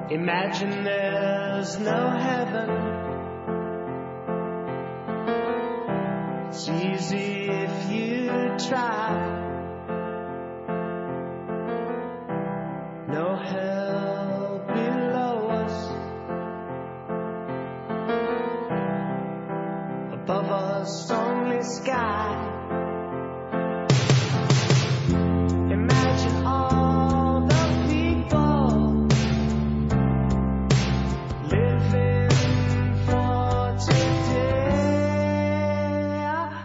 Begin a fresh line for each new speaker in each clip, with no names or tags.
Imagine there's no heaven. It's easy if you try. No hell below us. Above us only sky. Imagine all the people living for today.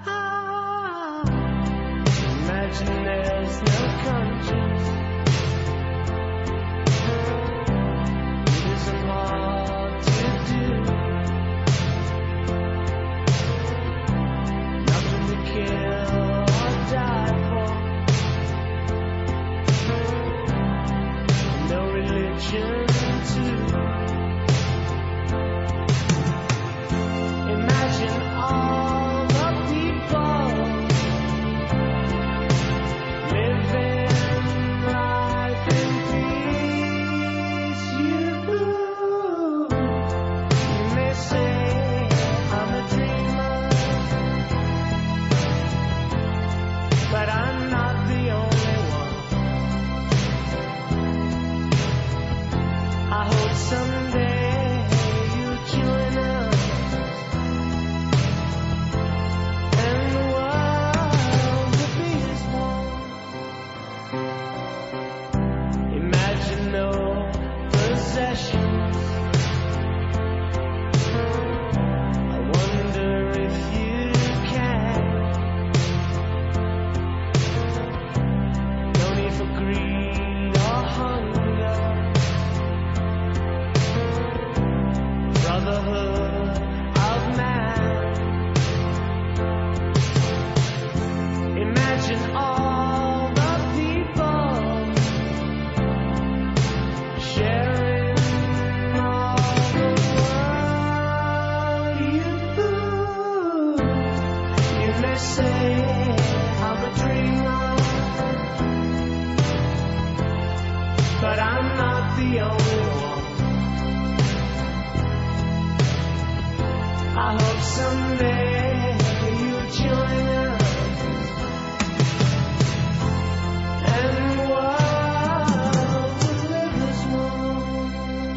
Imagine there's no conscience. It isn't hard to do. Nothing to kill or die for. No religion too. Imagine all the people living life in peace. You may say I'm a dreamer, but I'm not the only one. I hope someday you'll join us, and the world will be as one. Imagine no possessions. I wonder if you can. No need for greed or hunger. Brotherhood of man. Imagine all the people sharing all the world. You may say I'm a dreamer, but I'm not the only one. I hope someday you'll join us, and the world will live as one.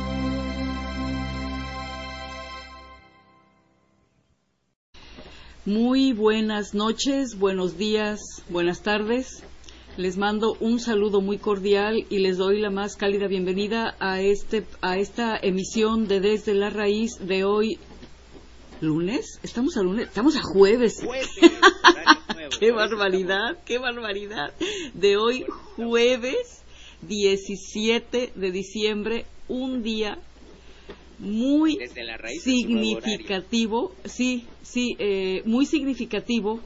Muy buenas noches, buenos días, buenas tardes. Les mando un saludo muy cordial y les doy la más cálida bienvenida a esta emisión de Desde la Raíz de hoy, lunes. ¿Estamos a lunes? Estamos a jueves. ¡Qué barbaridad! ¡Qué barbaridad! De hoy, jueves 17 de diciembre, un día muy
Desde la Raíz
significativo, muy significativo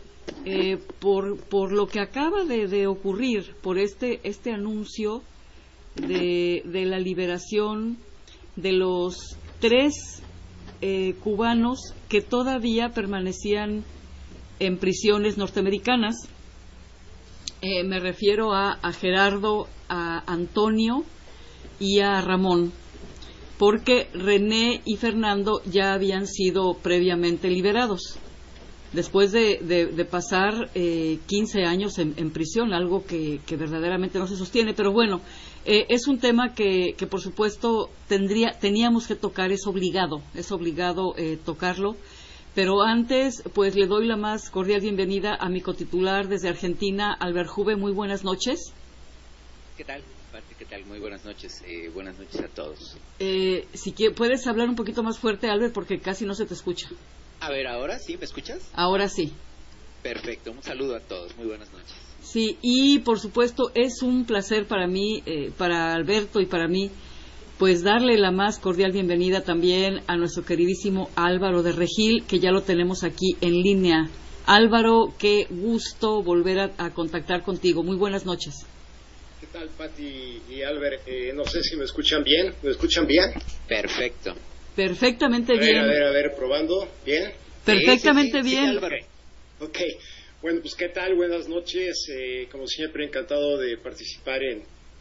por lo que acaba de ocurrir, por este anuncio de la liberación de los 3 cubanos que todavía permanecían en prisiones norteamericanas. Me refiero a Gerardo, a Antonio y a Ramón, porque René y Fernando ya habían sido previamente liberados después de pasar 15 años en prisión, algo que verdaderamente no se sostiene. Pero bueno, es un tema que por supuesto teníamos que tocar, es obligado tocarlo. Pero antes, pues le doy la más cordial bienvenida a mi cotitular desde Argentina, Albert Jube. Muy buenas noches.
¿Qué tal, Pati? ¿Qué tal? Muy buenas noches. Buenas noches a todos.
Si puedes hablar un poquito más fuerte, Albert, porque casi no se te escucha.
A ver, ¿ahora sí? ¿Me escuchas?
Ahora sí.
Perfecto. Un saludo a todos. Muy buenas noches.
Sí, y por supuesto es un placer para mí, para Alberto y para mí, pues darle la más cordial bienvenida también a nuestro queridísimo Álvaro de Regil, que ya lo tenemos aquí en línea. Álvaro, qué gusto volver a contactar contigo. Muy buenas noches.
¿Qué tal, Pati y Albert? No sé si me escuchan bien. ¿Me escuchan bien?
Perfecto.
Perfectamente bien.
A ver, probando. ¿Bien?
Perfectamente
sí,
bien.
Sí, Álvaro.
Ok. Bueno, pues ¿qué tal? Buenas noches. Como siempre, encantado de participar en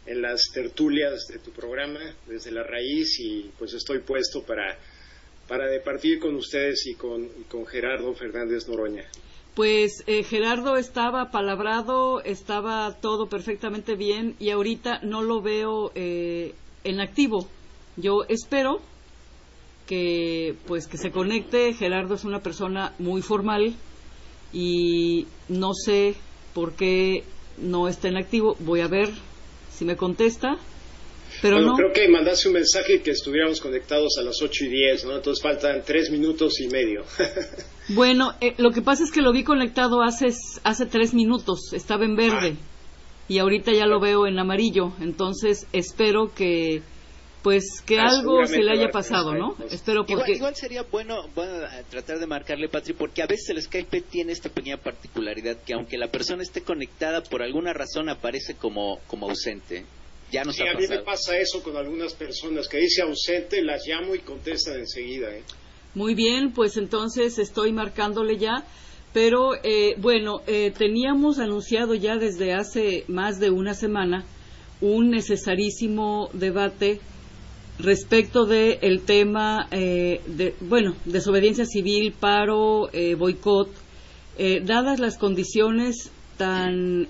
en las tertulias de tu programa desde la raíz, y pues estoy puesto para departir con ustedes y con Gerardo Fernández Noroña.
Pues Gerardo estaba palabrado, estaba todo perfectamente bien y ahorita no lo veo en activo. Yo espero que se conecte. Gerardo es una persona muy formal y no sé por qué no está en activo. Voy a ver si me contesta, pero
bueno,
no.
Creo que mandaste un mensaje que estuviéramos conectados a las 8:10, ¿no? Entonces faltan 3 minutos y medio.
Bueno, lo que pasa es que lo vi conectado hace 3 minutos, estaba en verde y ahorita ya lo veo en amarillo, entonces espero que algo se le haya pasado, ¿no? Espero porque
igual sería bueno tratar de marcarle, Patri, porque a veces el Skype tiene esta pequeña particularidad que aunque la persona esté conectada, por alguna razón aparece como ausente. Ya nos ha pasado.
A mí me pasa eso con algunas personas que dice ausente, las llamo y contestan enseguida.
Muy bien, pues entonces estoy marcándole ya, pero teníamos anunciado ya desde hace más de una semana un necesarísimo debate respecto de el tema desobediencia civil, paro, boicot, dadas las condiciones tan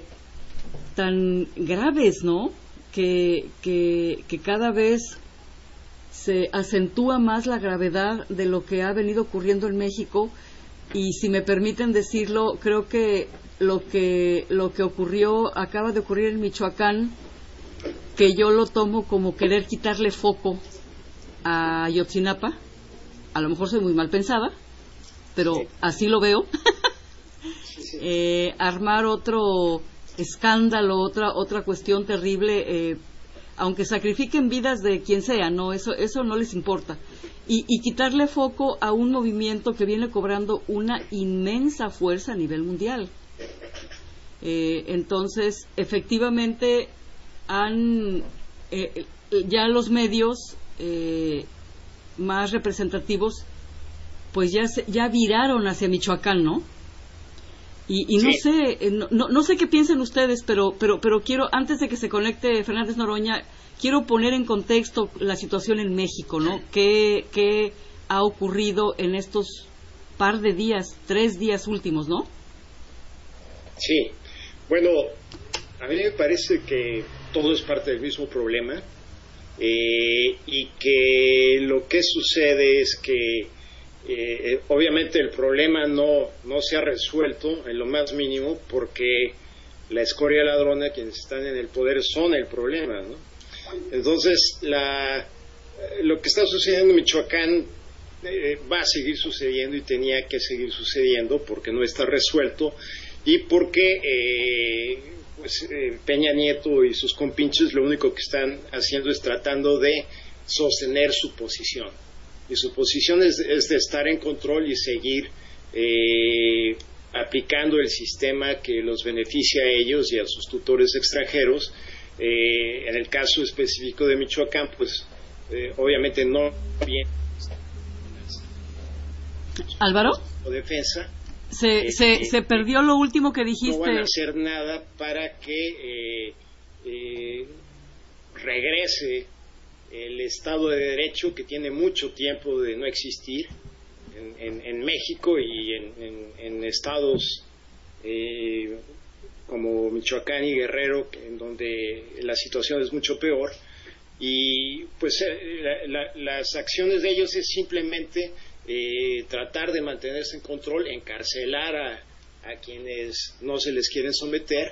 graves, ¿no? Que cada vez se acentúa más la gravedad de lo que ha venido ocurriendo en México, y si me permiten decirlo, creo que lo que acaba de ocurrir en Michoacán, que yo lo tomo como querer quitarle foco a Ayotzinapa. A lo mejor soy muy mal pensada, pero sí, así lo veo. Armar otro escándalo, otra cuestión terrible, aunque sacrifiquen vidas de quien sea, no, eso no les importa, y quitarle foco a un movimiento que viene cobrando una inmensa fuerza a nivel mundial. Entonces, efectivamente, ya los medios más representativos pues ya viraron hacia Michoacán, ¿no? Y no sé, no sé qué piensen ustedes, pero quiero, antes de que se conecte Fernández Noroña, quiero poner en contexto la situación en México, ¿no? ¿Qué ha ocurrido en estos par de días, 3 días últimos, ¿no?
Sí, bueno, a mí me parece que todo es parte del mismo problema, y que lo que sucede es que obviamente el problema no se ha resuelto en lo más mínimo, porque la escoria ladrona, quienes están en el poder, son el problema, ¿no? Entonces lo que está sucediendo en Michoacán va a seguir sucediendo y tenía que seguir sucediendo porque no está resuelto, y porque Peña Nieto y sus compinches lo único que están haciendo es tratando de sostener su posición. Y su posición es de estar en control y seguir aplicando el sistema que los beneficia a ellos y a sus tutores extranjeros. En el caso específico de Michoacán, pues obviamente no bien.
Álvaro,
o defensa.
Se perdió lo último que dijiste.
No van a hacer nada para que regrese el Estado de Derecho, que tiene mucho tiempo de no existir en México y en estados como Michoacán y Guerrero, en donde la situación es mucho peor. Y pues las acciones de ellos es simplemente tratar de mantenerse en control, encarcelar a quienes no se les quieren someter,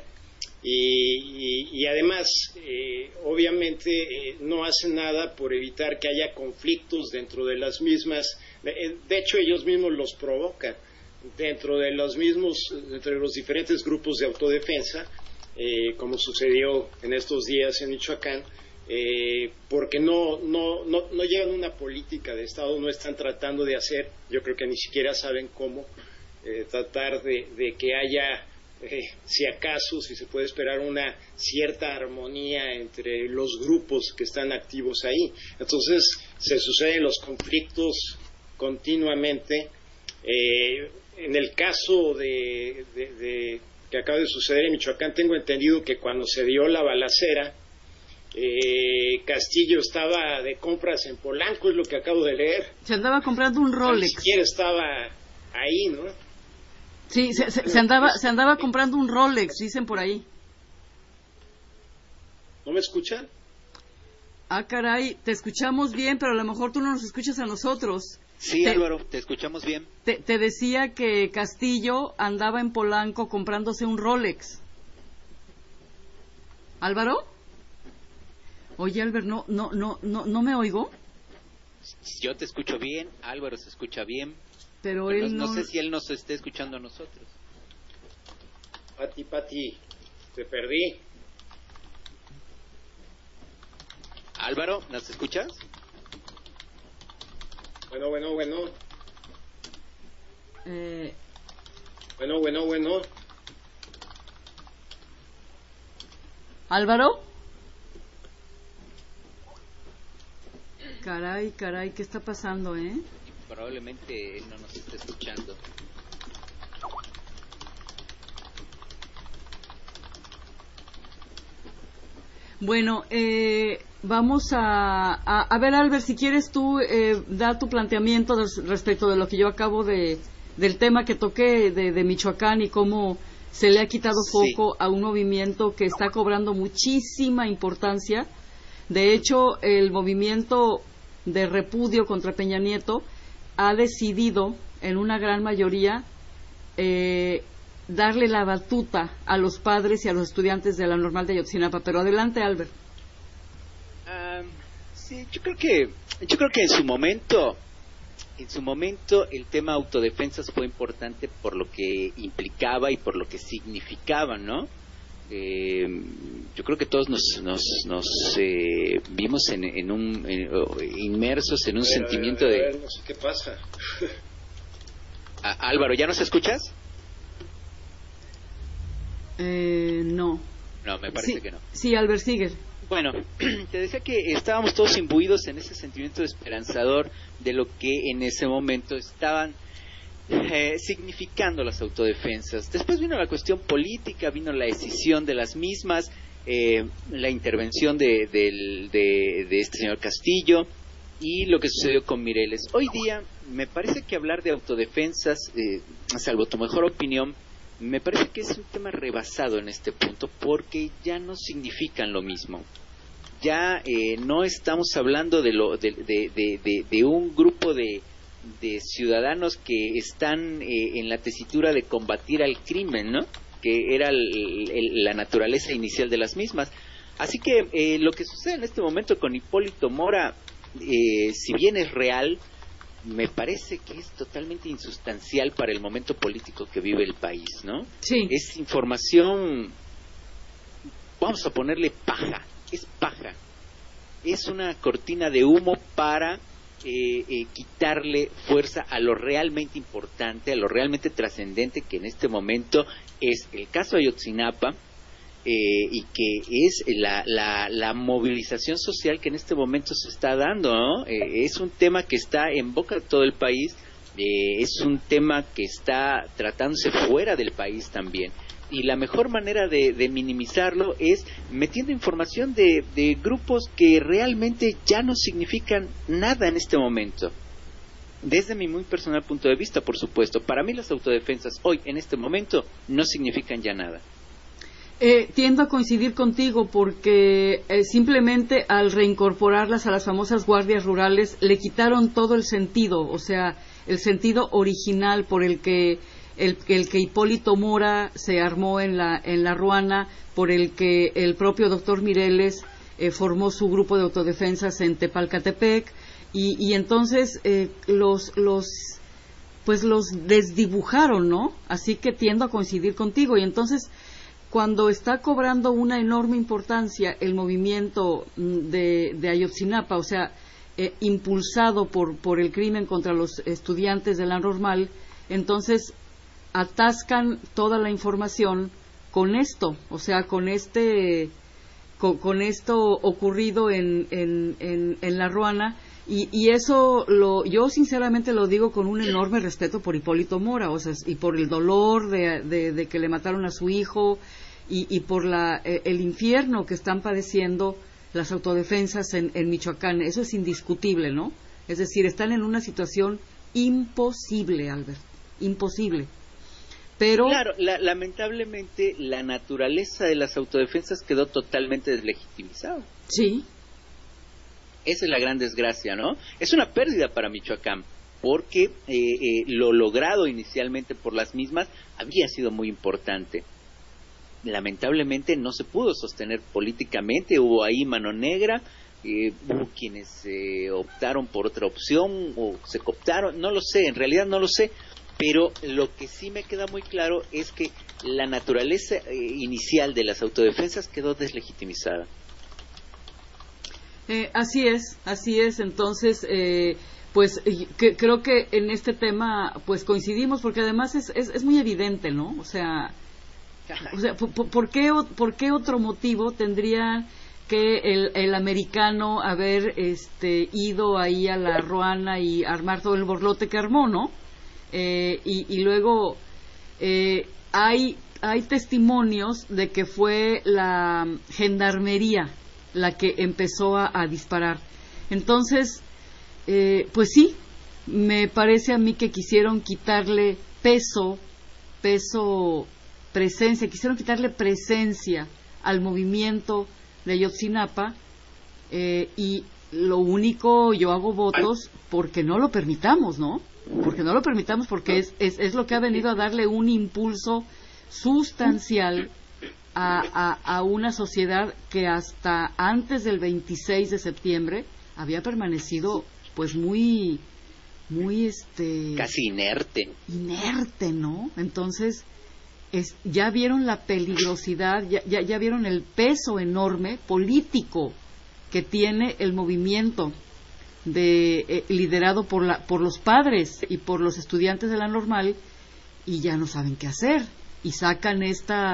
y además obviamente no hacen nada por evitar que haya conflictos dentro de las mismas. De hecho, ellos mismos los provocan entre los diferentes grupos de autodefensa, como sucedió en estos días en Michoacán, porque no llevan una política de Estado, no están tratando de hacer, yo creo que ni siquiera saben cómo tratar de que haya, si acaso, si se puede esperar una cierta armonía entre los grupos que están activos ahí. Entonces se suceden los conflictos continuamente. En el caso de que acaba de suceder en Michoacán, tengo entendido que cuando se dio la balacera, Castillo estaba de compras en Polanco, es lo que acabo de leer.
Se andaba comprando un
Ni
Rolex.
siquiera estaba ahí, ¿no?
Sí, se andaba comprando un Rolex, dicen por ahí.
¿No me escuchan?
Ah, caray, te escuchamos bien, pero a lo mejor tú no nos escuchas a nosotros.
Sí, Álvaro, te escuchamos bien.
Te decía que Castillo andaba en Polanco comprándose un Rolex. ¿Álvaro? Oye, Albert, no me oigo,
Yo te escucho bien, Álvaro se escucha bien,
pero
pero
él
no
no...
sé si él nos esté escuchando a nosotros.
Pati, te perdí.
Álvaro, ¿nos escuchas?
Bueno.
Eh,
Bueno.
¿Álvaro? Caray, ¿qué está pasando,
Probablemente él no nos esté escuchando.
Bueno, vamos a ver, Albert, si quieres tú da tu planteamiento respecto de lo que yo acabo del tema que toqué de Michoacán y cómo se le ha quitado foco a un movimiento que está cobrando muchísima importancia. De hecho, el movimiento de repudio contra Peña Nieto ha decidido, en una gran mayoría, darle la batuta a los padres y a los estudiantes de la Normal de Ayotzinapa. Pero adelante, Albert.
Sí, yo creo que en su momento el tema autodefensas fue importante por lo que implicaba y por lo que significaba, ¿no? Yo creo que todos nos vimos inmersos en un sentimiento de...
No sé qué pasa.
Álvaro, ¿ya nos escuchas?
No.
No, me parece que no.
Sí, Albert, sigue.
Bueno, te decía que estábamos todos imbuidos en ese sentimiento esperanzador de lo que en ese momento estaban significando las autodefensas. Después vino la cuestión política, vino la decisión de las mismas, la intervención de este señor Castillo y lo que sucedió con Mireles. Hoy día me parece que hablar de autodefensas, salvo tu mejor opinión, me parece que es un tema rebasado en este punto porque ya no significan lo mismo. Ya no estamos hablando de un grupo de ciudadanos que están en la tesitura de combatir al crimen, ¿no? Que era la naturaleza inicial de las mismas. Así que lo que sucede en este momento con Hipólito Mora, si bien es real, me parece que es totalmente insustancial para el momento político que vive el país, ¿no?
Sí.
Es información, vamos a ponerle paja, es paja. Es una cortina de humo para quitarle fuerza a lo realmente importante, a lo realmente trascendente que en este momento es el caso Ayotzinapa, y que es la movilización social que en este momento se está dando, ¿no? Es un tema que está en boca de todo el país, es un tema que está tratándose fuera del país también, y la mejor manera de minimizarlo es metiendo información de grupos que realmente ya no significan nada en este momento. Desde mi muy personal punto de vista, por supuesto, para mí las autodefensas hoy, en este momento, no significan ya nada.
Tiendo a coincidir contigo porque simplemente al reincorporarlas a las famosas guardias rurales le quitaron todo el sentido, o sea, el sentido original por el que Hipólito Mora se armó en la Ruana, por el que el propio doctor Mireles formó su grupo de autodefensas en Tepalcatepec, y entonces los desdibujaron, ¿no? Así que tiendo a coincidir contigo, y entonces cuando está cobrando una enorme importancia el movimiento de Ayotzinapa, o sea, impulsado por el crimen contra los estudiantes de la Normal, entonces atascan toda la información con esto, o sea, con esto ocurrido en la Ruana, y eso yo sinceramente lo digo con un enorme respeto por Hipólito Mora, o sea, y por el dolor de que le mataron a su hijo, y por el infierno que están padeciendo las autodefensas en Michoacán. Eso es indiscutible, ¿no? Es decir, están en una situación imposible, Albert, imposible. Pero
claro, lamentablemente la naturaleza de las autodefensas quedó totalmente deslegitimizada.
sí,
Esa es la gran desgracia, ¿no? Es una pérdida para Michoacán, porque lo logrado inicialmente por las mismas había sido muy importante. Lamentablemente no se pudo sostener políticamente, hubo ahí mano negra, hubo quienes optaron por otra opción o se cooptaron, no lo sé, en realidad no lo sé, pero lo que sí me queda muy claro es que la naturaleza inicial de las autodefensas quedó deslegitimizada.
así es. Entonces, creo que en este tema, pues coincidimos, porque además es muy evidente, ¿no? O sea, ¿por qué otro motivo tendría que el americano haber ido ahí a la Ruana y armar todo el borlote que armó, ¿no? Y luego hay testimonios de que fue la gendarmería la que empezó a disparar. Entonces, pues sí, me parece a mí que quisieron quitarle presencia, quisieron quitarle presencia al movimiento de Ayotzinapa, y lo único, yo hago votos porque no lo permitamos, ¿no? Porque no lo permitamos, porque es lo que ha venido a darle un impulso sustancial a una sociedad que hasta antes del 26 de septiembre había permanecido pues muy
casi inerte,
¿no? Entonces ya vieron la peligrosidad, ya vieron el peso enorme político que tiene el movimiento liderado por los padres y por los estudiantes de la Normal, y ya no saben qué hacer y sacan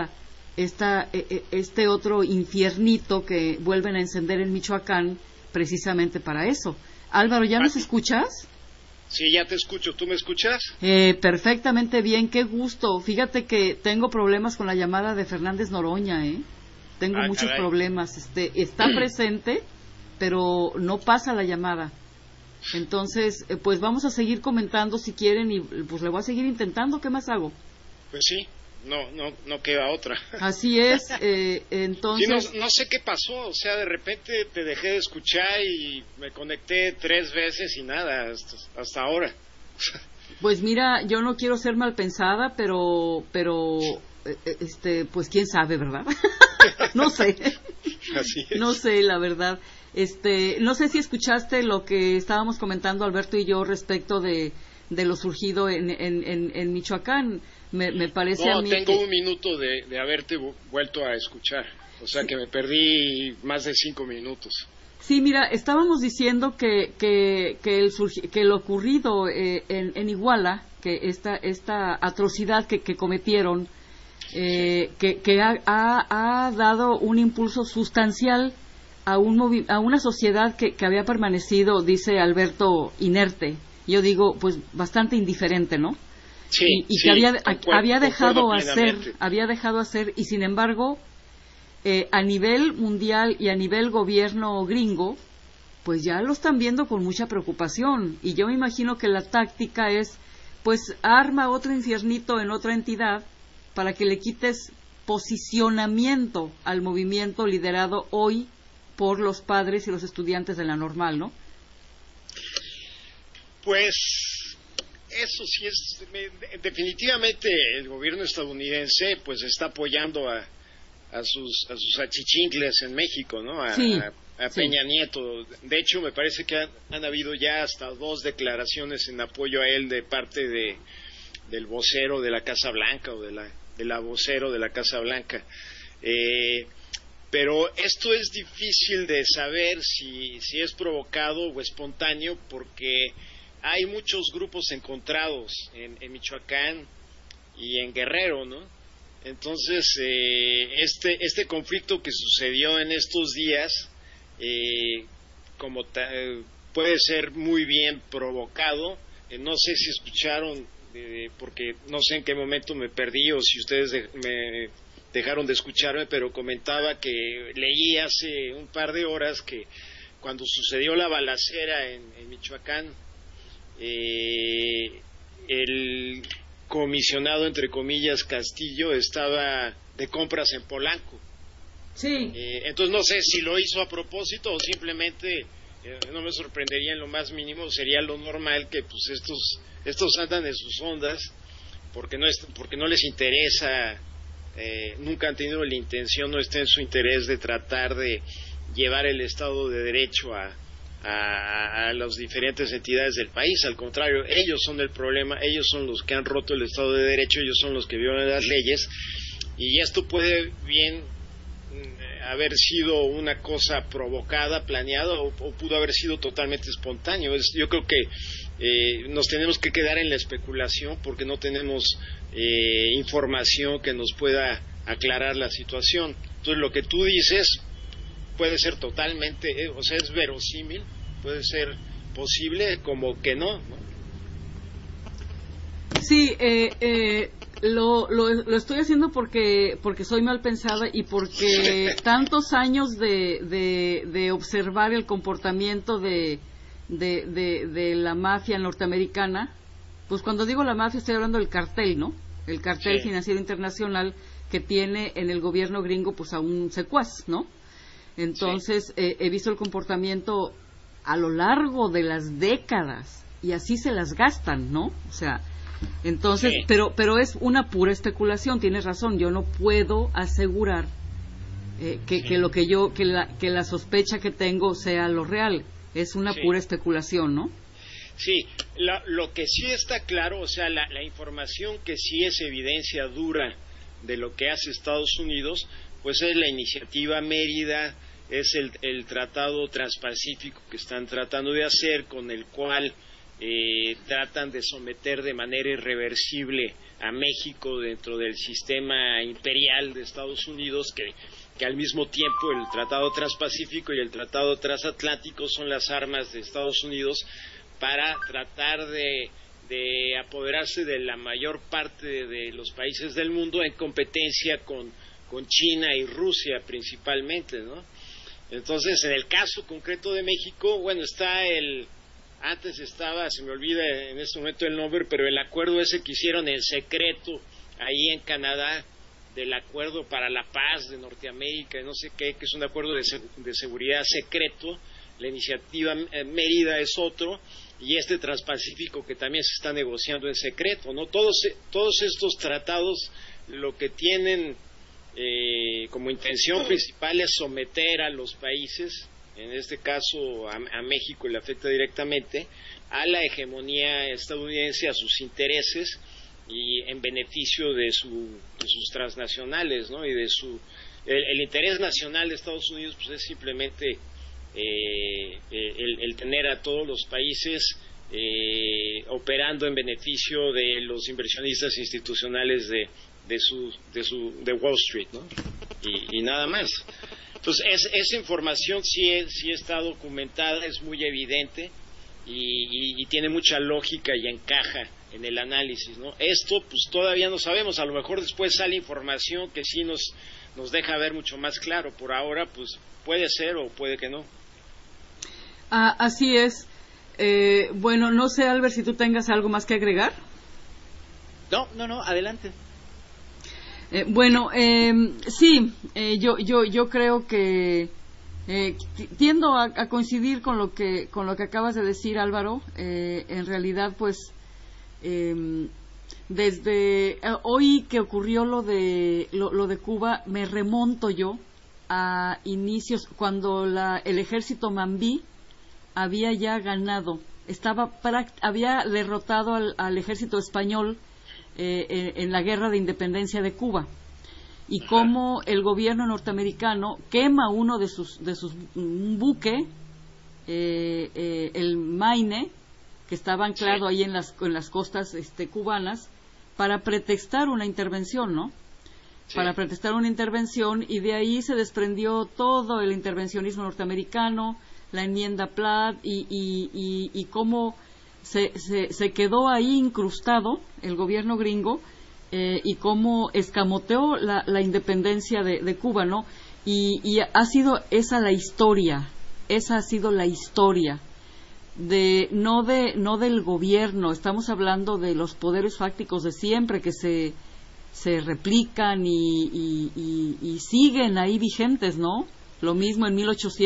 este otro infiernito que vuelven a encender en Michoacán precisamente para eso. Álvaro, ¿ya nos escuchas?
Sí, ya te escucho. ¿Tú me escuchas?
Perfectamente bien, qué gusto. Fíjate que tengo problemas con la llamada de Fernández Noroña, Tengo muchos problemas. Está presente, pero no pasa la llamada. Entonces, pues vamos a seguir comentando si quieren, y pues le voy a seguir intentando. ¿Qué más hago?
Pues sí, no queda otra.
Así es. Entonces,
sí, no sé qué pasó, o sea, de repente te dejé de escuchar y me conecté 3 veces y nada, hasta ahora.
Pues mira, yo no quiero ser mal pensada, pero pues quién sabe, ¿verdad? No sé.
Así es.
No sé, la verdad. No sé si escuchaste lo que estábamos comentando Alberto y yo respecto de lo surgido en Michoacán. Me parece a mí
tengo un minuto de haberte vuelto a escuchar, o sea, que me perdí más de 5 minutos.
Sí, mira, estábamos diciendo que lo ocurrido en Iguala, que esta atrocidad que cometieron, que ha dado un impulso sustancial a una sociedad que había permanecido, dice Alberto, inerte. Yo digo, pues bastante indiferente, ¿no?
Sí,
y que había dejado
plenamente.
hacer, y sin embargo, a nivel mundial y a nivel gobierno gringo, pues ya lo están viendo con mucha preocupación. Y yo me imagino que la táctica es, pues arma otro infiernito en otra entidad para que le quites posicionamiento al movimiento liderado hoy por los padres y los estudiantes de la Normal, ¿no?
Pues eso sí es, definitivamente el gobierno estadounidense pues está apoyando a sus achichincles en México, ¿no? A Peña Nieto. De hecho, me parece que han habido ya hasta 2 declaraciones en apoyo a él de parte del vocero de la Casa Blanca o de la vocero de la Casa Blanca. Pero esto es difícil de saber si es provocado o espontáneo, porque hay muchos grupos encontrados en Michoacán y en Guerrero, ¿no? Entonces, este conflicto que sucedió en estos días, puede ser muy bien provocado. No sé si escucharon, porque no sé en qué momento me perdí o si ustedes dejaron de escucharme, pero comentaba que leí hace un par de horas que cuando sucedió la balacera en Michoacán, el comisionado, entre comillas, Castillo, estaba de compras en Polanco.
Sí.
Entonces no sé si lo hizo a propósito o simplemente, no me sorprendería en lo más mínimo, sería lo normal que pues estos andan en sus ondas porque no les interesa, nunca han tenido la intención, no está en su interés de tratar de llevar el Estado de Derecho a las diferentes entidades del país. Al contrario, ellos son el problema, ellos son los que han roto el Estado de Derecho, ellos son los que violan las leyes, y esto puede bien haber sido una cosa provocada, planeada, o pudo haber sido totalmente espontáneo. Yo creo que nos tenemos que quedar en la especulación porque no tenemos información que nos pueda aclarar la situación. Entonces lo que tú dices puede ser totalmente, o sea, es verosímil, puede ser posible como que no, ¿no?
Sí, lo estoy haciendo porque soy mal pensada y porque tantos años de observar el comportamiento de la mafia norteamericana. Pues cuando digo la mafia estoy hablando del cartel, ¿no? El cartel financiero internacional que tiene en el gobierno gringo pues a un secuaz, ¿no? Entonces he visto el comportamiento a lo largo de las décadas y así se las gastan, ¿no? O sea, entonces, pero es una pura especulación, tienes razón, yo no puedo asegurar que la sospecha que tengo sea lo real, es una pura especulación, ¿no?
Sí, lo que sí está claro, o sea, la información que sí es evidencia dura de lo que hace Estados Unidos, pues es la iniciativa Mérida, es el tratado transpacífico que están tratando de hacer, con el cual tratan de someter de manera irreversible a México dentro del sistema imperial de Estados Unidos, que al mismo tiempo el tratado transpacífico y el tratado transatlántico son las armas de Estados Unidos para tratar de apoderarse de la mayor parte de los países del mundo en competencia con China y Rusia principalmente, ¿no? Entonces, en el caso concreto de México, bueno, antes estaba, se me olvida en este momento el nombre, pero el acuerdo ese que hicieron en secreto ahí en Canadá, del acuerdo para la paz de Norteamérica, no sé qué, que es un acuerdo de seguridad secreto. La iniciativa Mérida es otro, y este transpacífico que también se está negociando en secreto, ¿no? Todos estos tratados lo que tienen como intención principal es someter a los países, en este caso a México le afecta directamente, a la hegemonía estadounidense, a sus intereses, y en beneficio de sus transnacionales, ¿no? Y de el interés nacional de Estados Unidos pues es simplemente el tener a todos los países operando en beneficio de los inversionistas institucionales de Wall Street, ¿no? Y nada más. Entonces esa información sí está documentada, es muy evidente y tiene mucha lógica y encaja en el análisis, ¿no? Esto pues todavía no sabemos, a lo mejor después sale información que sí nos deja ver mucho más claro. Por ahora pues puede ser o puede que no.
Así es. Bueno, no sé, Albert, si tú tengas algo más que agregar.
No, adelante.
Bueno, sí, yo creo que tiendo a coincidir con lo que acabas de decir, Álvaro. En realidad, pues, desde hoy que ocurrió lo de Cuba, me remonto yo a inicios cuando el ejército mambí había ya ganado, había derrotado al ejército español en la guerra de independencia de Cuba, y cómo el gobierno norteamericano quema uno de sus un buque, el Maine, que estaba anclado ahí en las costas cubanas, para pretextar una intervención, ¿no? Para pretextar una intervención, y de ahí se desprendió todo el intervencionismo norteamericano, la enmienda Platt, y cómo se quedó ahí incrustado el gobierno gringo y cómo escamoteó la independencia de Cuba, ¿no? Y ha sido esa la historia, esa ha sido la historia no del gobierno. Estamos hablando de los poderes fácticos de siempre que se replican y siguen ahí vigentes, ¿no? Lo mismo en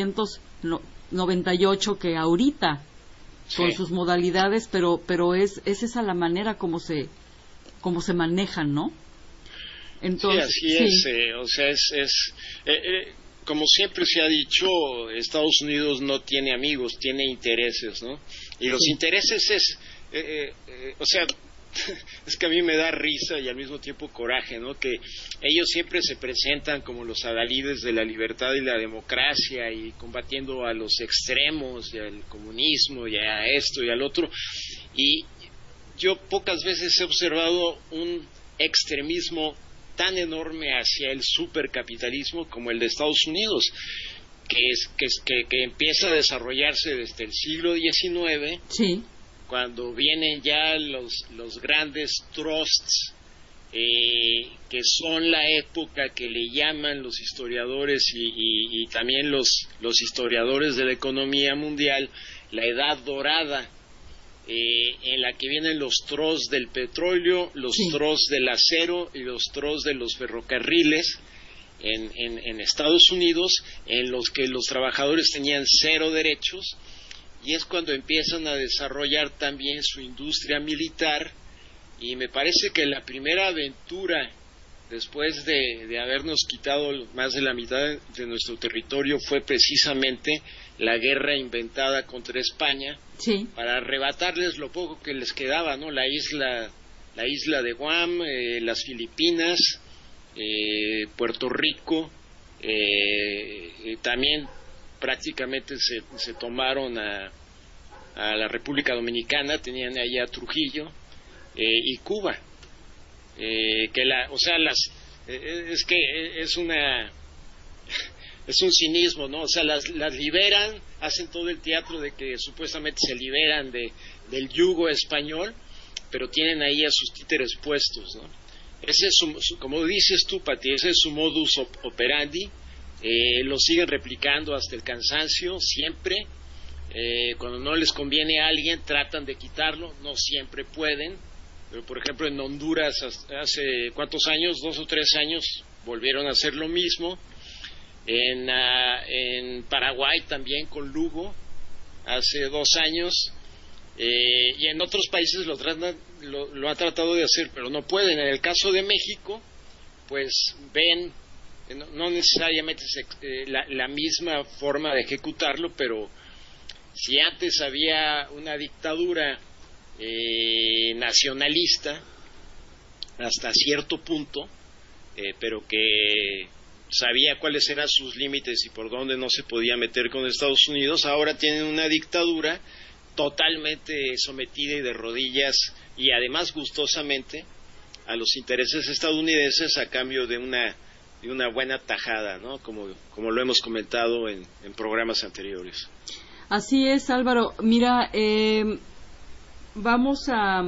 1898 que ahorita, con sus modalidades, pero es esa la manera como se manejan, ¿no? Entonces,
sí, así es. O sea, como siempre se ha dicho, Estados Unidos no tiene amigos, tiene intereses, ¿no? Y los intereses o sea, es que a mí me da risa y al mismo tiempo coraje, ¿no? Que ellos siempre se presentan como los adalides de la libertad y la democracia y combatiendo a los extremos y al comunismo y a esto y al otro. Y yo pocas veces he observado un extremismo tan enorme hacia el supercapitalismo como el de Estados Unidos, que empieza a desarrollarse desde el siglo XIX,
sí,
cuando vienen ya los grandes trusts, que son la época que le llaman los historiadores y también los historiadores de la economía mundial, la edad dorada, en la que vienen los trusts del petróleo, los trusts del acero y los trusts de los ferrocarriles en Estados Unidos, en los que los trabajadores tenían cero derechos, y es cuando empiezan a desarrollar también su industria militar. Y me parece que la primera aventura después de habernos quitado más de la mitad de nuestro territorio fue precisamente la guerra inventada contra España,
sí,
para arrebatarles lo poco que les quedaba, ¿no? La isla de Guam, las Filipinas, Puerto Rico, también prácticamente se tomaron a la República Dominicana, tenían allá Trujillo, y Cuba, es que es un cinismo, ¿no? O sea, las liberan, hacen todo el teatro de que supuestamente se liberan del yugo español, pero tienen ahí a sus títeres puestos, ¿no? Ese es como dices tú, Pati, ese es su modus operandi. Lo siguen replicando hasta el cansancio, siempre. Cuando no les conviene a alguien, tratan de quitarlo, no siempre pueden. Pero, por ejemplo, en Honduras, hace ¿cuántos años? 2 o 3 años, volvieron a hacer lo mismo. En Paraguay también, con Lugo, hace 2 años. Y en otros países lo han tratado de hacer, pero no pueden. En el caso de México, pues ven, no necesariamente la misma forma de ejecutarlo, pero si antes había una dictadura nacionalista hasta cierto punto, pero que sabía cuáles eran sus límites y por dónde no se podía meter con Estados Unidos, ahora tienen una dictadura totalmente sometida y de rodillas, y además gustosamente, a los intereses estadounidenses a cambio de una buena tajada, ¿no? Como lo hemos comentado en programas anteriores.
Así es, Álvaro. Mira, vamos a...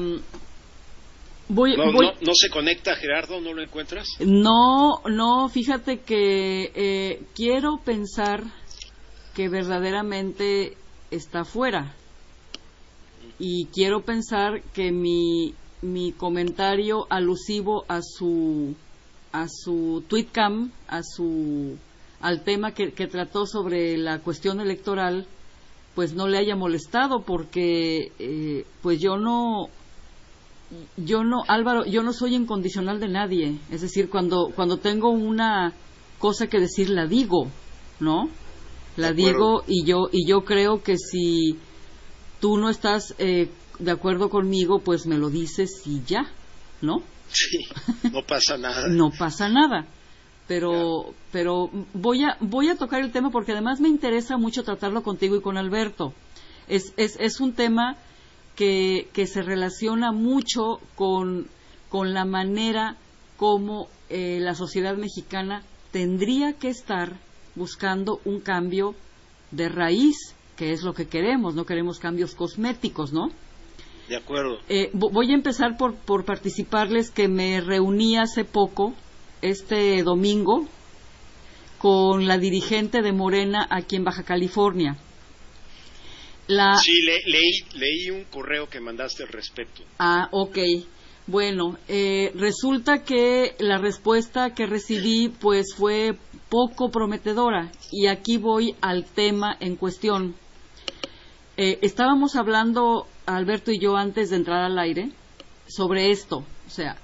¿No se conecta, Gerardo? ¿No lo encuentras?
No, fíjate que quiero pensar que verdaderamente está fuera. Y quiero pensar que mi comentario alusivo a su tweetcam, al tema que trató sobre la cuestión electoral, pues no le haya molestado, porque pues yo no, Álvaro, yo no soy incondicional de nadie. Es decir, cuando tengo una cosa que decir, la digo, ¿no? La digo, y yo creo que si tú no estás de acuerdo conmigo, pues me lo dices y ya, ¿no?
Sí, no pasa nada.
No pasa nada. Pero voy a tocar el tema porque además me interesa mucho tratarlo contigo y con Alberto. Es un tema que se relaciona mucho con la manera como la sociedad mexicana tendría que estar buscando un cambio de raíz, que es lo que queremos. No queremos cambios cosméticos, ¿no?
De acuerdo.
Voy a empezar por participarles que me reuní hace poco, este domingo, con la dirigente de Morena aquí en Baja California.
Sí, leí un correo que mandaste al respecto.
Ah, ok. Bueno, resulta que la respuesta que recibí pues fue poco prometedora y aquí voy al tema en cuestión. Estábamos hablando, Alberto y yo, antes de entrar al aire, sobre esto. O sea,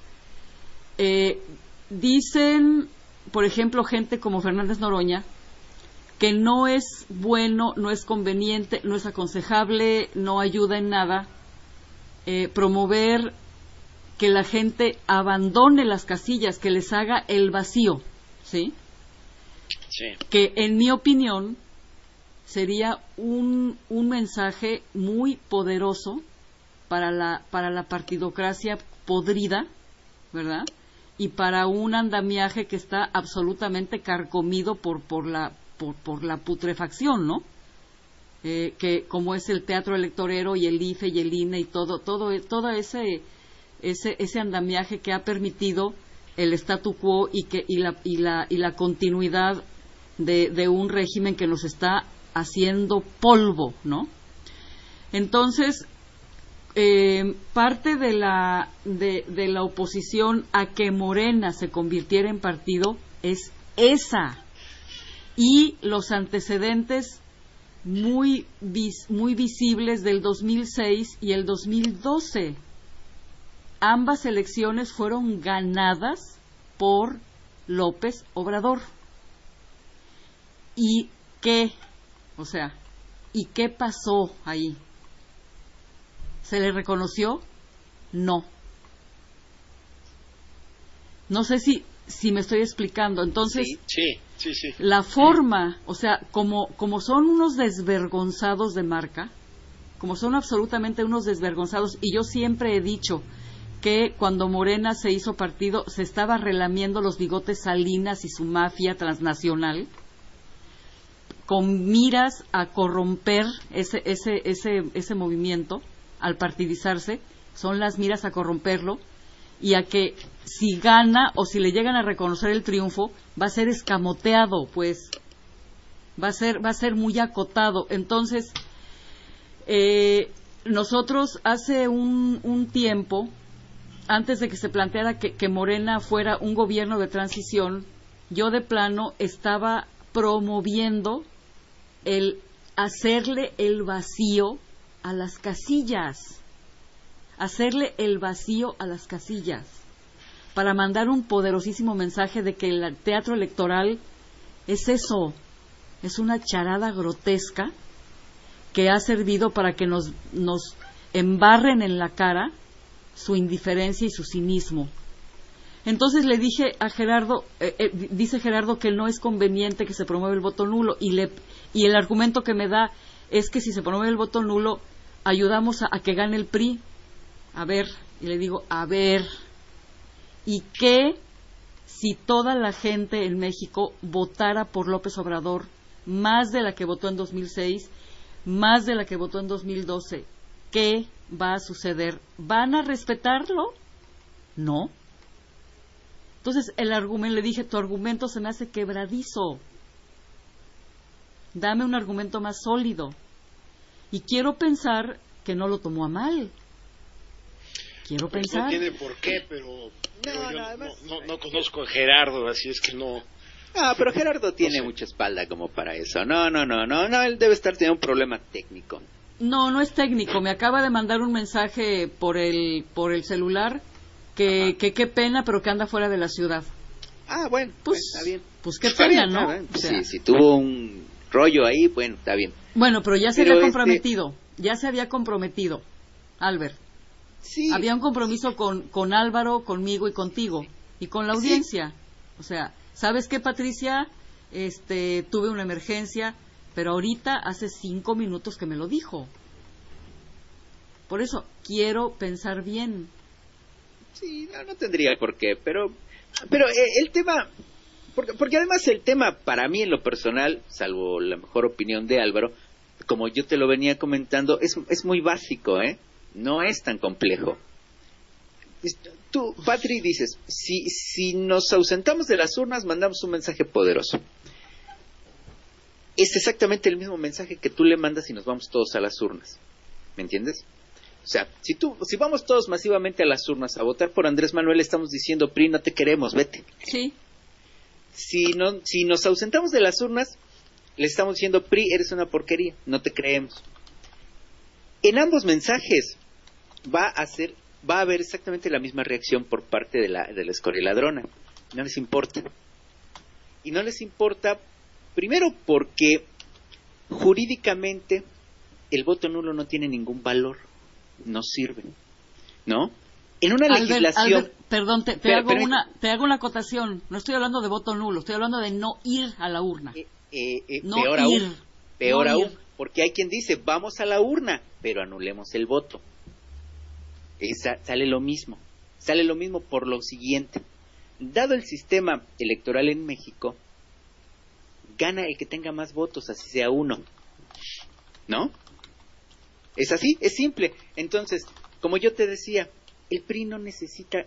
dicen, por ejemplo, gente como Fernández Noroña, que no es bueno, no es conveniente, no es aconsejable, no ayuda en nada promover que la gente abandone las casillas, que les haga el vacío, ¿sí?
Sí.
Que en mi opinión sería un mensaje muy poderoso para la partidocracia podrida, ¿verdad? Y para un andamiaje que está absolutamente carcomido por la putrefacción, ¿no? Que como es el teatro electorero y el IFE y el INE y todo ese andamiaje que ha permitido el statu quo y la continuidad de un régimen que nos está haciendo polvo, ¿no? Entonces, parte de la oposición a que Morena se convirtiera en partido es esa, y los antecedentes muy visibles del 2006 y el 2012. Ambas elecciones fueron ganadas por López Obrador. ¿Y qué? O sea, ¿y qué pasó ahí? ¿Se le reconoció? No. No sé si me estoy explicando. Entonces,
sí.
La forma, o sea, como son unos desvergonzados de marca, como son absolutamente unos desvergonzados, y yo siempre he dicho que cuando Morena se hizo partido se estaba relamiendo los bigotes Salinas y su mafia transnacional con miras a corromper ese movimiento al partidizarse. Son las miras a corromperlo y a que si gana o si le llegan a reconocer el triunfo va a ser escamoteado, pues va a ser muy acotado. Entonces nosotros hace un tiempo, antes de que se planteara que Morena fuera un gobierno de transición, yo de plano estaba promoviendo el hacerle el vacío a las casillas, para mandar un poderosísimo mensaje de que el teatro electoral es eso, es una charada grotesca que ha servido para que nos embarren en la cara su indiferencia y su cinismo. Entonces le dije a Gerardo, dice Gerardo que no es conveniente que se promueva el voto nulo, y el argumento que me da es que si se promueve el voto nulo ayudamos a que gane el PRI. A ver, y le digo, a ver, ¿y qué si toda la gente en México votara por López Obrador, más de la que votó en 2006, más de la que votó en 2012? ¿Qué va a suceder? ¿Van a respetarlo? No. Entonces le dije, tu argumento se me hace quebradizo. Dame un argumento más sólido. Y quiero pensar que no lo tomó a mal. Quiero pensar.
No tiene por qué, pero no conozco a Gerardo, así es que no.
No, pero Gerardo tiene mucha espalda como para eso. No, él debe estar teniendo un problema técnico.
No es técnico. Me acaba de mandar un mensaje por el celular que qué pena, pero que anda fuera de la ciudad.
Ah, bueno, pues está bien.
Pues qué pena, ¿no?
O sea, si tuvo un rollo ahí, bueno, está bien.
Bueno, pero ya se había comprometido. Ya se había comprometido, Albert.
Sí.
Había un compromiso con Álvaro, conmigo y contigo. Y con la audiencia. O sea, ¿sabes qué, Patricia? Tuve una emergencia, pero ahorita hace 5 minutos que me lo dijo. Por eso, quiero pensar bien.
Sí, no tendría por qué, pero el tema, porque además el tema para mí en lo personal, salvo la mejor opinión de Álvaro, como yo te lo venía comentando, es muy básico, ¿eh? No es tan complejo. Tú, Patri, dices, si nos ausentamos de las urnas, mandamos un mensaje poderoso. Es exactamente el mismo mensaje que tú le mandas y nos vamos todos a las urnas. ¿Me entiendes? O sea, si vamos todos masivamente a las urnas a votar por Andrés Manuel, estamos diciendo, PRI, no te queremos, vete.
Sí.
Si nos ausentamos de las urnas, le estamos diciendo, PRI, eres una porquería, no te creemos. En ambos mensajes va a haber exactamente la misma reacción por parte de la escoria ladrona. No les importa. Y no les importa, primero porque jurídicamente el voto nulo no tiene ningún valor, no sirve, ¿no? En una legislación...
Albert, perdón, te hago una acotación. No estoy hablando de voto nulo, estoy hablando de no ir a la urna.
Peor aún, porque hay quien dice, vamos a la urna, pero anulemos el voto. Sale lo mismo por lo siguiente. Dado el sistema electoral en México, gana el que tenga más votos, así sea uno, ¿no? Es así, es simple. Entonces, como yo te decía, el PRI no necesita,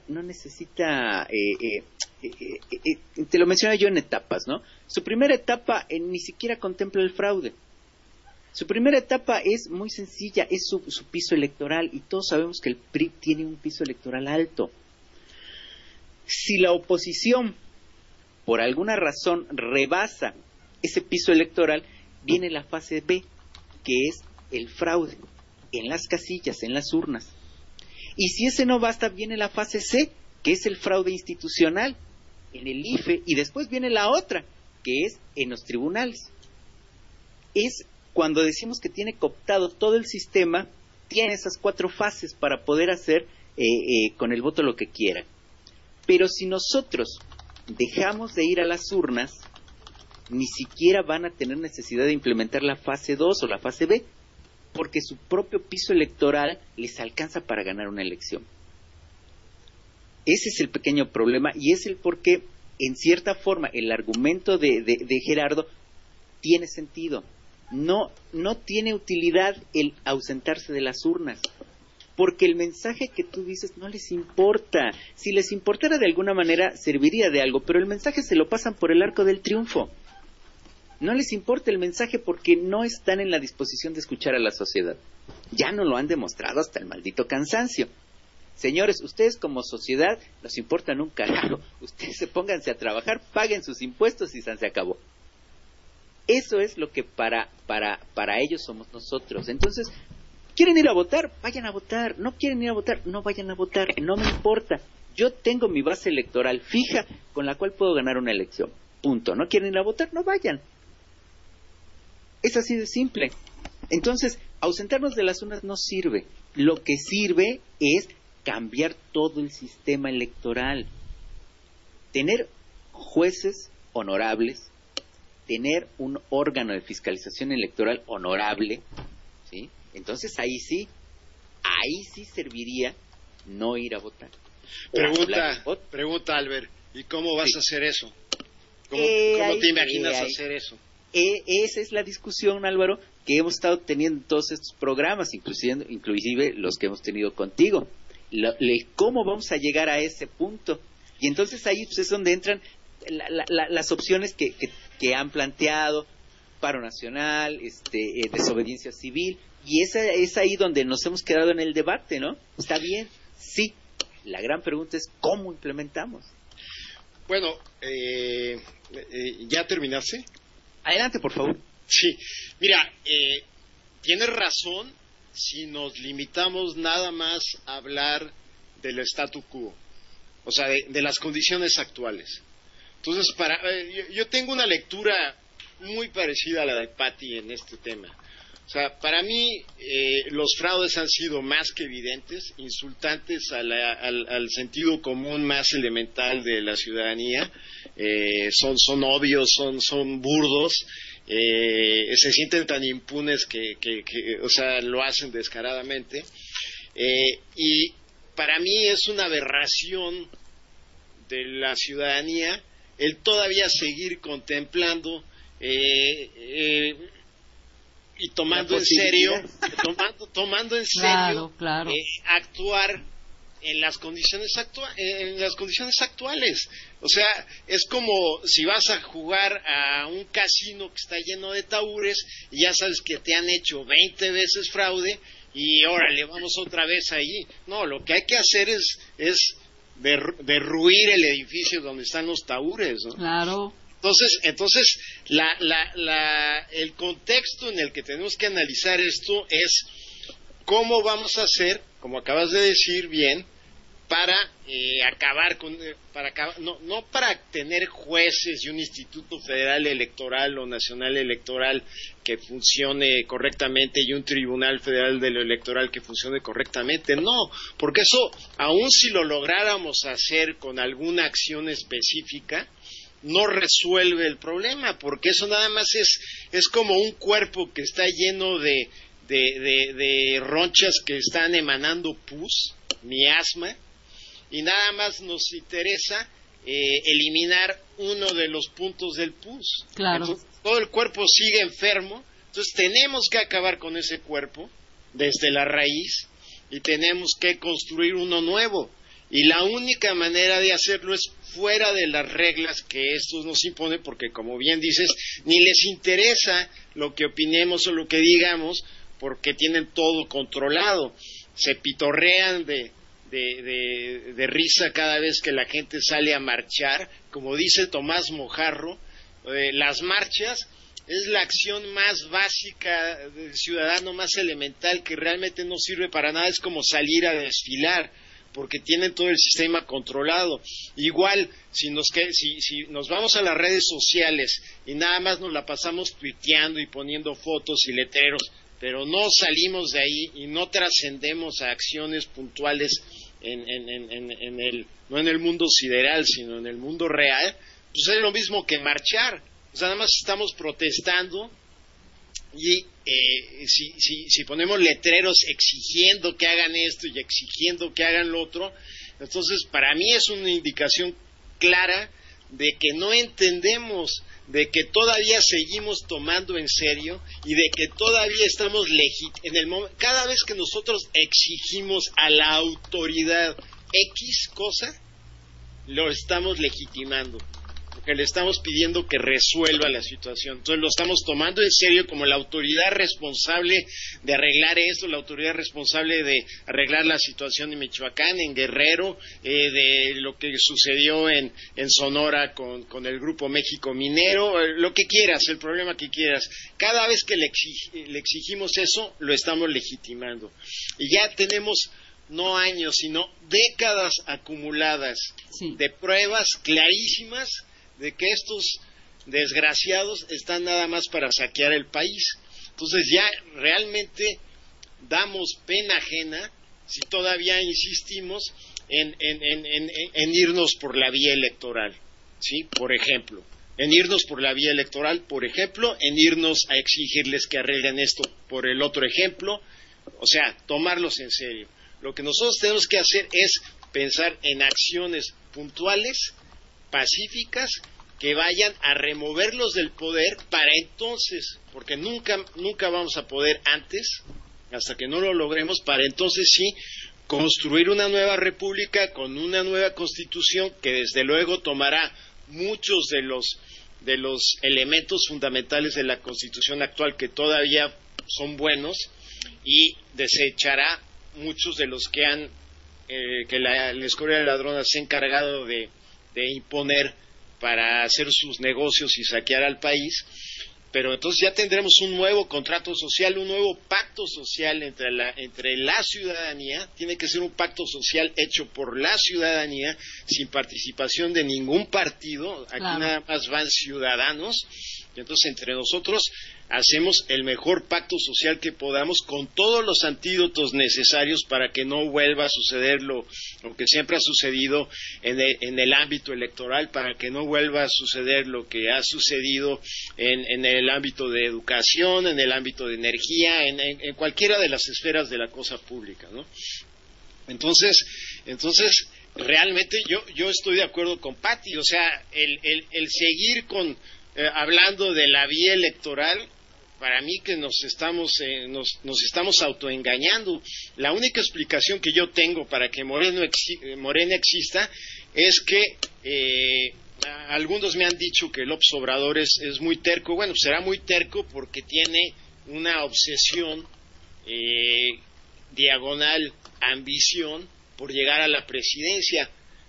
te lo mencioné yo en etapas, ¿no? Su primera etapa ni siquiera contempla el fraude. Su primera etapa es muy sencilla, es su piso electoral, y todos sabemos que el PRI tiene un piso electoral alto. Si la oposición, por alguna razón, rebasa ese piso electoral, viene la fase B, que es el fraude, en las casillas, en las urnas. Y si ese no basta, viene la fase C, que es el fraude institucional, en el IFE, y después viene la otra, que es en los tribunales. Es cuando decimos que tiene cooptado todo el sistema, tiene esas 4 fases para poder hacer con el voto lo que quiera. Pero si nosotros dejamos de ir a las urnas, ni siquiera van a tener necesidad de implementar la fase 2 o la fase B, porque su propio piso electoral les alcanza para ganar una elección. Ese es el pequeño problema, y es el por qué, en cierta forma, el argumento de Gerardo tiene sentido. No tiene utilidad el ausentarse de las urnas, porque el mensaje que tú dices no les importa. Si les importara, de alguna manera serviría de algo, pero el mensaje se lo pasan por el arco del triunfo. No les importa el mensaje porque no están en la disposición de escuchar a la sociedad. Ya no lo han demostrado hasta el maldito cansancio. Señores, ustedes como sociedad nos importan un carajo. Ustedes pónganse a trabajar, paguen sus impuestos y se acabó. Eso es lo que para ellos somos nosotros. Entonces, ¿quieren ir a votar? Vayan a votar. ¿No quieren ir a votar? No vayan a votar. No me importa. Yo tengo mi base electoral fija con la cual puedo ganar una elección. Punto. ¿No quieren ir a votar? No vayan. Es así de simple. Entonces, ausentarnos de las urnas no sirve. Lo que sirve es cambiar todo el sistema electoral. Tener jueces honorables, tener un órgano de fiscalización electoral honorable, ¿sí? Entonces ahí sí serviría no ir a votar.
Pregunta Albert, ¿y cómo vas a hacer eso? ¿Cómo te imaginas hacer eso?
Esa es la discusión, Álvaro, que hemos estado teniendo en todos estos programas, inclusive los que hemos tenido contigo. ¿Cómo vamos a llegar a ese punto? Y entonces ahí pues, es donde entran las opciones que han planteado: paro nacional, desobediencia civil, y es ahí donde nos hemos quedado en el debate, ¿no? Está bien, sí. La gran pregunta es ¿cómo implementamos?
Bueno, ¿ya terminaste?
Adelante, por favor.
Sí, mira, tienes razón si nos limitamos nada más a hablar del statu quo, o sea, de las condiciones actuales. Entonces, yo tengo una lectura muy parecida a la de Patti en este tema. O sea, para mí los fraudes han sido más que evidentes, insultantes al sentido común más elemental de la ciudadanía. Son obvios, son burdos, se sienten tan impunes que o sea, lo hacen descaradamente. Y para mí es una aberración de la ciudadanía el todavía seguir contemplando y tomando
La
en serio,
posibilidad.
tomando en
Claro,
serio
claro.
actuar en las condiciones actuales. O sea, es como si vas a jugar a un casino que está lleno de tahúres y ya sabes que te han hecho 20 veces fraude y órale, vamos otra vez ahí. No, lo que hay que hacer es derruir el edificio donde están los tahúres, ¿no?
Claro.
Entonces el contexto en el que tenemos que analizar esto es cómo vamos a hacer, como acabas de decir bien, para acabar con, no para tener jueces y un instituto federal electoral o nacional electoral que funcione correctamente y un tribunal federal de lo electoral que funcione correctamente, no, porque eso, aun si lo lográramos hacer con alguna acción específica, no resuelve el problema, porque eso nada más es como un cuerpo que está lleno de ronchas que están emanando pus, miasma, y nada más nos interesa eliminar uno de los puntos del pus.
Claro.
Entonces, todo el cuerpo sigue enfermo, entonces tenemos que acabar con ese cuerpo desde la raíz y tenemos que construir uno nuevo. Y la única manera de hacerlo es fuera de las reglas que estos nos imponen, porque como bien dices, ni les interesa lo que opinemos o lo que digamos, porque tienen todo controlado. Se pitorrean de risa cada vez que la gente sale a marchar. Como dice Tomás Mojarro, las marchas es la acción más básica del ciudadano, más elemental, que realmente no sirve para nada. Es como salir a desfilar, porque tienen todo el sistema controlado. Igual, si nos vamos a las redes sociales y nada más nos la pasamos tuiteando y poniendo fotos y letreros, pero no salimos de ahí y no trascendemos a acciones puntuales no en el mundo sideral, sino en el mundo real, pues es lo mismo que marchar. O sea, nada más estamos protestando y si ponemos letreros exigiendo que hagan esto y exigiendo que hagan lo otro, entonces para mí es una indicación clara de que no entendemos, de que todavía seguimos tomando en serio y de que todavía estamos cada vez que nosotros exigimos a la autoridad X cosa, lo estamos legitimando, porque le estamos pidiendo que resuelva la situación. Entonces lo estamos tomando en serio como la autoridad responsable de arreglar esto, la autoridad responsable de arreglar la situación en Michoacán, en Guerrero, de lo que sucedió en Sonora con el Grupo México Minero, lo que quieras, el problema que quieras. Cada vez que le exigimos eso, lo estamos legitimando. Y ya tenemos no años, sino décadas acumuladas de pruebas clarísimas de que estos desgraciados están nada más para saquear el país. Entonces ya realmente damos pena ajena si todavía insistimos en irnos por la vía electoral, ¿sí? Por ejemplo, en irnos por la vía electoral, por ejemplo, en irnos a exigirles que arreglen esto por el otro ejemplo, o sea, tomarlos en serio. Lo que nosotros tenemos que hacer es pensar en acciones puntuales, pacíficas, que vayan a removerlos del poder para entonces, porque nunca vamos a poder antes, hasta que no lo logremos, para entonces sí construir una nueva república con una nueva constitución que desde luego tomará muchos de los elementos fundamentales de la constitución actual que todavía son buenos y desechará muchos de los que la escoria ladrona se ha encargado de imponer para hacer sus negocios y saquear al país. Pero entonces ya tendremos un nuevo contrato social, un nuevo pacto social entre la ciudadanía. Tiene que ser un pacto social hecho por la ciudadanía, sin participación de ningún partido. Aquí nada más van ciudadanos. Y entonces entre nosotros hacemos el mejor pacto social que podamos, con todos los antídotos necesarios para que no vuelva a suceder lo que siempre ha sucedido en el ámbito electoral, para que no vuelva a suceder lo que ha sucedido en el ámbito de educación, en el ámbito de energía, en cualquiera de las esferas de la cosa pública, ¿no? Entonces realmente yo estoy de acuerdo con Patti. O sea, el seguir hablando de la vía electoral, para mí que nos estamos autoengañando. La única explicación que yo tengo para que Morena exista es que algunos me han dicho que López Obrador es muy terco. Bueno, será muy terco porque tiene una obsesión diagonal ambición por llegar a la presidencia.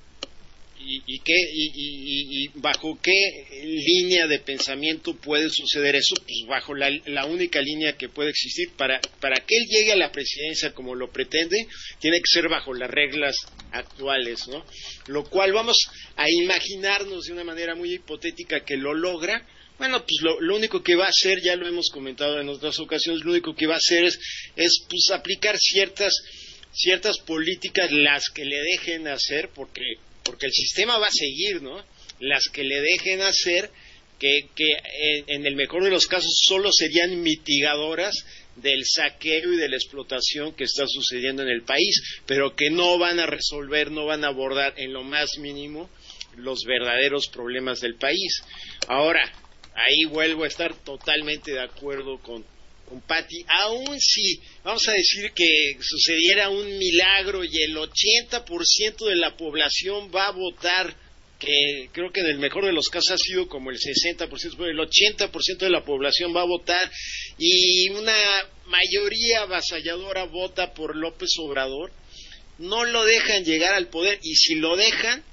¿Y bajo qué línea de pensamiento puede suceder eso? Pues bajo la única línea que puede existir. Para que él llegue a la presidencia como lo pretende, tiene que ser bajo las reglas actuales, ¿no? Lo cual vamos a imaginarnos de una manera muy hipotética que lo logra. Bueno, pues lo único que va a hacer, ya lo hemos comentado en otras ocasiones, lo único que va a hacer es pues aplicar ciertas políticas, las que le dejen hacer, porque el sistema va a seguir, ¿no? Las que le dejen hacer, que en el mejor de los casos solo serían mitigadoras del saqueo y de la explotación que está sucediendo en el país, pero que no van a resolver, no van a abordar en lo más mínimo los verdaderos problemas del país. Ahora, ahí vuelvo a estar totalmente de acuerdo con Patti, aún si vamos a decir que sucediera un milagro y el 80% de la población va a votar, que creo que en el mejor de los casos ha sido como el 60%, pero el 80% de la población va a votar y una mayoría avasalladora vota por López Obrador, no lo dejan llegar al poder, y si lo dejan,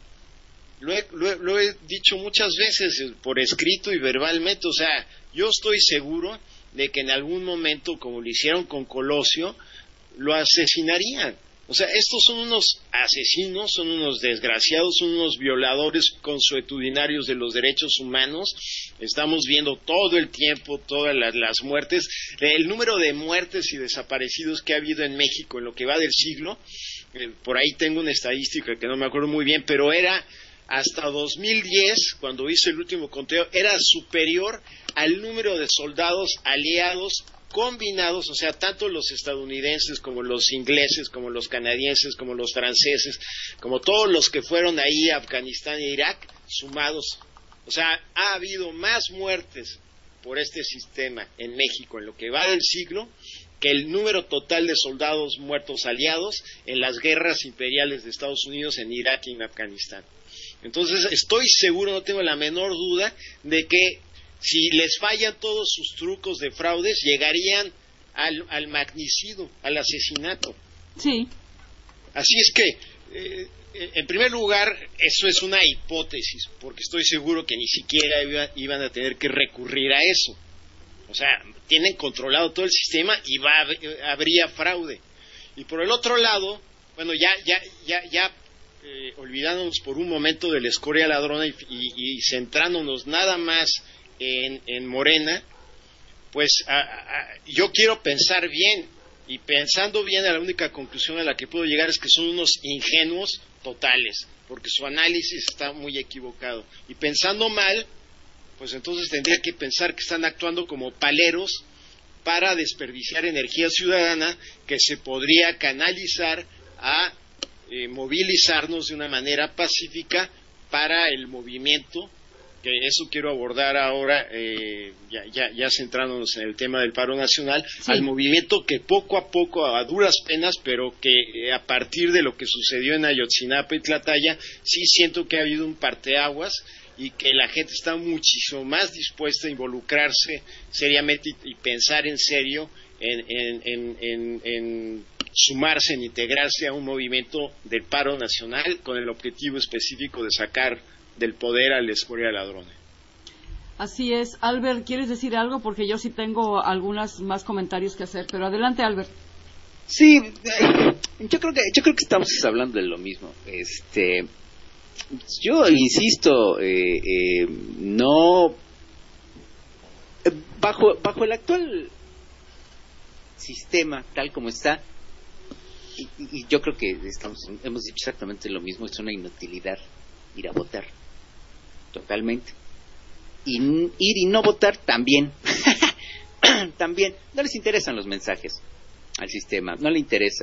lo he dicho muchas veces por escrito y verbalmente, o sea, yo estoy seguro de que en algún momento, como lo hicieron con Colosio, lo asesinarían. O sea, estos son unos asesinos, son unos desgraciados, son unos violadores consuetudinarios de los derechos humanos. Estamos viendo todo el tiempo todas las muertes, el número de muertes y desaparecidos que ha habido en México en lo que va del siglo. Por ahí tengo una estadística que no me acuerdo muy bien, pero era hasta 2010, cuando hice el último conteo, era superior al número de soldados aliados combinados, o sea, tanto los estadounidenses como los ingleses, como los canadienses, como los franceses, como todos los que fueron ahí a Afganistán e Irak, sumados. O sea, ha habido más muertes por este sistema en México en lo que va del siglo que el número total de soldados muertos aliados en las guerras imperiales de Estados Unidos en Irak y en Afganistán. Entonces, estoy seguro, no tengo la menor duda, de que si les fallan todos sus trucos de fraudes, llegarían al magnicidio, al asesinato.
Sí.
Así es que, en primer lugar, eso es una hipótesis, porque estoy seguro que ni siquiera iban a tener que recurrir a eso. O sea, tienen controlado todo el sistema y habría fraude. Y por el otro lado, bueno, ya olvidándonos por un momento de la escoria ladrona y centrándonos nada más en Morena, pues yo quiero pensar bien, y pensando bien, a la única conclusión a la que puedo llegar es que son unos ingenuos totales, porque su análisis está muy equivocado. Y pensando mal, pues entonces tendría que pensar que están actuando como paleros para desperdiciar energía ciudadana que se podría canalizar a movilizarnos de una manera pacífica para el movimiento, que eso quiero abordar ahora, ya centrándonos en el tema del paro nacional, sí, al movimiento que poco a poco, a duras penas, pero que a partir de lo que sucedió en Ayotzinapa y Tlaxcala, sí siento que ha habido un parteaguas y que la gente está muchísimo más dispuesta a involucrarse seriamente y pensar en serio en sumarse, en integrarse a un movimiento del paro nacional con el objetivo específico de sacar del poder a la escoria ladrona.
Así es. Albert, ¿quieres decir algo? Porque yo sí tengo algunos más comentarios que hacer, pero adelante, Albert.
Sí, yo creo que estamos hablando de lo mismo. Yo insisto, no, bajo el actual sistema tal como está, y yo creo que hemos dicho exactamente lo mismo, es una inutilidad ir a votar, totalmente. Y ir y no votar también. También no les interesan los mensajes al sistema, no le interesa.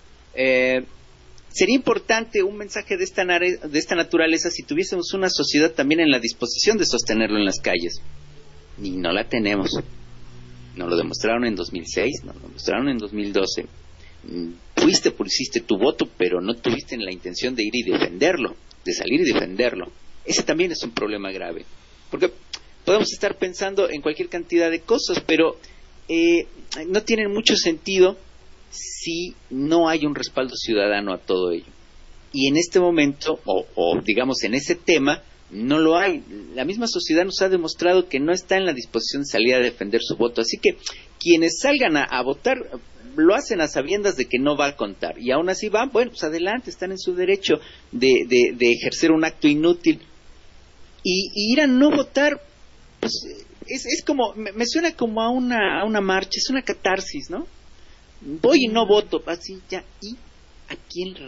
Sería importante un mensaje de esta naturaleza si tuviésemos una sociedad también en la disposición de sostenerlo en las calles, y no la tenemos. Nos lo demostraron en 2006, nos lo demostraron en 2012. Fuiste, pusiste tu voto, pero no tuviste la intención de ir y defenderlo, de salir y defenderlo. Ese también es un problema grave. Porque podemos estar pensando en cualquier cantidad de cosas, pero no tienen mucho sentido si no hay un respaldo ciudadano a todo ello. Y en este momento, o digamos en ese tema, no lo hay. La misma sociedad nos ha demostrado que no está en la disposición de salir a defender su voto. Así que quienes salgan a votar lo hacen a sabiendas de que no va a contar. Y aún así van, bueno, pues adelante, están en su derecho de ejercer un acto inútil. Y ir a no votar, pues es como, me suena como a una marcha, es una catarsis, ¿no? Voy y no voto, así ya. ¿Y a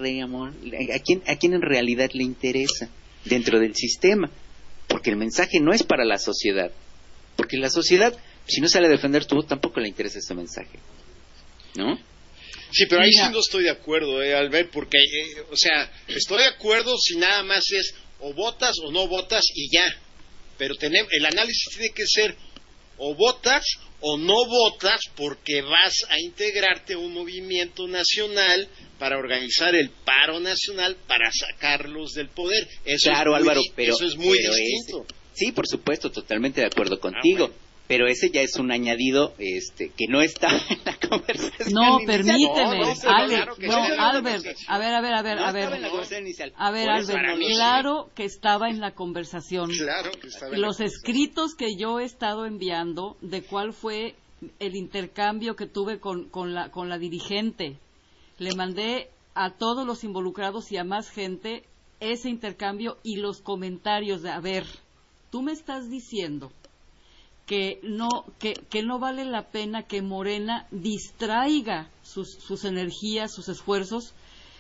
quién en realidad le interesa dentro del sistema? Porque el mensaje no es para la sociedad. Porque la sociedad, si no sale a defender tu voto, tampoco le interesa ese mensaje, ¿no?
Sí, pero ahí sí no estoy de acuerdo, Albert, porque, o sea, estoy de acuerdo si nada más es o votas o no votas y ya. Pero el análisis tiene que ser o votas o no votas porque vas a integrarte a un movimiento nacional para organizar el paro nacional para sacarlos del poder. Eso
claro,
es muy,
Álvaro,
eso es muy distinto.
Sí, por supuesto, totalmente de acuerdo contigo.
Bueno.
Pero ese ya es un añadido que no está en la conversación
No,
inicial.
permíteme,
No,
Albert,
que
no,
no,
Albert,
no,
a ver,
no estaba en la conversación inicial.
a ver,
Por eso
Albert,
para mí
claro que estaba en la conversación.
Claro que estaba en la
Los
conversación.
escritos que yo he estado enviando de cuál fue el intercambio que tuve con la dirigente, le mandé a todos los involucrados y a más gente ese intercambio y los comentarios de, a ver, tú me estás diciendo que no vale la pena que Morena distraiga sus energías, sus esfuerzos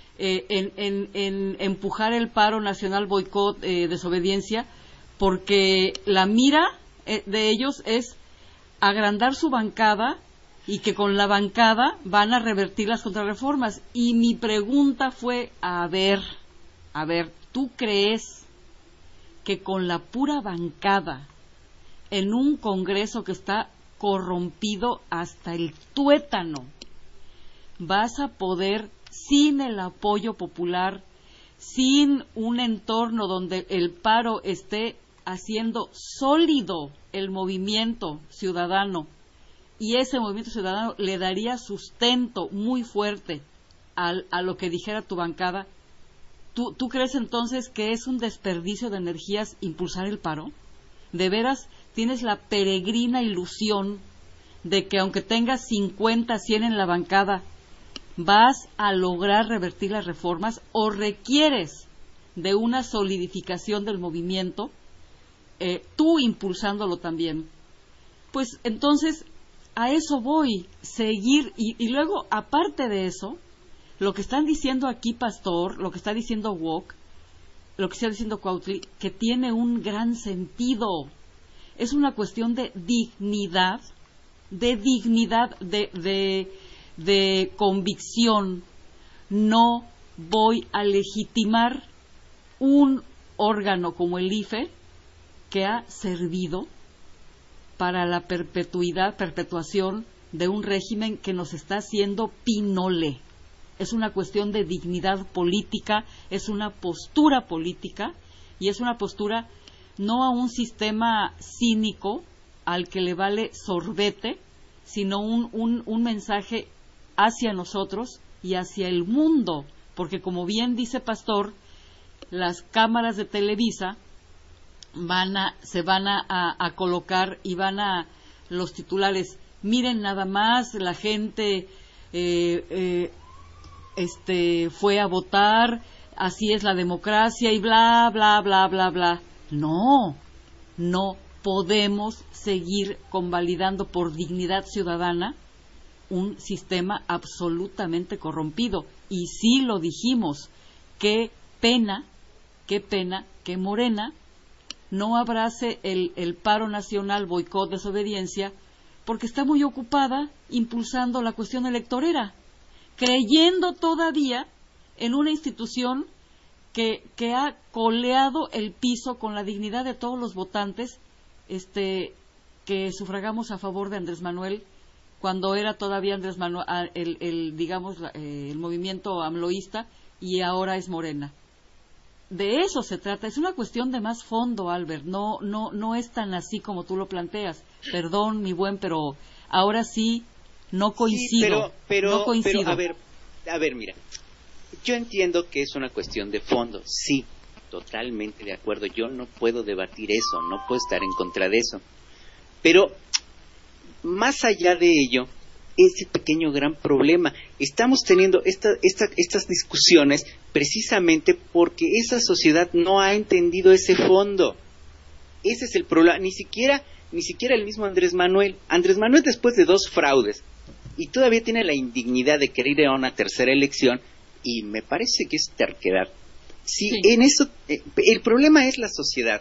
en empujar el paro nacional, boicot, desobediencia, porque la mira de ellos es agrandar su bancada y que con la bancada van a revertir las contrarreformas. Y mi pregunta fue, a ver, ¿tú crees que con la pura bancada en un Congreso que está corrompido hasta el tuétano, vas a poder, sin el apoyo popular, sin un entorno donde el paro esté haciendo sólido el movimiento ciudadano, y ese movimiento ciudadano le daría sustento muy fuerte a lo que dijera tu bancada? ¿Tú crees entonces que es un desperdicio de energías impulsar el paro? ¿De veras tienes la peregrina ilusión de que aunque tengas 50, 100 en la bancada, vas a lograr revertir las reformas, o requieres de una solidificación del movimiento, tú impulsándolo también? Pues entonces a eso voy, seguir, y luego aparte de eso, lo que están diciendo aquí Pastor, lo que está diciendo Wok, lo que está diciendo Cuautli, que tiene un gran sentido. Es una cuestión de dignidad, de convicción. No voy a legitimar un órgano como el IFE que ha servido para la perpetuación de un régimen que nos está haciendo pinole. Es una cuestión de dignidad política, es una postura política, y es una postura no a un sistema cínico al que le vale sorbete, sino un mensaje hacia nosotros y hacia el mundo, porque como bien dice Pastor, las cámaras de Televisa se van a colocar y los titulares, miren nada más, la gente fue a votar, así es la democracia y bla, bla, bla, bla, bla. No podemos seguir convalidando por dignidad ciudadana un sistema absolutamente corrompido. Y sí lo dijimos, qué pena que Morena no abrace el paro nacional, boicot, desobediencia, porque está muy ocupada impulsando la cuestión electorera, creyendo todavía en una institución que ha coleado el piso con la dignidad de todos los votantes que sufragamos a favor de Andrés Manuel cuando era todavía Andrés Manuel, el movimiento amloísta, y ahora es Morena. De eso se trata, es una cuestión de más fondo, Albert, no es tan así como tú lo planteas. Perdón, mi buen, pero ahora sí no coincido.
Sí, pero,
no coincido.
pero a ver, mira, yo entiendo que es una cuestión de fondo, sí, totalmente de acuerdo, yo no puedo debatir eso, no puedo estar en contra de eso, pero más allá de ello, ese pequeño gran problema, estamos teniendo estas discusiones precisamente porque esa sociedad no ha entendido ese fondo. Ese es el problema, ni siquiera el mismo Andrés Manuel, después de 2 fraudes, y todavía tiene la indignidad de querer ir a una tercera elección, y me parece que es terquedad. Sí. En eso, el problema es la sociedad,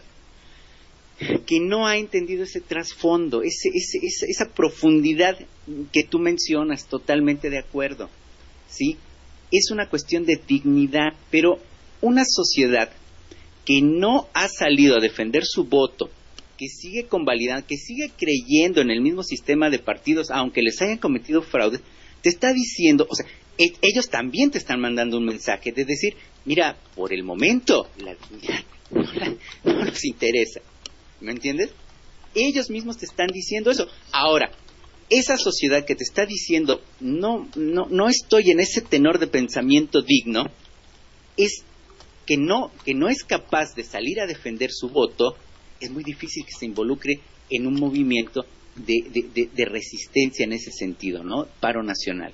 que no ha entendido ese trasfondo, esa profundidad que tú mencionas, totalmente de acuerdo, ¿sí? Es una cuestión de dignidad, pero una sociedad que no ha salido a defender su voto, que sigue convalidando, que sigue creyendo en el mismo sistema de partidos, aunque les hayan cometido fraude, te está diciendo, o sea, ellos también te están mandando un mensaje de decir, mira, por el momento la dignidad no nos interesa, ¿me entiendes? Ellos mismos te están diciendo eso. Ahora, esa sociedad que te está diciendo, no estoy en ese tenor de pensamiento digno, es que no es capaz de salir a defender su voto, es muy difícil que se involucre en un movimiento de resistencia en ese sentido, ¿no? Paro nacional.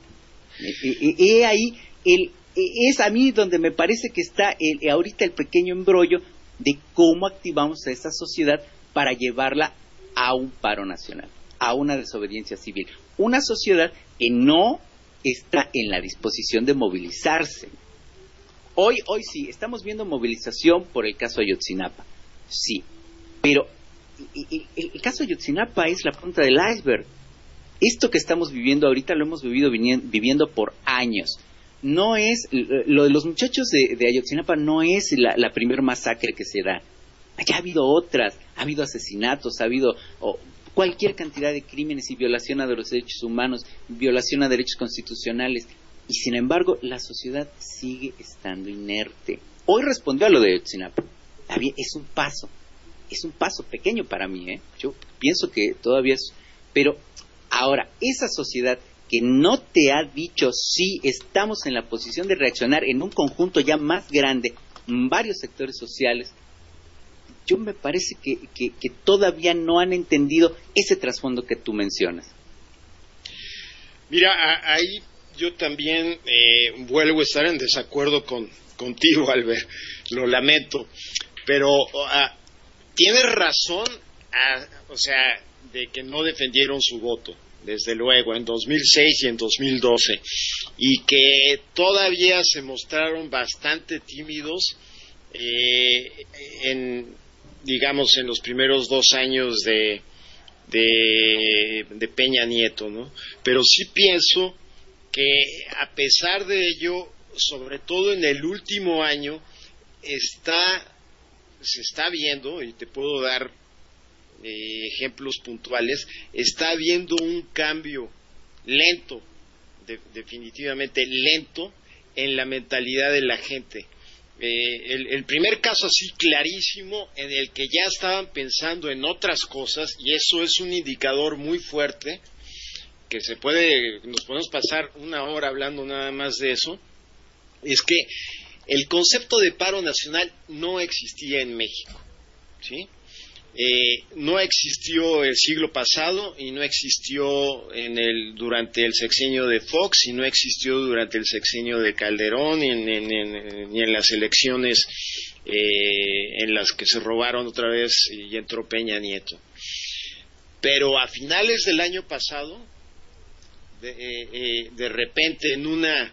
Ahí es a mí donde me parece que está ahorita el pequeño embrollo de cómo activamos a esa sociedad para llevarla a un paro nacional, a una desobediencia civil. Una sociedad que no está en la disposición de movilizarse. Hoy sí, estamos viendo movilización por el caso Ayotzinapa, sí, pero el caso Ayotzinapa es la punta del iceberg. Esto que estamos viviendo ahorita lo hemos viviendo por años. No es, lo de los muchachos de Ayotzinapa no es la primera masacre que se da. Ya ha habido otras, ha habido asesinatos, ha habido cualquier cantidad de crímenes y violación a los derechos humanos, violación a derechos constitucionales. Y sin embargo, la sociedad sigue estando inerte. Hoy respondió a lo de Ayotzinapa. Es un paso pequeño para mí, ¿eh? Yo pienso que todavía es... Pero ahora, esa sociedad que no te ha dicho sí, estamos en la posición de reaccionar en un conjunto ya más grande, varios sectores sociales, yo me parece que todavía no han entendido ese trasfondo que tú mencionas.
Mira, ahí yo también vuelvo a estar en desacuerdo contigo, Albert, lo lamento, pero tienes razón, o sea, de que no defendieron su voto, desde luego, en 2006 y en 2012, y que todavía se mostraron bastante tímidos en los primeros 2 años de Peña Nieto, ¿no? Pero sí pienso que a pesar de ello, sobre todo en el último año, se está viendo, y te puedo dar ejemplos puntuales, está habiendo un cambio lento, definitivamente lento, en la mentalidad de la gente. El primer caso así clarísimo en el que ya estaban pensando en otras cosas, y eso es un indicador muy fuerte, que nos podemos pasar 1 hora hablando nada más de eso, es que el concepto de paro nacional no existía en México, ¿sí? No existió el siglo pasado y no existió durante el sexenio de Fox y no existió durante el sexenio de Calderón ni en las elecciones en las que se robaron otra vez y entró Peña Nieto. Pero a finales del año pasado, de repente en una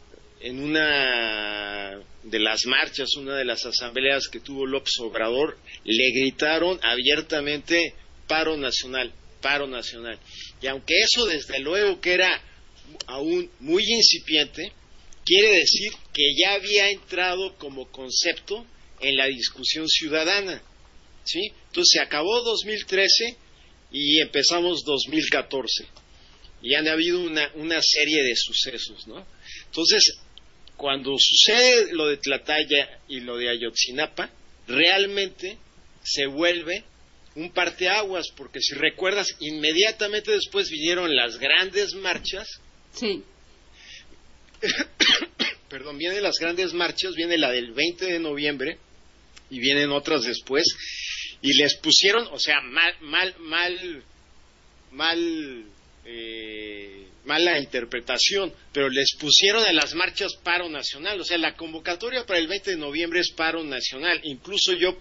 de las marchas, una de las asambleas que tuvo López Obrador, le gritaron abiertamente paro nacional. Y aunque eso desde luego que era aún muy incipiente, quiere decir que ya había entrado como concepto en la discusión ciudadana, ¿sí? Entonces se acabó 2013 y empezamos 2014. y han habido una serie de sucesos, ¿no? Entonces, cuando sucede lo de Tlataya y lo de Ayotzinapa, realmente se vuelve un parteaguas, porque si recuerdas, inmediatamente después vinieron las grandes marchas.
Sí.
Perdón, vienen las grandes marchas, viene la del 20 de noviembre y vienen otras después, y les pusieron, o sea, mala interpretación, pero les pusieron a las marchas paro nacional. O sea, la convocatoria para el 20 de noviembre es paro nacional. Incluso yo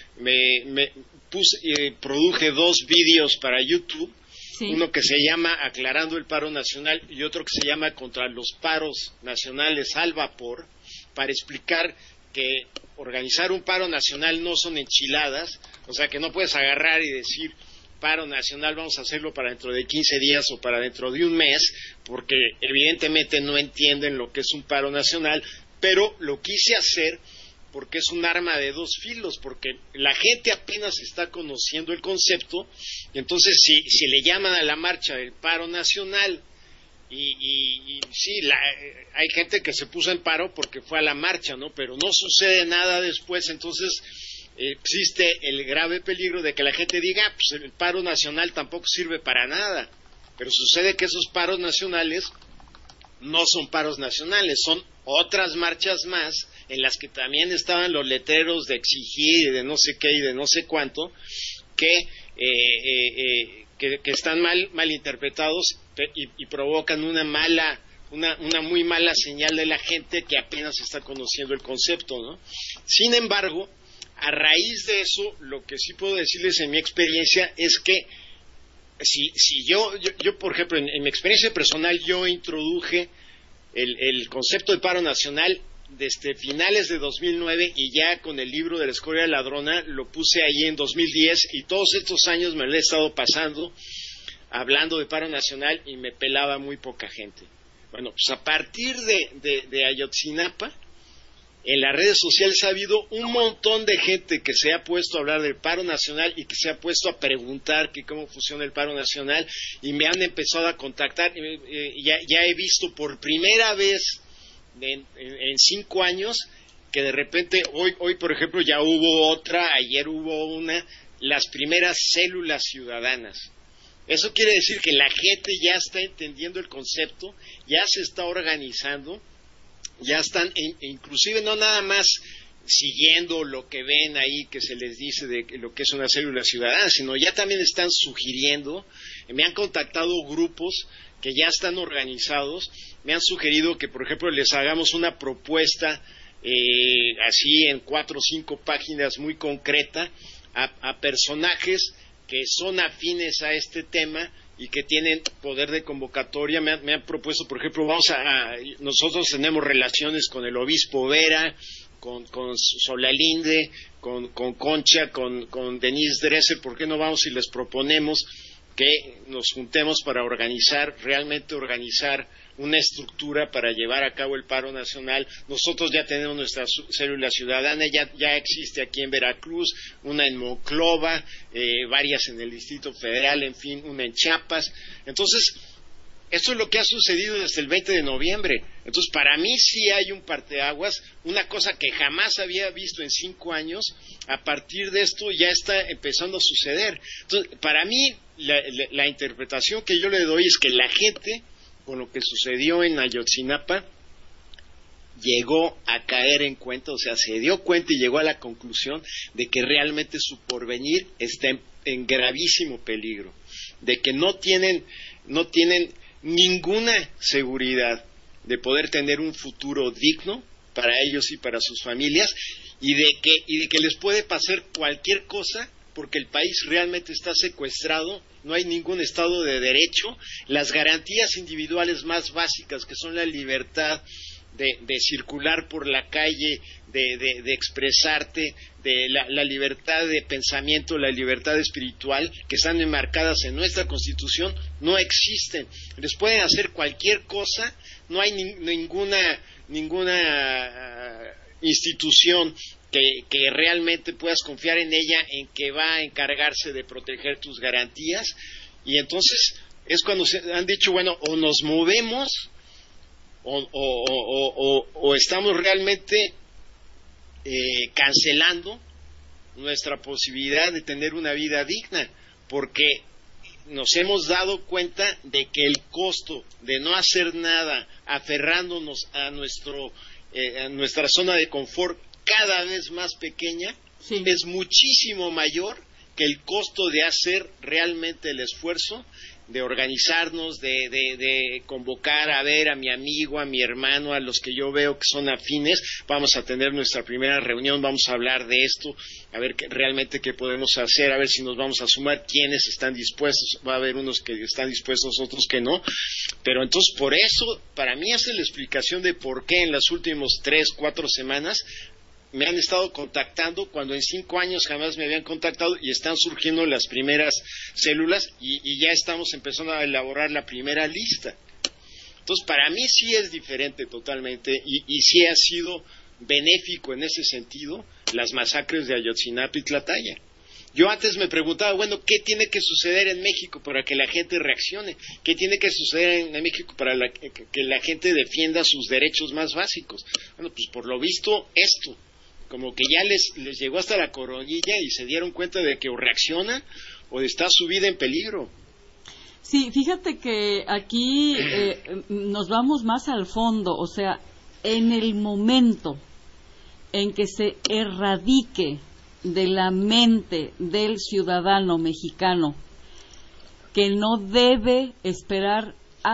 produje 2 vídeos para YouTube, sí. Uno que se llama Aclarando el Paro Nacional y otro que se llama Contra los Paros Nacionales al Vapor, para explicar que organizar un paro nacional no son enchiladas. O sea, que no puedes agarrar y decir paro nacional, vamos a hacerlo para dentro de 15 días o para dentro de un mes, porque evidentemente no entienden lo que es un paro nacional, pero lo quise hacer porque es un arma de 2 filos, porque la gente apenas está conociendo el concepto, y entonces si le llaman a la marcha del paro nacional, y sí, hay gente que se puso en paro porque fue a la marcha, ¿no? Pero no sucede nada después, entonces existe el grave peligro de que la gente diga, pues el paro nacional tampoco sirve para nada, pero sucede que esos paros nacionales no son paros nacionales, son otras marchas más en las que también estaban los letreros de exigir y de no sé qué y de no sé cuánto, que están mal interpretados y provocan una muy mala señal de la gente que apenas está conociendo el concepto, ¿no? Sin embargo, a raíz de eso, lo que sí puedo decirles en mi experiencia es que si yo por ejemplo, en mi experiencia personal, yo introduje el concepto de paro nacional desde finales de 2009, y ya con el libro de la escoria ladrona lo puse ahí en 2010, y todos estos años me lo he estado pasando hablando de paro nacional y me pelaba muy poca gente. Bueno, pues a partir de Ayotzinapa, en las redes sociales ha habido un montón de gente que se ha puesto a hablar del paro nacional y que se ha puesto a preguntar que cómo funciona el paro nacional, y me han empezado a contactar. Ya he visto por primera vez en 5 años que de repente, hoy por ejemplo ya hubo otra, ayer hubo una, las primeras células ciudadanas. Eso quiere decir que la gente ya está entendiendo el concepto, ya se está organizando, ya están, inclusive no nada más siguiendo lo que ven ahí que se les dice de lo que es una célula ciudadana, sino ya también están sugiriendo. Me han contactado grupos que ya están organizados, me han sugerido que, por ejemplo, les hagamos una propuesta así en 4 o 5 páginas muy concreta a personajes que son afines a este tema y que tienen poder de convocatoria. Me han propuesto, por ejemplo, nosotros tenemos relaciones con el obispo Vera, con Solalinde, con Concha, con Denise Dresser. ¿Por qué no vamos y les proponemos que nos juntemos para realmente organizar una estructura para llevar a cabo el paro nacional? Nosotros ya tenemos nuestra célula ciudadana, ya existe aquí en Veracruz, una en Monclova, varias en el Distrito Federal, en fin, una en Chiapas. Entonces, esto es lo que ha sucedido desde el 20 de noviembre. Entonces, para mí sí hay un parteaguas, una cosa que jamás había visto en 5 años. A partir de esto ya está empezando a suceder. Entonces, para mí, la interpretación que yo le doy es que la gente, con lo que sucedió en Ayotzinapa, llegó a caer en cuenta, o sea, se dio cuenta y llegó a la conclusión de que realmente su porvenir está en gravísimo peligro, de que no tienen ninguna seguridad de poder tener un futuro digno para ellos y para sus familias, y de que les puede pasar cualquier cosa, porque el país realmente está secuestrado, no hay ningún Estado de Derecho, las garantías individuales más básicas, que son la libertad de circular por la calle, de expresarte, de la libertad de pensamiento, la libertad espiritual, que están enmarcadas en nuestra Constitución, no existen. Les pueden hacer cualquier cosa, no hay ninguna institución que realmente puedas confiar en ella, en que va a encargarse de proteger tus garantías, y entonces es cuando se han dicho, bueno, o nos movemos o estamos realmente cancelando nuestra posibilidad de tener una vida digna, porque nos hemos dado cuenta de que el costo de no hacer nada, aferrándonos a nuestra zona de confort cada vez más pequeña,
Sí.
es muchísimo mayor que el costo de hacer realmente el esfuerzo de organizarnos, de convocar a ver a mi amigo, a mi hermano, a los que yo veo que son afines. Vamos a tener nuestra primera reunión, vamos a hablar de esto, a ver realmente qué podemos hacer, a ver si nos vamos a sumar, quiénes están dispuestos. Va a haber unos que están dispuestos, otros que no. Pero entonces, por eso, para mí esa es la explicación de por qué en las últimas 3, 4 semanas me han estado contactando cuando en 5 años jamás me habían contactado, y están surgiendo las primeras células y ya estamos empezando a elaborar la primera lista. Entonces, para mí sí es diferente totalmente y sí ha sido benéfico en ese sentido las masacres de Ayotzinapa y Tlahtaya. Yo antes me preguntaba, bueno, ¿qué tiene que suceder en México para que la gente reaccione? ¿Qué tiene que suceder en México para que la gente defienda sus derechos más básicos? Bueno, pues por lo visto esto, como que ya les llegó hasta la coronilla y se dieron cuenta de que o reaccionan o está su vida en peligro.
Sí, fíjate que aquí nos vamos más al fondo, o sea, en el momento en que se erradique de la mente del ciudadano mexicano que no debe esperar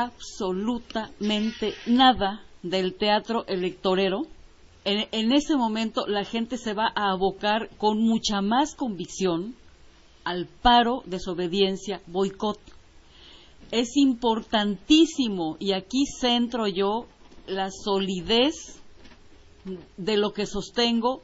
absolutamente nada del teatro electorero, en ese momento la gente se va a abocar con mucha más convicción al paro, desobediencia, boicot. Es importantísimo, y aquí centro yo la solidez de lo que sostengo.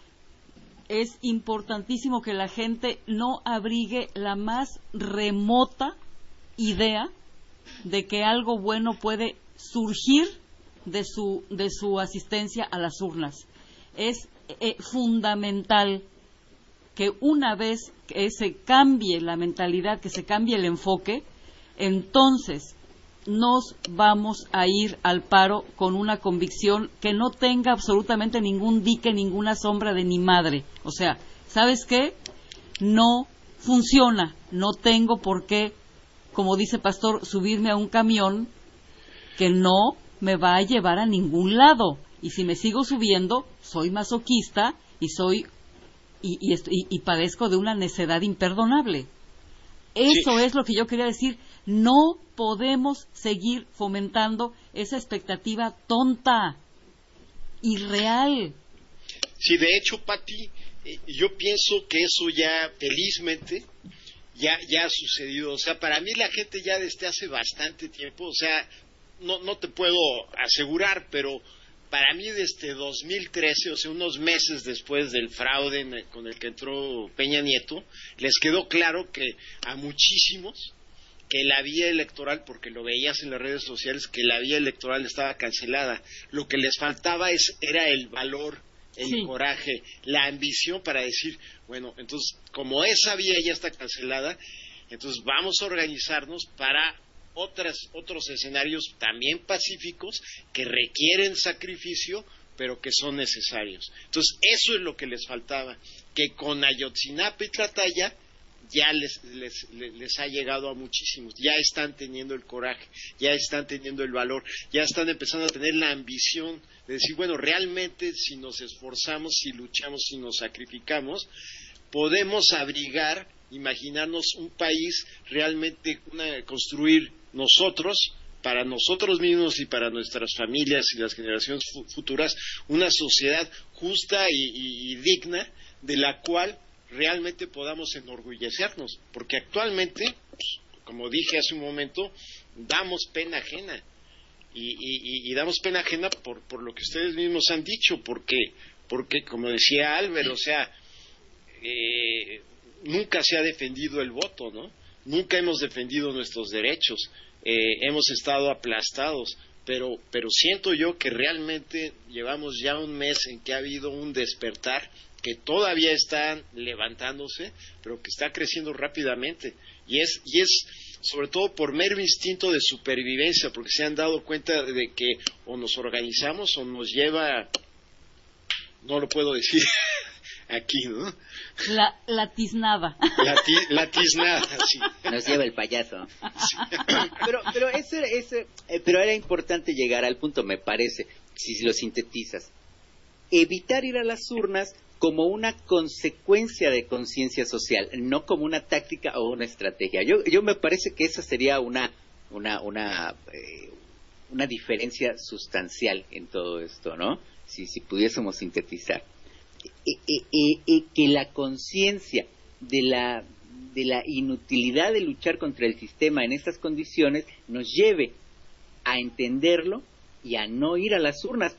Es importantísimo que la gente no abrigue la más remota idea de que algo bueno puede surgir de su asistencia a las urnas. Es fundamental que una vez que se cambie la mentalidad, que se cambie el enfoque, entonces nos vamos a ir al paro con una convicción que no tenga absolutamente ningún dique, ninguna sombra de ni madre. O sea, ¿sabes qué? No funciona. No tengo por qué, como dice Pastor, subirme a un camión que no me va a llevar a ningún lado. Y si me sigo subiendo, soy masoquista y padezco de una necedad imperdonable. Eso es lo que yo quería decir. No podemos seguir fomentando esa expectativa tonta, irreal.
Sí, de hecho, Pati, yo pienso que eso ya, felizmente, ya ha sucedido. O sea, para mí la gente ya desde hace bastante tiempo, o sea, no te puedo asegurar, pero para mí desde 2013, o sea, unos meses después del fraude con el que entró Peña Nieto, les quedó claro que a muchísimos que la vía electoral, porque lo veías en las redes sociales, que la vía electoral estaba cancelada. Lo que les faltaba era el valor, el coraje, la ambición para decir, bueno, entonces, como esa vía ya está cancelada, entonces vamos a organizarnos para otros escenarios también pacíficos que requieren sacrificio, pero que son necesarios. Entonces, eso es lo que les faltaba, que con Ayotzinapa y Tlahtaya ya les ha llegado a muchísimos, ya están teniendo el coraje, ya están teniendo el valor, ya están empezando a tener la ambición de decir, bueno, realmente si nos esforzamos, si luchamos, si nos sacrificamos, podemos abrigar, imaginarnos un país realmente, construir nosotros, para nosotros mismos y para nuestras familias y las generaciones futuras, una sociedad justa y digna, de la cual realmente podamos enorgullecernos, porque actualmente, pues, como dije hace un momento, damos pena ajena y damos pena ajena por lo que ustedes mismos han dicho, porque como decía Álvaro, o sea, nunca se ha defendido el voto, ¿no? Nunca hemos defendido nuestros derechos, hemos estado aplastados, pero siento yo que realmente llevamos ya un mes en que ha habido un despertar, que todavía están levantándose, pero que está creciendo rápidamente, y es sobre todo por mero instinto de supervivencia, porque se han dado cuenta de que o nos organizamos o nos lleva, no lo puedo decir aquí, ¿no?
La tiznada.
La tiznada, sí.
Nos lleva el payaso. Pero era importante llegar al punto, me parece, si lo sintetizas. Evitar ir a las urnas como una consecuencia de conciencia social, no como una táctica o una estrategia. Yo me parece que esa sería una diferencia sustancial en todo esto, ¿no? Si pudiésemos sintetizar. Que la conciencia de la inutilidad de luchar contra el sistema en estas condiciones nos lleve a entenderlo y a no ir a las urnas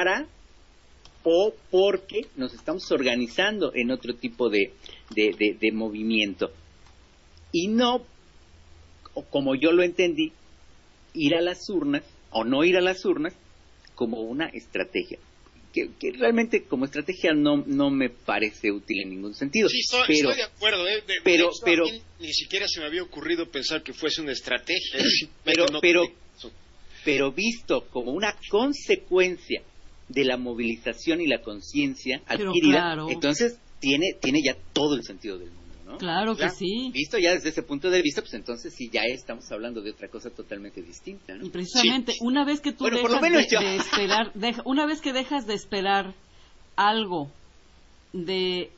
porque nos estamos organizando en otro tipo de movimiento. Y no, como yo lo entendí, ir a las urnas o no ir a las urnas como una estrategia. Que realmente como estrategia no me parece útil en ningún sentido.
Sí, estoy de acuerdo.
Pero
a mí ni siquiera se me había ocurrido pensar que fuese una estrategia.
Pero visto como una consecuencia de la movilización y la conciencia adquirida,
claro,
entonces tiene ya todo el sentido del mundo, ¿no?
Claro que sí.
Visto ya desde ese punto de vista, pues entonces sí ya estamos hablando de otra cosa totalmente distinta, ¿no?
Y precisamente,
sí,
una vez que tú dejas de esperar, una vez que dejas de esperar algo de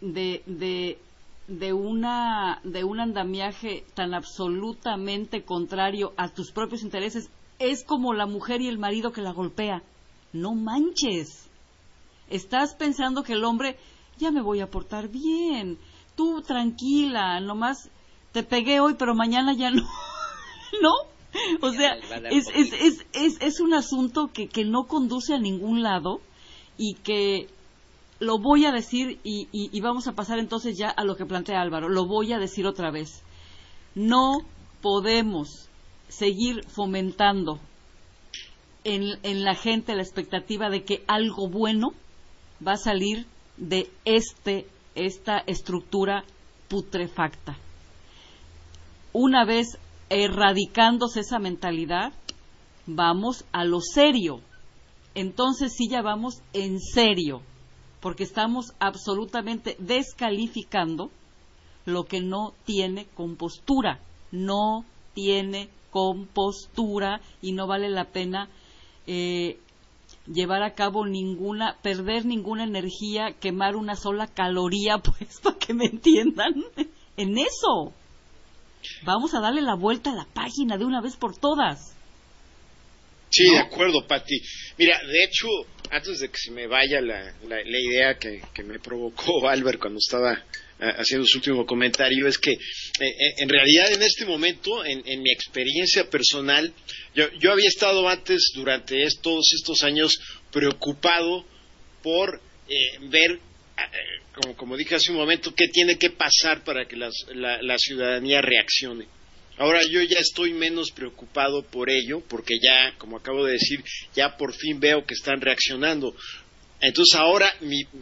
un andamiaje tan absolutamente contrario a tus propios intereses, es como la mujer y el marido que la golpea. No manches. Estás pensando que el hombre, ya me voy a portar bien, tú tranquila, nomás te pegué hoy, pero mañana ya no. ¿No? O sea, es un asunto que no conduce a ningún lado y que lo voy a decir y vamos a pasar entonces ya a lo que plantea Álvaro. Lo voy a decir otra vez. No podemos seguir fomentando en la gente la expectativa de que algo bueno va a salir de esta estructura putrefacta. Una vez erradicándose esa mentalidad, vamos a lo serio. Entonces sí ya vamos en serio, porque estamos absolutamente descalificando lo que no tiene compostura. No tiene compostura y no vale la pena llevar a cabo perder ninguna energía, quemar una sola caloría, pues, para que me entiendan, en eso. Vamos a darle la vuelta a la página de una vez por todas.
Sí,
¿no?
De acuerdo, Pati. Mira, de hecho, antes de que se me vaya la idea que me provocó Albert cuando estaba haciendo su último comentario, es que en realidad en este momento, en mi experiencia personal, yo había estado antes, durante todos estos años, preocupado por ver, como dije hace un momento, qué tiene que pasar para que la ciudadanía reaccione. Ahora yo ya estoy menos preocupado por ello, porque ya, como acabo de decir, ya por fin veo que están reaccionando. Entonces ahora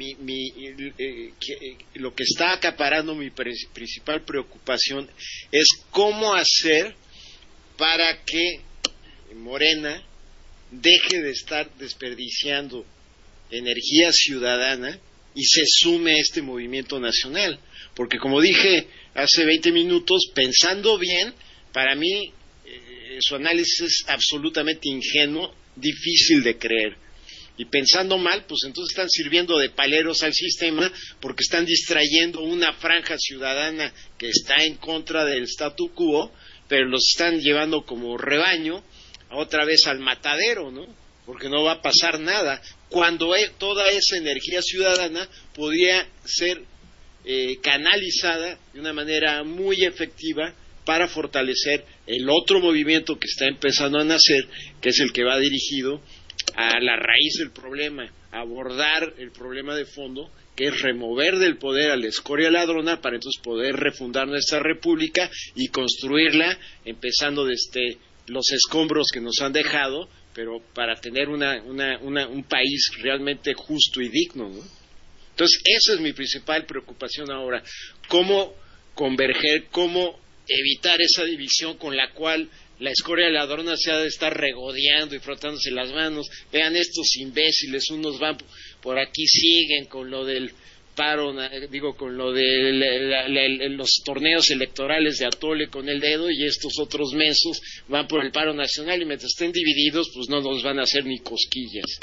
lo que está acaparando mi principal preocupación es cómo hacer para que Morena deje de estar desperdiciando energía ciudadana y se sume a este movimiento nacional. Porque como dije hace 20 minutos, pensando bien, para mí su análisis es absolutamente ingenuo, difícil de creer. Y pensando mal, pues entonces están sirviendo de paleros al sistema porque están distrayendo una franja ciudadana que está en contra del statu quo, pero los están llevando como rebaño otra vez al matadero, ¿no? Porque no va a pasar nada. Cuando toda esa energía ciudadana podría ser canalizada de una manera muy efectiva para fortalecer el otro movimiento que está empezando a nacer, que es el que va dirigido a la raíz del problema, abordar el problema de fondo, que es remover del poder a la escoria ladrona para entonces poder refundar nuestra república y construirla, empezando desde los escombros que nos han dejado, pero para tener un país realmente justo y digno, ¿no? Entonces, esa es mi principal preocupación ahora, cómo converger, cómo evitar esa división con la cual la escoria ladrona se ha de estar regodeando y frotándose las manos. Vean estos imbéciles, unos van por aquí, siguen con lo del paro, con lo de los torneos electorales de atole con el dedo, y estos otros mensos van por el paro nacional, y mientras estén divididos pues no nos van a hacer ni cosquillas.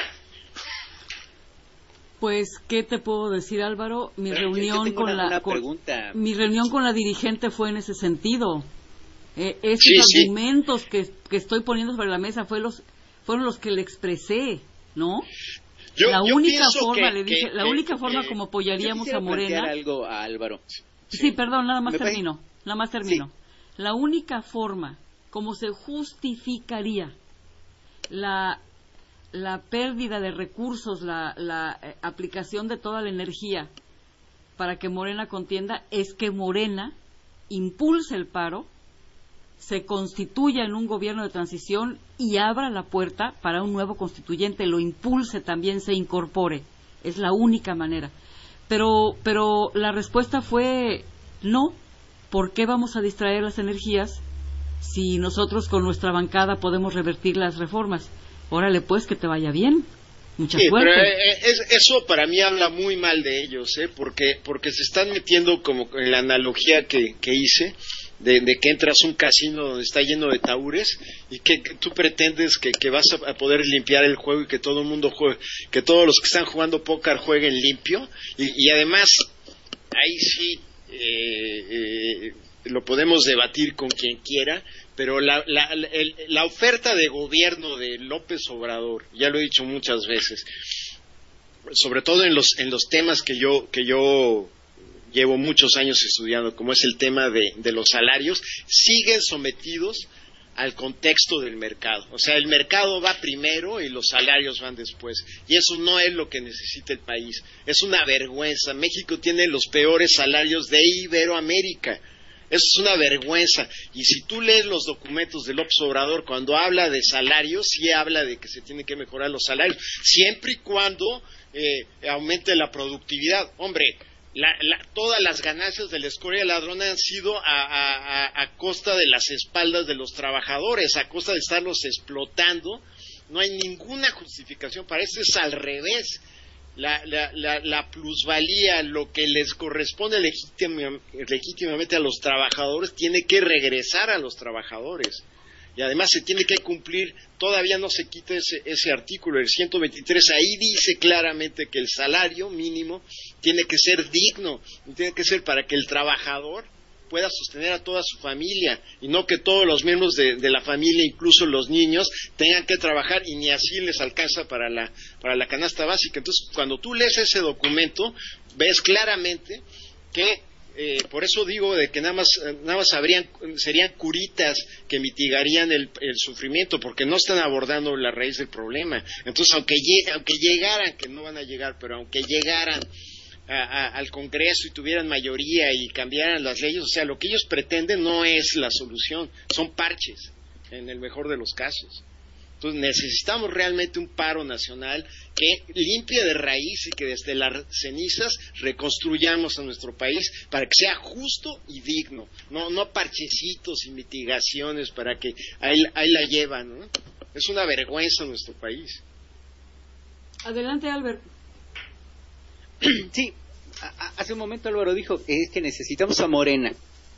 Pues, ¿qué te puedo decir, Álvaro? Mi reunión con mi reunión con la dirigente fue en ese sentido. Esos argumentos que estoy poniendo sobre la mesa fueron los que le expresé, ¿no? La única forma como apoyaríamos a Morena.
Algo a Álvaro.
Sí, perdón, nada más termino. Sí. La única forma como se justificaría la pérdida de recursos, la aplicación de toda la energía para que Morena contienda es que Morena impulse el paro, se constituya en un gobierno de transición y abra la puerta para un nuevo constituyente, lo impulse también, se incorpore. Es la única manera. Pero la respuesta fue no. ¿Por qué vamos a distraer las energías si nosotros con nuestra bancada podemos revertir las reformas? Órale, pues, que te vaya bien. Mucha suerte.
Pero eso para mí habla muy mal de ellos, porque se están metiendo como en la analogía que hice, de que entras a un casino donde está lleno de tahúres y que tú pretendes que vas a poder limpiar el juego y que todo el mundo juegue, que todos los que están jugando póker jueguen limpio, y además ahí sí lo podemos debatir con quien quiera, pero la oferta de gobierno de López Obrador, ya lo he dicho muchas veces, sobre todo en los temas que yo llevo muchos años estudiando, como es el tema de los salarios, siguen sometidos al contexto del mercado. O sea, el mercado va primero y los salarios van después. Y eso no es lo que necesita el país. Es una vergüenza. México tiene los peores salarios de Iberoamérica. Eso es una vergüenza. Y si tú lees los documentos de López Obrador, cuando habla de salarios, sí habla de que se tienen que mejorar los salarios, siempre y cuando aumente la productividad. Hombre, todas las ganancias de la escoria ladrona han sido a costa de las espaldas de los trabajadores, a costa de estarlos explotando. No hay ninguna justificación para eso, es al revés. La plusvalía, lo que les corresponde legítimamente a los trabajadores, tiene que regresar a los trabajadores. Y además se tiene que cumplir, todavía no se quita ese artículo, el 123, ahí dice claramente que el salario mínimo tiene que ser digno, tiene que ser para que el trabajador pueda sostener a toda su familia, y no que todos los miembros de la familia, incluso los niños, tengan que trabajar y ni así les alcanza para la canasta básica. Entonces, cuando tú lees ese documento, ves claramente que por eso digo de que nada más serían curitas que mitigarían el sufrimiento, porque no están abordando la raíz del problema. Entonces, aunque llegaran, que no van a llegar, pero aunque llegaran al Congreso y tuvieran mayoría y cambiaran las leyes, o sea, lo que ellos pretenden no es la solución, son parches, en el mejor de los casos. Entonces necesitamos realmente un paro nacional que limpie de raíz y que desde las cenizas reconstruyamos a nuestro país para que sea justo y digno, no parchecitos y mitigaciones para que ahí la llevan, ¿no? Es una vergüenza nuestro país.
Adelante, Albert.
Sí, hace un momento Álvaro dijo es que necesitamos a Morena.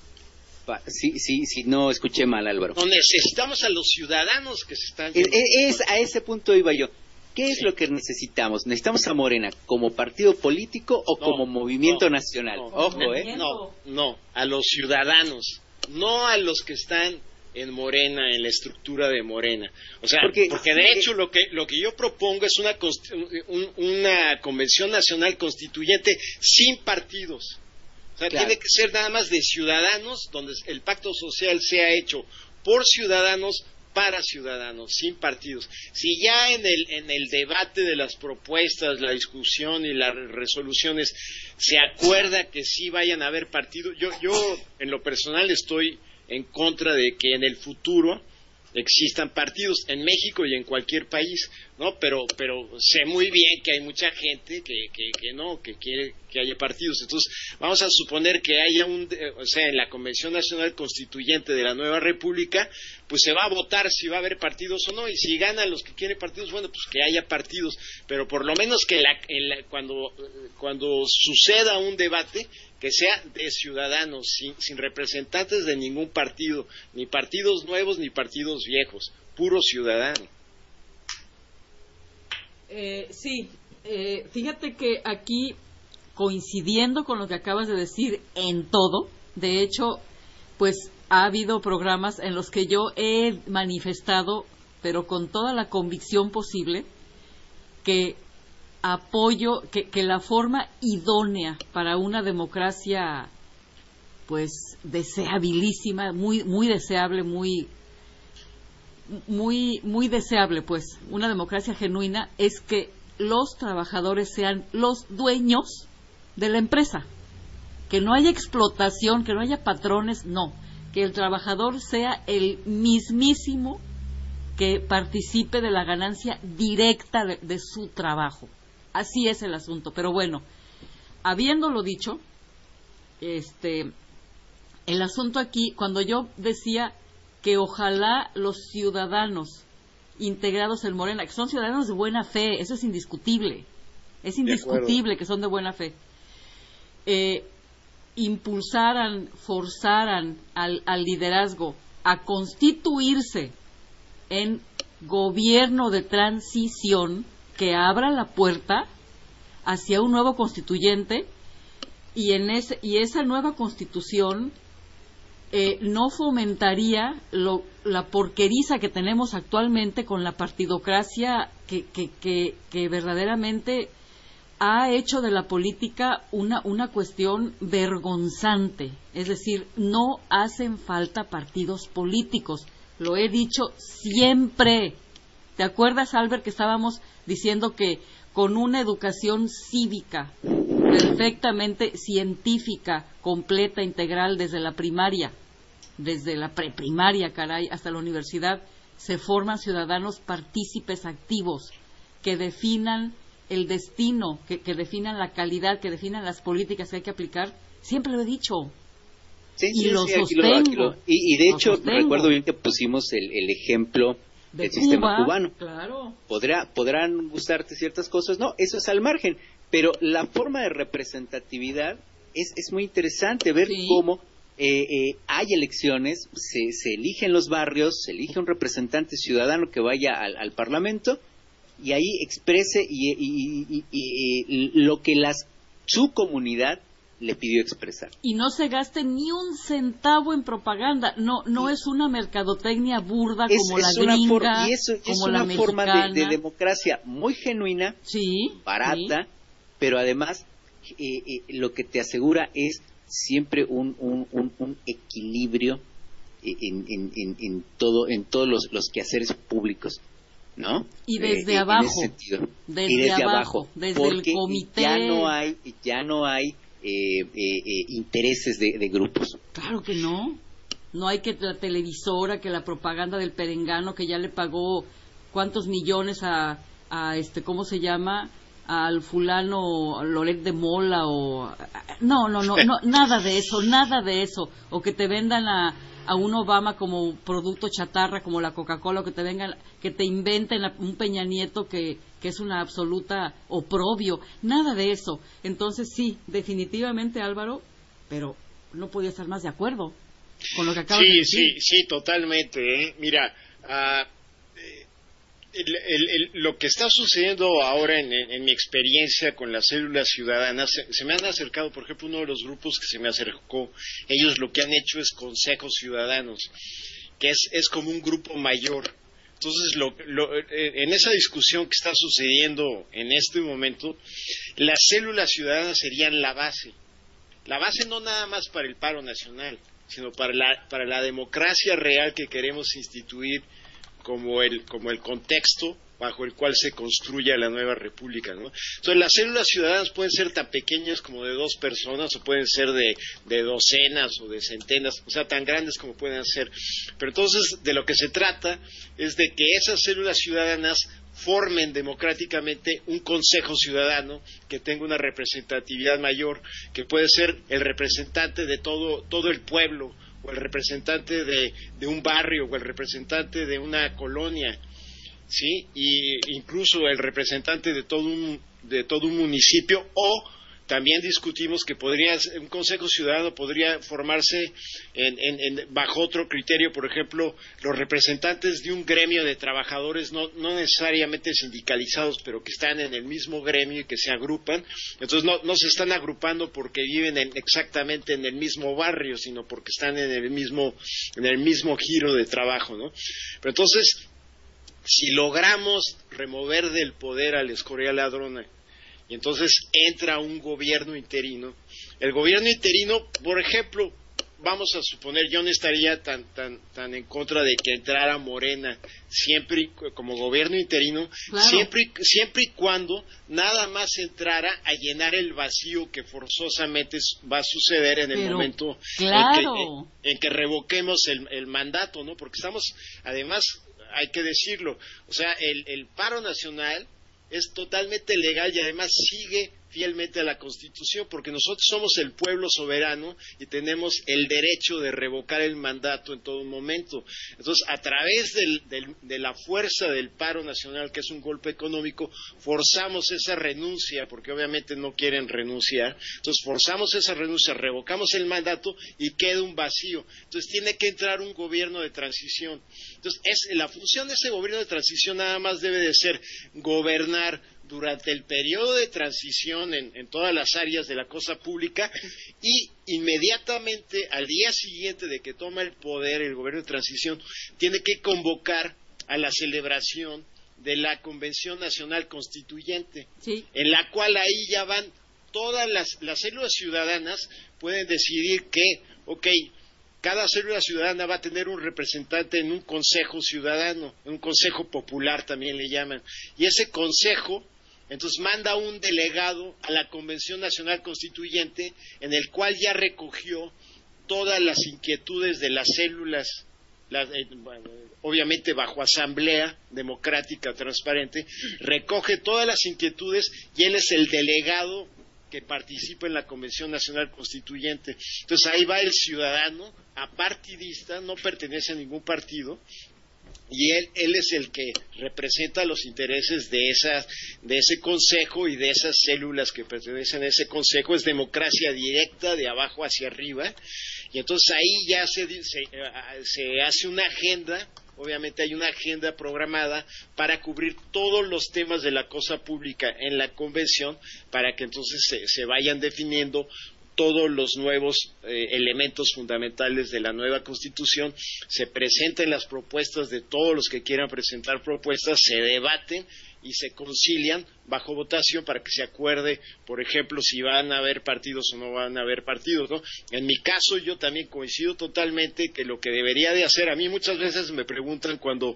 Sí, no escuché mal, Álvaro.
No, necesitamos a los ciudadanos que se están...
A ese punto iba yo. ¿Qué es lo que necesitamos? ¿Necesitamos a Morena como partido político o como movimiento nacional? Ojo,
No, a los ciudadanos, no a los que están en Morena, en la estructura de Morena. O sea, porque de hecho lo que yo propongo es una convención nacional constituyente sin partidos. O sea, claro, tiene que ser nada más de ciudadanos, donde el pacto social sea hecho por ciudadanos, para ciudadanos, sin partidos. Si ya en el debate de las propuestas, la discusión y las resoluciones se acuerda que sí vayan a haber partidos, yo en lo personal estoy en contra de que en el futuro existan partidos en México y en cualquier país, ¿no? Pero sé muy bien que hay mucha gente que no, que quiere que haya partidos. Entonces, vamos a suponer que haya o sea, en la Convención Nacional Constituyente de la Nueva República, pues se va a votar si va a haber partidos o no, y si ganan los que quieren partidos, bueno, pues que haya partidos, pero por lo menos que cuando suceda un debate, que sea de ciudadanos, sin representantes de ningún partido, ni partidos nuevos ni partidos viejos, puro ciudadano.
Sí, fíjate que aquí, coincidiendo con lo que acabas de decir en todo, de hecho, pues ha habido programas en los que yo he manifestado, pero con toda la convicción posible, que apoyo que la forma idónea para una democracia pues deseabilísima, muy deseable, muy deseable, pues una democracia genuina, es que los trabajadores sean los dueños de la empresa, que no haya explotación, que no haya patrones, no, que el trabajador sea el mismísimo que participe de la ganancia directa de su trabajo. Así es el asunto, pero bueno, habiéndolo dicho, el asunto aquí, cuando yo decía que ojalá los ciudadanos integrados en Morena, que son ciudadanos de buena fe, eso es indiscutible que son de buena fe, impulsaran, forzaran al liderazgo a constituirse en gobierno de transición que abra la puerta hacia un nuevo constituyente y esa nueva constitución no fomentaría la porqueriza que tenemos actualmente con la partidocracia que verdaderamente ha hecho de la política una cuestión vergonzante. Es decir, no hacen falta partidos políticos. Lo he dicho siempre. ¿Te acuerdas, Albert, que estábamos diciendo que con una educación cívica perfectamente científica, completa, integral, desde la primaria, desde la preprimaria, hasta la universidad, se forman ciudadanos partícipes activos que definan el destino, que definan la calidad, que definan las políticas que hay que aplicar? Siempre lo he dicho.
Sí,
lo sostengo.
Y de hecho, recuerdo bien que pusimos el ejemplo del sistema cubano.
Claro.
Podrán gustarte ciertas cosas, no, eso es al margen, pero la forma de representatividad es muy interesante ver cómo hay elecciones, se eligen los barrios, se elige un representante ciudadano que vaya al Parlamento y ahí exprese lo que su comunidad le pidió expresar.
Y no se gaste ni un centavo en propaganda. No es una mercadotecnia burda como la gringa, como la mexicana. Es una forma
de democracia muy genuina, barata, pero además lo que te asegura es siempre un equilibrio en todos los quehaceres públicos, ¿no?
Y desde abajo, desde el comité.
Ya no hay intereses de grupos.
Claro que no. No hay que la televisora, que la propaganda del perengano que ya le pagó cuántos millones a ¿cómo se llama? Al fulano Loret de Mola o no, nada de eso, o que te vendan a un Obama como producto chatarra, como la Coca-Cola, o que te inventen un Peña Nieto que es una absoluta oprobio, nada de eso. Entonces sí, definitivamente, Álvaro, pero no podía estar más de acuerdo con lo que acabas de decir.
Sí, totalmente. Mira, lo que está sucediendo ahora en mi experiencia con las células ciudadanas, se me han acercado, por ejemplo, uno de los grupos que se me acercó, ellos lo que han hecho es consejos ciudadanos, que es como un grupo mayor. Entonces, en esa discusión que está sucediendo en este momento, las células ciudadanas serían la base no nada más para el paro nacional, sino para la democracia real que queremos instituir como el contexto bajo el cual se construya la nueva república, ¿no? Entonces, las células ciudadanas pueden ser tan pequeñas como de 2 personas, o pueden ser de docenas o de centenas, o sea, tan grandes como pueden ser. Pero entonces, de lo que se trata es de que esas células ciudadanas formen democráticamente un consejo ciudadano que tenga una representatividad mayor, que puede ser el representante de todo el pueblo, o el representante de un barrio, o el representante de una colonia, ¿sí? Y incluso el representante de todo un municipio, o también discutimos que un consejo ciudadano podría formarse bajo otro criterio, por ejemplo, los representantes de un gremio de trabajadores, no necesariamente sindicalizados, pero que están en el mismo gremio y que se agrupan. Entonces no se están agrupando porque viven exactamente en el mismo barrio, sino porque están en el mismo giro de trabajo, ¿no? Pero entonces, si logramos remover del poder a la escoria ladrona, y entonces entra un gobierno interino. El gobierno interino, por ejemplo, vamos a suponer, yo no estaría tan en contra de que entrara Morena siempre como gobierno interino,
claro,
siempre y cuando nada más entrara a llenar el vacío que forzosamente va a suceder en el momento
claro,
en que revoquemos el mandato, ¿no? Porque además, hay que decirlo, o sea, el paro nacional es totalmente legal y además sigue fielmente a la Constitución, porque nosotros somos el pueblo soberano y tenemos el derecho de revocar el mandato en todo momento. Entonces, a través de la fuerza del paro nacional, que es un golpe económico, forzamos esa renuncia, porque obviamente no quieren renunciar. Entonces, forzamos esa renuncia, revocamos el mandato y queda un vacío. Entonces, tiene que entrar un gobierno de transición. Entonces, la función de ese gobierno de transición nada más debe de ser gobernar durante el periodo de transición en todas las áreas de la cosa pública, y inmediatamente al día siguiente de que toma el poder el gobierno de transición tiene que convocar a la celebración de la Convención Nacional Constituyente,
sí,
en la cual ahí ya van todas las células ciudadanas, pueden decidir que, cada célula ciudadana va a tener un representante en un consejo ciudadano, un consejo popular también le llaman, y ese consejo entonces manda un delegado a la Convención Nacional Constituyente, en el cual ya recogió todas las inquietudes de las células, obviamente bajo asamblea democrática, transparente, recoge todas las inquietudes y él es el delegado que participa en la Convención Nacional Constituyente. Entonces ahí va el ciudadano apartidista, no pertenece a ningún partido, y él es el que representa los intereses de ese consejo y de esas células que pertenecen a ese consejo. Es democracia directa de abajo hacia arriba, y entonces ahí ya se hace una agenda. Obviamente hay una agenda programada para cubrir todos los temas de la cosa pública en la convención, para que entonces se vayan definiendo todos los nuevos elementos fundamentales de la nueva Constitución. Se presenten las propuestas de todos los que quieran presentar propuestas, se debaten y se concilian bajo votación para que se acuerde, por ejemplo, si van a haber partidos o no van a haber partidos, ¿no? En mi caso, yo también coincido totalmente que lo que debería de hacer, a mí muchas veces me preguntan cuando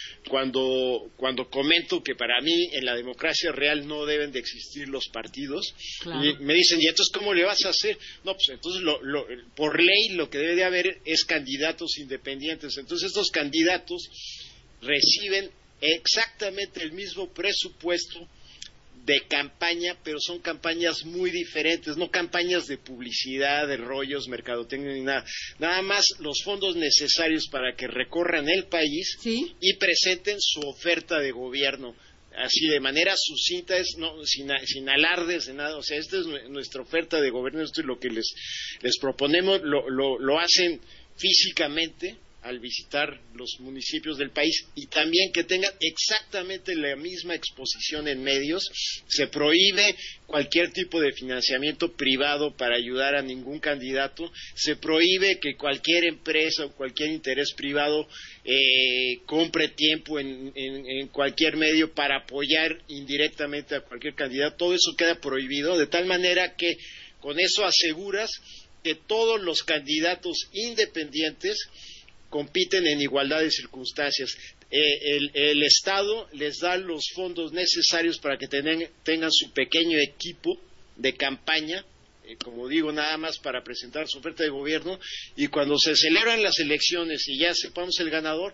comento que para mí en la democracia real no deben de existir los partidos, claro, y me dicen, ¿y entonces cómo le vas a hacer? No, pues entonces por ley lo que debe de haber es candidatos independientes. Entonces estos candidatos reciben exactamente el mismo presupuesto de campaña, pero son campañas muy diferentes, no campañas de publicidad, de rollos, mercadotecnia ni nada. Nada más los fondos necesarios para que recorran el país, ¿sí?, y presenten su oferta de gobierno. Así de manera sucinta, sin alardes de nada. O sea, esta es nuestra oferta de gobierno, esto es lo que les proponemos. Lo hacen físicamente al visitar los municipios del país, y también que tengan exactamente la misma exposición en medios. Se prohíbe cualquier tipo de financiamiento privado para ayudar a ningún candidato. Se prohíbe que cualquier empresa o cualquier interés privado compre tiempo en cualquier medio para apoyar indirectamente a cualquier candidato. Todo eso queda prohibido, de tal manera que con eso aseguras que todos los candidatos independientes compiten en igualdad de circunstancias. el Estado les da los fondos necesarios para que tengan su pequeño equipo de campaña, como digo, nada más para presentar su oferta de gobierno, y cuando se celebran las elecciones y ya sepamos el ganador,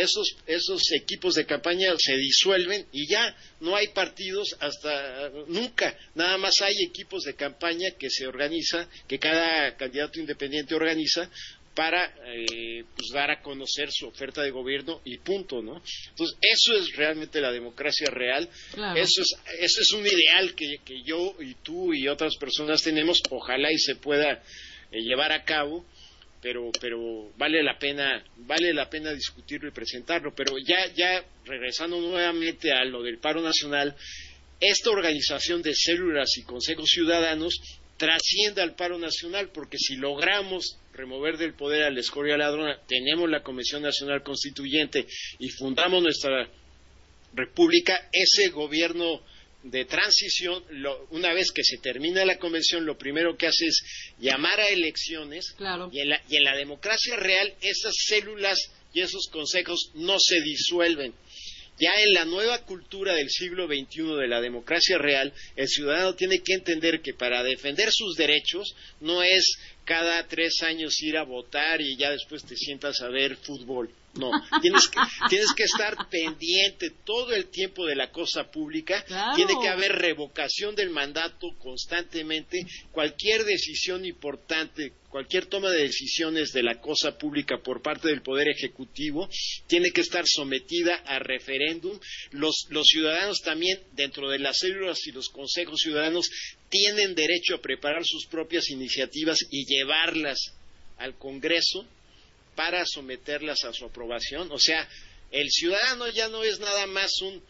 esos equipos de campaña se disuelven y ya no hay partidos hasta nunca, nada más hay equipos de campaña que se organiza, que cada candidato independiente organiza para pues dar a conocer su oferta de gobierno y punto, ¿no? Entonces, eso es realmente la democracia real.
Claro.
Eso es un ideal que yo y tú y otras personas tenemos, ojalá y se pueda llevar a cabo, pero vale la pena discutirlo y presentarlo. Pero ya regresando nuevamente a lo del paro nacional, esta organización de células y consejos ciudadanos trasciende al paro nacional, porque si logramos remover del poder a la escoria ladrona, tenemos la Convención Nacional Constituyente y fundamos nuestra república, ese gobierno de transición, una vez que se termina la convención, lo primero que hace es llamar a elecciones.
Claro.
Y en la democracia real esas células y esos consejos no se disuelven. Ya en la nueva cultura del siglo XXI de la democracia real, el ciudadano tiene que entender que para defender sus derechos no es cada 3 años ir a votar y ya después te sientas a ver fútbol. No, tienes que estar pendiente todo el tiempo de la cosa pública.
Claro.
Tiene que haber revocación del mandato constantemente. Cualquier decisión importante, cualquier toma de decisiones de la cosa pública por parte del Poder Ejecutivo tiene que estar sometida a referéndum. Los ciudadanos también, dentro de las células y los consejos ciudadanos, tienen derecho a preparar sus propias iniciativas y llevarlas al Congreso para someterlas a su aprobación. O sea, el ciudadano ya no es nada más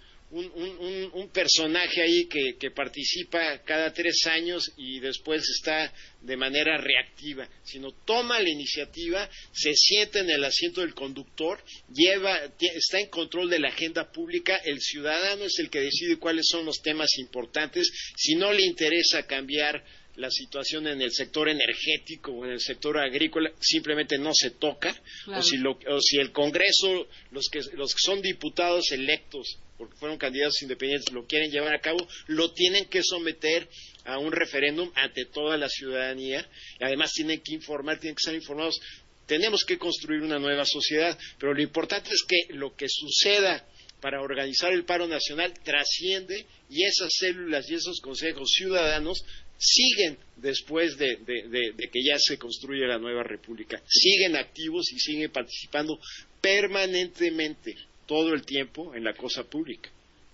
un personaje ahí que participa cada 3 años y después está de manera reactiva, sino toma la iniciativa, se sienta en el asiento del conductor, está en control de la agenda pública. El ciudadano es el que decide cuáles son los temas importantes. Si no le interesa cambiar la situación en el sector energético o en el sector agrícola, simplemente no se toca.
Claro.
O si el Congreso, los que son diputados electos porque fueron candidatos independientes, lo quieren llevar a cabo, lo tienen que someter a un referéndum ante toda la ciudadanía, y además tienen que estar informados. Tenemos que construir una nueva sociedad, pero lo importante es que lo que suceda para organizar el paro nacional trasciende, y esas células y esos consejos ciudadanos siguen después de que ya se construye la nueva república, siguen activos y siguen participando permanentemente todo el tiempo en la cosa pública.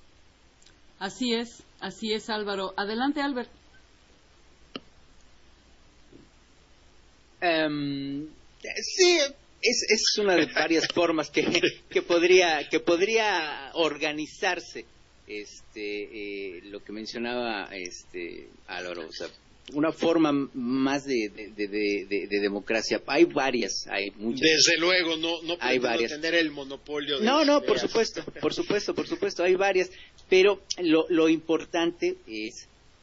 Así es, Álvaro. Adelante, Albert.
Sí, es una de varias formas que podría organizarse lo que mencionaba Álvaro, o sea, una forma más de democracia. Hay varias, hay muchas.
Desde luego, no
hay
pretendo tener el monopolio de
No, por supuesto, hay varias, pero lo importante es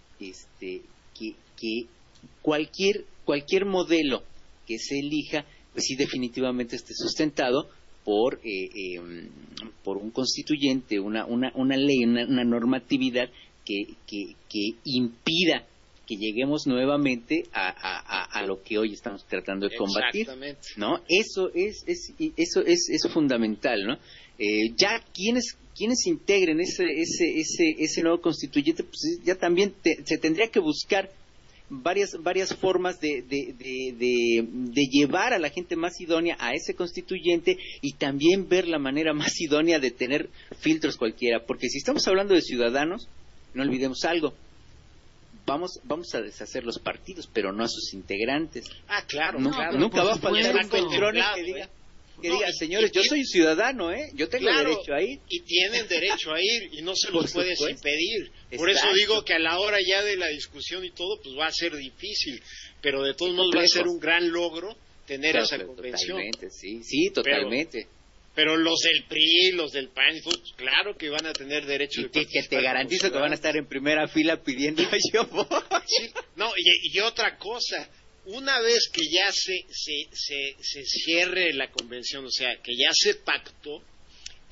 que cualquier modelo que se elija, pues sí, definitivamente esté sustentado por un constituyente, una ley, una normatividad que impida que lleguemos nuevamente a lo que hoy estamos tratando de combatir.
Exactamente.
¿No? Eso es fundamental, ¿no? Ya quienes integren ese nuevo constituyente, pues ya también se tendría que buscar varias formas de llevar a la gente más idónea a ese constituyente, y también ver la manera más idónea de tener filtros cualquiera, porque si estamos hablando de ciudadanos, no olvidemos algo: vamos a deshacer los partidos, pero no a sus integrantes.
Claro,
Nunca va a faltar un peltrón que diga, señores, yo soy ciudadano, yo tengo derecho a ir.
Y tienen derecho a ir, y no se los puedes impedir. Por
Exacto.
eso digo que a la hora ya de la discusión y todo, pues va a ser difícil, pero de todos modos va a ser un gran logro tener esa convención.
Totalmente, sí, totalmente.
Pero los del PRI, los del PAN, pues, claro que van a tener derecho
y
de
que te garantizo que van a estar en primera fila pidiendo yo voy.
Sí, no, y otra cosa, una vez que ya se cierre la convención, o sea, que ya se pactó,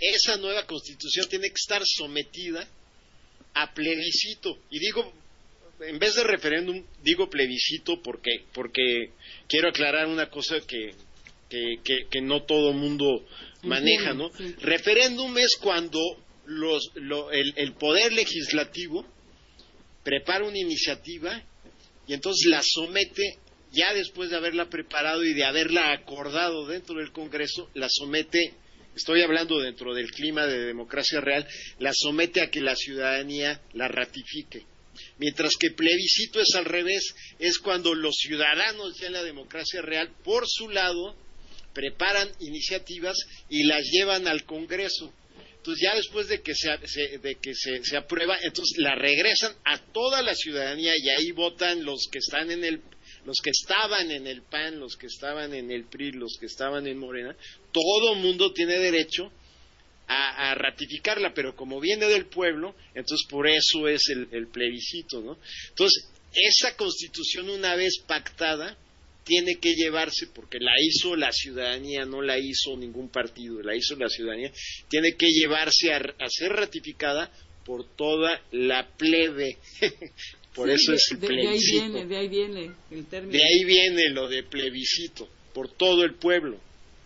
esa nueva constitución tiene que estar sometida a plebiscito. Y digo, en vez de referéndum, digo plebiscito porque quiero aclarar una cosa que no todo mundo maneja, ¿no?
Sí.
Referéndum es cuando el poder legislativo prepara una iniciativa y entonces la somete, ya después de haberla preparado y de haberla acordado dentro del Congreso, la somete, estoy hablando dentro del clima de democracia real, la somete a que la ciudadanía la ratifique. Mientras que plebiscito es al revés, es cuando los ciudadanos ya en la democracia real, por su lado, preparan iniciativas y las llevan al Congreso. Entonces ya después de que se aprueba, entonces la regresan a toda la ciudadanía y ahí votan los que estaban en el PAN, los que estaban en el PRI, los que estaban en Morena. Todo mundo tiene derecho a ratificarla, pero como viene del pueblo, entonces por eso es el plebiscito, ¿no? Entonces, esa Constitución, una vez pactada, tiene que llevarse, porque la hizo la ciudadanía, no la hizo ningún partido, la hizo la ciudadanía, tiene que llevarse a ser ratificada por toda la plebe. Por
Sí,
eso es el plebiscito.
De ahí viene el término.
De ahí viene lo de plebiscito, por todo el pueblo.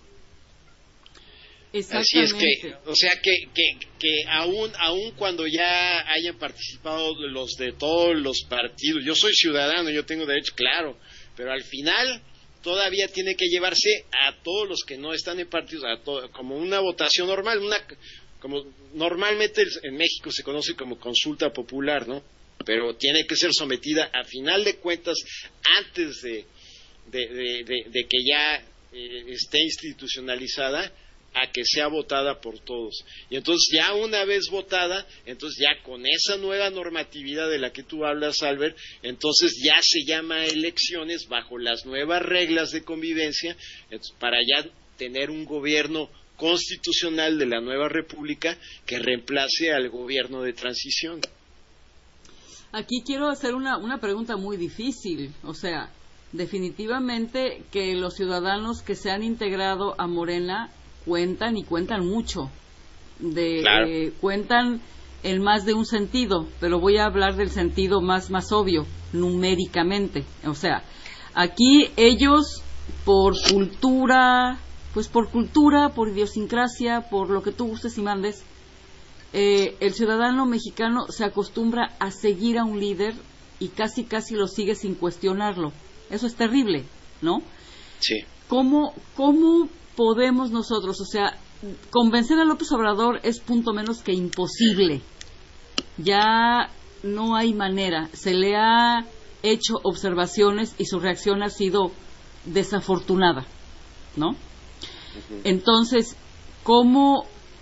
Así es que, o sea que aún cuando ya hayan participado los de todos los partidos, yo soy ciudadano, yo tengo derecho, claro, pero al final todavía tiene que llevarse a todos los que no están en partidos, como una votación normal, como normalmente en México se conoce como consulta popular, ¿no? Pero tiene que ser sometida a final de cuentas antes de que ya esté institucionalizada, a que sea votada por todos. Y entonces ya una vez votada, entonces ya con esa nueva normatividad de la que tú hablas, Albert, entonces ya se llama elecciones bajo las nuevas reglas de convivencia, para ya tener un gobierno constitucional de la nueva república que reemplace al gobierno de transición.
Aquí quiero hacer una pregunta muy difícil, o sea, definitivamente que los ciudadanos que se han integrado a Morena cuentan y cuentan mucho,
Claro.
Cuentan en más de un sentido, pero voy a hablar del sentido más obvio, numéricamente. O sea, aquí ellos por cultura, por idiosincrasia, por lo que tú gustes y mandes, el ciudadano mexicano se acostumbra a seguir a un líder y casi lo sigue sin cuestionarlo. Eso es terrible, ¿no?
Sí.
¿Cómo podemos nosotros, o sea, convencer a López Obrador es punto menos que imposible? Ya no hay manera. Se le ha hecho observaciones y su reacción ha sido desafortunada, ¿no? Entonces, ¿cómo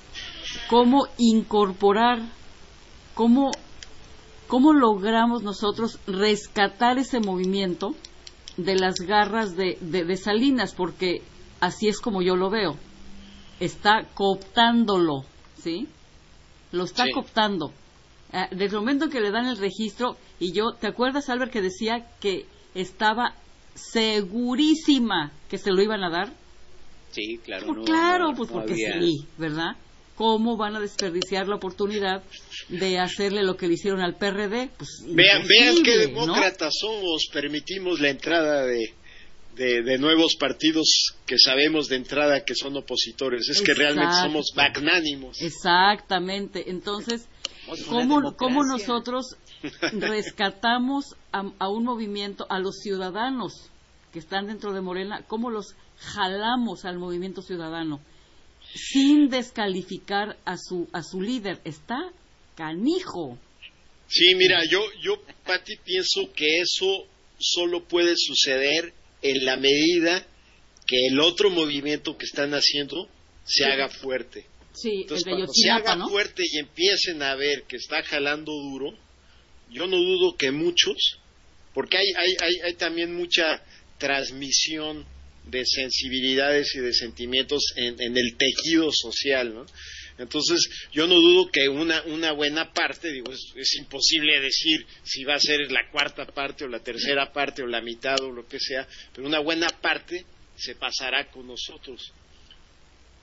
incorporar, cómo logramos nosotros rescatar ese movimiento de las garras de Salinas? Porque así es como yo lo veo. Está cooptándolo, ¿sí? Lo está cooptando. Desde el momento en que le dan el registro, y ¿te acuerdas, Albert, que decía que estaba segurísima que se lo iban a dar?
Sí, claro.
Pues porque sí, ¿verdad? ¿Cómo van a desperdiciar la oportunidad de hacerle lo que le hicieron al PRD? Pues
vean qué demócratas somos, permitimos la entrada de nuevos partidos que sabemos de entrada que son opositores. Es que realmente somos magnánimos.
Exactamente. Entonces, ¿cómo nosotros rescatamos a un movimiento, a los ciudadanos que están dentro de Morena, cómo los jalamos al movimiento ciudadano sin descalificar a su líder? Está canijo.
Sí, mira, yo Pati, pienso que eso solo puede suceder en la medida que el otro movimiento que están haciendo se haga fuerte.
Sí,
entonces,
el de
cuando se
Yotzinapa,
haga
¿no?
fuerte y empiecen a ver que está jalando duro, yo no dudo que muchos, porque hay también mucha transmisión de sensibilidades y de sentimientos en el tejido social, ¿no? Entonces, yo no dudo que una buena parte, digo, es imposible decir si va a ser la cuarta parte o la tercera parte o la mitad o lo que sea, pero una buena parte se pasará con nosotros.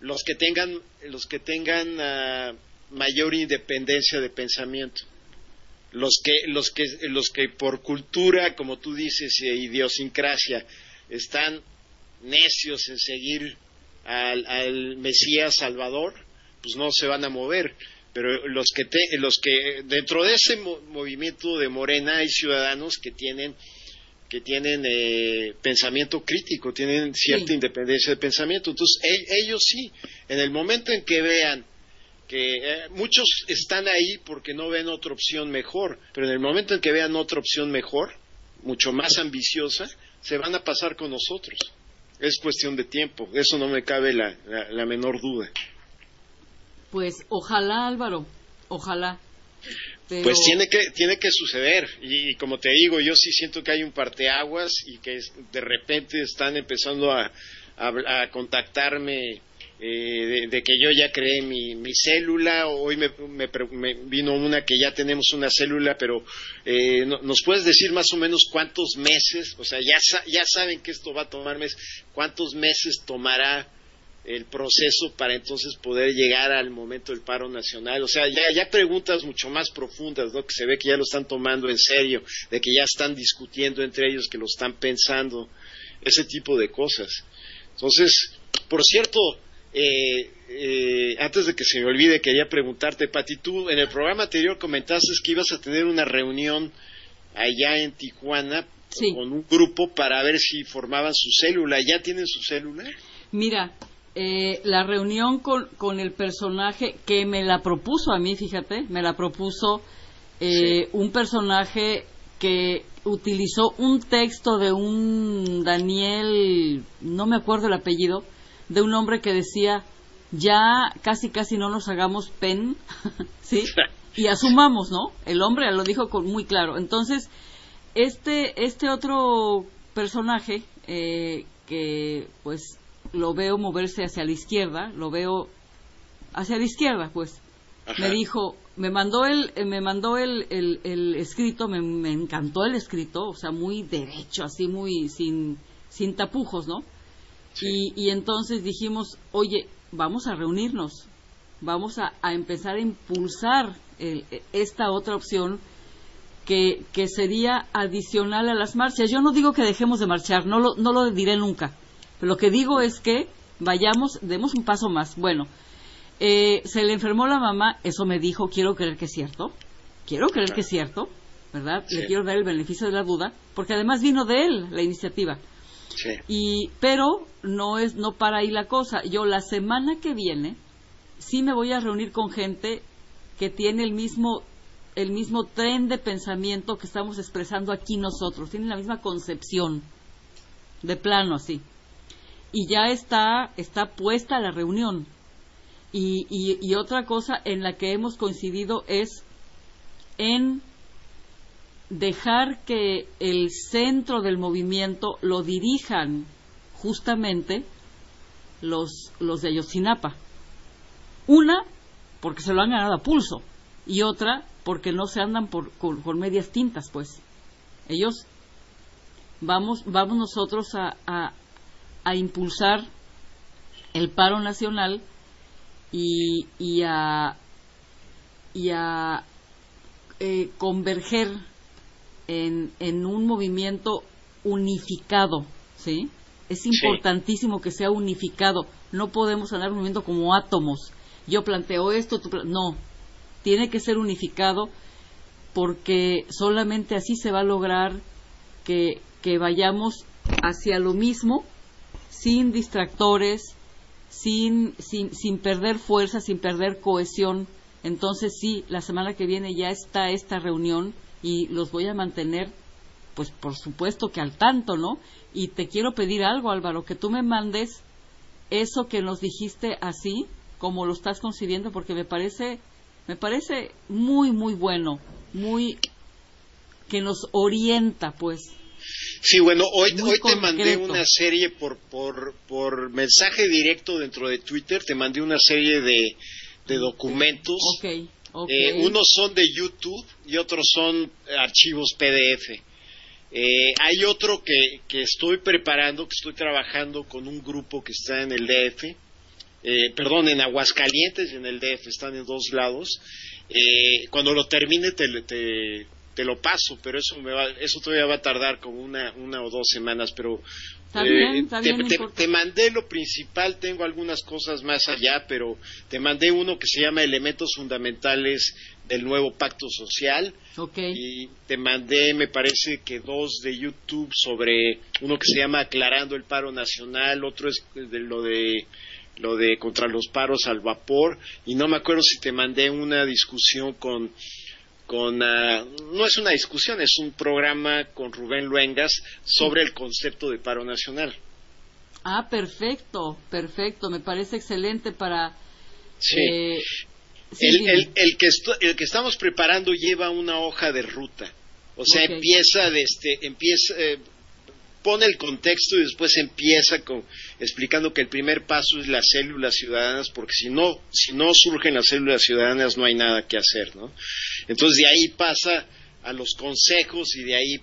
los que tengan mayor independencia de pensamiento, los que por cultura, como tú dices, e idiosincrasia, están necios en seguir al Mesías Salvador, pues no se van a mover. Pero los que dentro de ese movimiento de Morena hay ciudadanos que tienen pensamiento crítico, tienen cierta independencia de pensamiento. Entonces ellos sí, en el momento en que vean que muchos están ahí porque no ven otra opción mejor, pero en el momento en que vean otra opción mejor, mucho más ambiciosa, se van a pasar con nosotros. Es cuestión de tiempo, de eso no me cabe la menor duda.
Pues ojalá, Álvaro, ojalá. Pero...
Pues tiene que suceder, y como te digo, yo sí siento que hay un parteaguas y que de repente están empezando a contactarme de que yo ya creé mi célula. Hoy me vino una que ya tenemos una célula, pero ¿nos puedes decir más o menos cuántos meses? O sea, ya saben que esto va a tomar meses. ¿Cuántos meses tomará el proceso para entonces poder llegar al momento del paro nacional? O sea, ya preguntas mucho más profundas, ¿no? Que se ve que ya lo están tomando en serio, de que ya están discutiendo entre ellos, que lo están pensando, ese tipo de cosas. Entonces, por cierto, antes de que se me olvide, quería preguntarte, Pati, tú en el programa anterior comentaste que ibas a tener una reunión allá en Tijuana, sí, con un grupo para ver si formaban su célula. ¿Ya tienen su célula?
Mira, la reunión con el personaje que me la propuso a mí, fíjate, me la propuso sí, un personaje que utilizó un texto de un Daniel, no me acuerdo el apellido, de un hombre que decía, ya casi no nos hagamos pen, ¿sí? Y asumamos, ¿no? El hombre lo dijo muy claro. Entonces, este otro personaje que pues lo veo moverse hacia la izquierda, pues. Ajá. Me dijo, me mandó el escrito, me encantó el escrito, o sea, muy derecho, así muy sin tapujos, ¿no? Sí. Y entonces dijimos, oye, vamos a reunirnos, vamos a empezar a impulsar esta otra opción que sería adicional a las marchas. Yo no digo que dejemos de marchar, no lo diré nunca. Lo que digo es que demos un paso más. Bueno, se le enfermó la mamá, eso me dijo, quiero creer que es cierto, ¿verdad? Sí. Le quiero dar el beneficio de la duda, porque además vino de él la iniciativa. Sí. Pero no para ahí la cosa. Yo la semana que viene sí me voy a reunir con gente que tiene el mismo tren de pensamiento que estamos expresando aquí nosotros, tienen la misma concepción, de plano así. Y ya está puesta la reunión. Y otra cosa en la que hemos coincidido es en dejar que el centro del movimiento lo dirijan justamente los de Ayotzinapa. Una, porque se lo han ganado a pulso, y otra, porque no se andan con medias tintas, pues. Ellos, vamos nosotros a impulsar el paro nacional y a converger en un movimiento unificado, ¿sí? Es importantísimo que sea unificado. No podemos andar un movimiento como átomos. Yo planteo esto, no. Tiene que ser unificado, porque solamente así se va a lograr que vayamos hacia lo mismo, sin distractores, sin perder fuerza, sin perder cohesión. Entonces sí, la semana que viene ya está esta reunión y los voy a mantener, pues por supuesto que al tanto, ¿no? Y te quiero pedir algo, Álvaro, que tú me mandes eso que nos dijiste así, como lo estás concibiendo, porque me parece muy, muy bueno, muy que nos orienta, pues.
Sí, bueno, hoy te mandé una serie por mensaje directo dentro de Twitter, te mandé una serie de documentos.
Okay.
Unos son de YouTube y otros son archivos PDF. Hay otro que estoy preparando, que estoy trabajando con un grupo que está en el DF, perdón, en Aguascalientes y en el DF, están en 2 lados. Cuando lo termine te lo paso, pero eso todavía va a tardar como una o 2 semanas, pero
Está bien, no importa.
te mandé lo principal, tengo algunas cosas más allá, pero te mandé uno que se llama Elementos Fundamentales del Nuevo Pacto Social,
Okay.
y te mandé, me parece que 2 de YouTube sobre uno que se llama Aclarando el Paro Nacional, otro es de lo de contra los paros al vapor, y no me acuerdo si te mandé una discusión no es una discusión, es un programa con Rubén Luengas sobre el concepto de paro nacional.
Ah, perfecto, me parece excelente para...
Sí.
Sí,
el que estamos preparando lleva una hoja de ruta, o sea,
Okay.
pone el contexto y después empieza explicando que el primer paso es las células ciudadanas, porque si no surgen las células ciudadanas no hay nada que hacer, ¿no? Entonces de ahí pasa a los consejos, y de ahí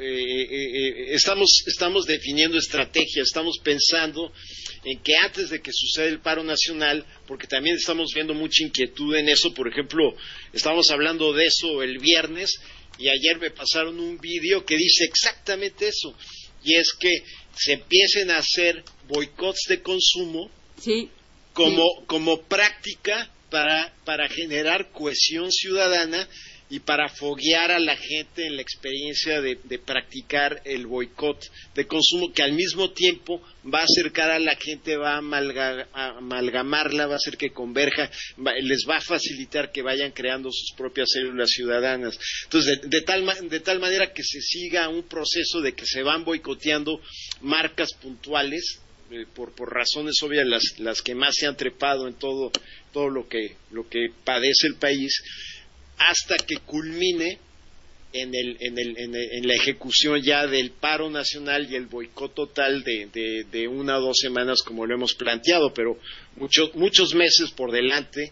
estamos definiendo estrategias, estamos pensando en que antes de que suceda el paro nacional, porque también estamos viendo mucha inquietud en eso. Por ejemplo, estábamos hablando de eso el viernes, y ayer me pasaron un vídeo que dice exactamente eso, y es que se empiecen a hacer boicots de consumo
sí,
como práctica para generar cohesión ciudadana y para foguear a la gente en la experiencia de practicar el boicot de consumo, que al mismo tiempo va a acercar a la gente, va a amalgamarla, va a hacer que converja, les va a facilitar que vayan creando sus propias células ciudadanas. Entonces, de tal manera que se siga un proceso de que se van boicoteando marcas puntuales, por razones obvias las que más se han trepado en todo lo que padece el país, hasta que culmine en la ejecución ya del paro nacional y el boicot total de 1 o 2 semanas, como lo hemos planteado, pero muchos meses por delante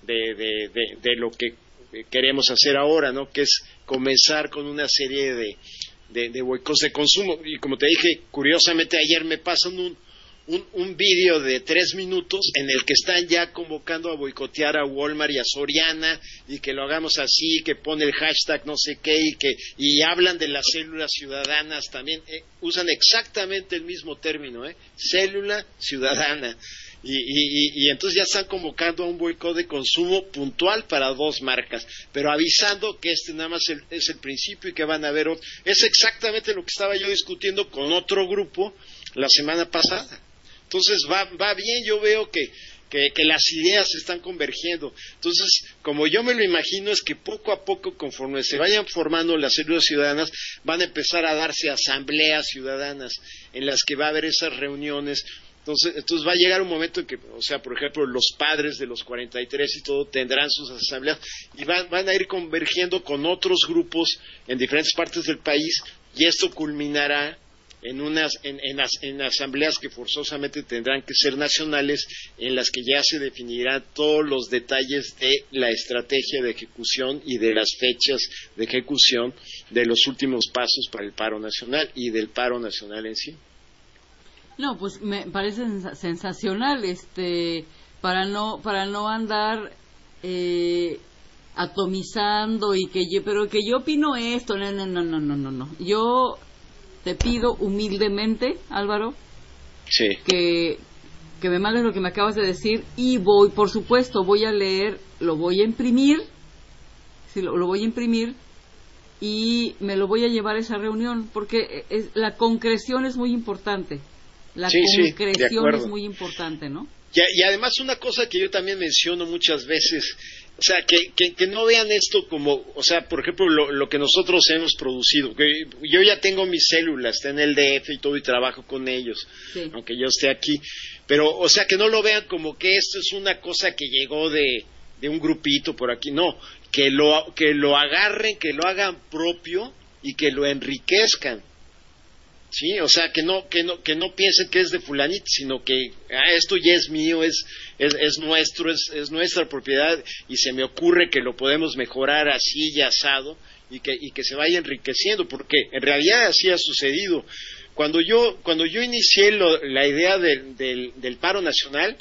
de lo que queremos hacer ahora, ¿no? Que es comenzar con una serie de boicots de consumo. Y como te dije, curiosamente ayer me pasan un vídeo de 3 minutos en el que están ya convocando a boicotear a Walmart y a Soriana, y que lo hagamos así, que pone el hashtag no sé qué, y hablan de las células ciudadanas también, usan exactamente el mismo término, célula ciudadana, y entonces ya están convocando a un boicot de consumo puntual para 2 marcas, pero avisando que este nada más es el principio y que van a haber otro. Es exactamente lo que estaba yo discutiendo con otro grupo la semana pasada. Entonces va bien, yo veo que las ideas se están convergiendo. Entonces, como yo me lo imagino, es que poco a poco, conforme se vayan formando las células ciudadanas, van a empezar a darse asambleas ciudadanas en las que va a haber esas reuniones. Entonces va a llegar un momento en que, o sea, por ejemplo, los padres de los 43 y todo tendrán sus asambleas, y van a ir convergiendo con otros grupos en diferentes partes del país, y esto culminará en asambleas que forzosamente tendrán que ser nacionales, en las que ya se definirán todos los detalles de la estrategia de ejecución y de las fechas de ejecución de los últimos pasos para el paro nacional y del paro nacional en sí.
No, pues me parece sensacional, para no andar atomizando pero que yo opino esto, no. Yo te pido humildemente, Álvaro,
sí,
que me mandes lo que me acabas de decir, y por supuesto, voy a leer, lo voy a imprimir, sí, lo voy a imprimir, y me lo voy a llevar a esa reunión, porque la concreción es muy importante. La concreción es muy importante, ¿no?
Y además una cosa que yo también menciono muchas veces, o sea, que no vean esto como, o sea, por ejemplo, lo que nosotros hemos producido. Que yo ya tengo mis células, está en el DF y todo, y trabajo con ellos, sí, aunque yo esté aquí. Pero, o sea, que no lo vean como que esto es una cosa que llegó de un grupito por aquí. No, que lo agarren, que lo hagan propio y que lo enriquezcan. Sí, o sea, que no piensen que es de fulanito, sino que esto ya es mío, es nuestro, es nuestra propiedad, y se me ocurre que lo podemos mejorar así y asado, y que se vaya enriqueciendo, porque en realidad así ha sucedido. Cuando yo inicié la idea del paro nacional,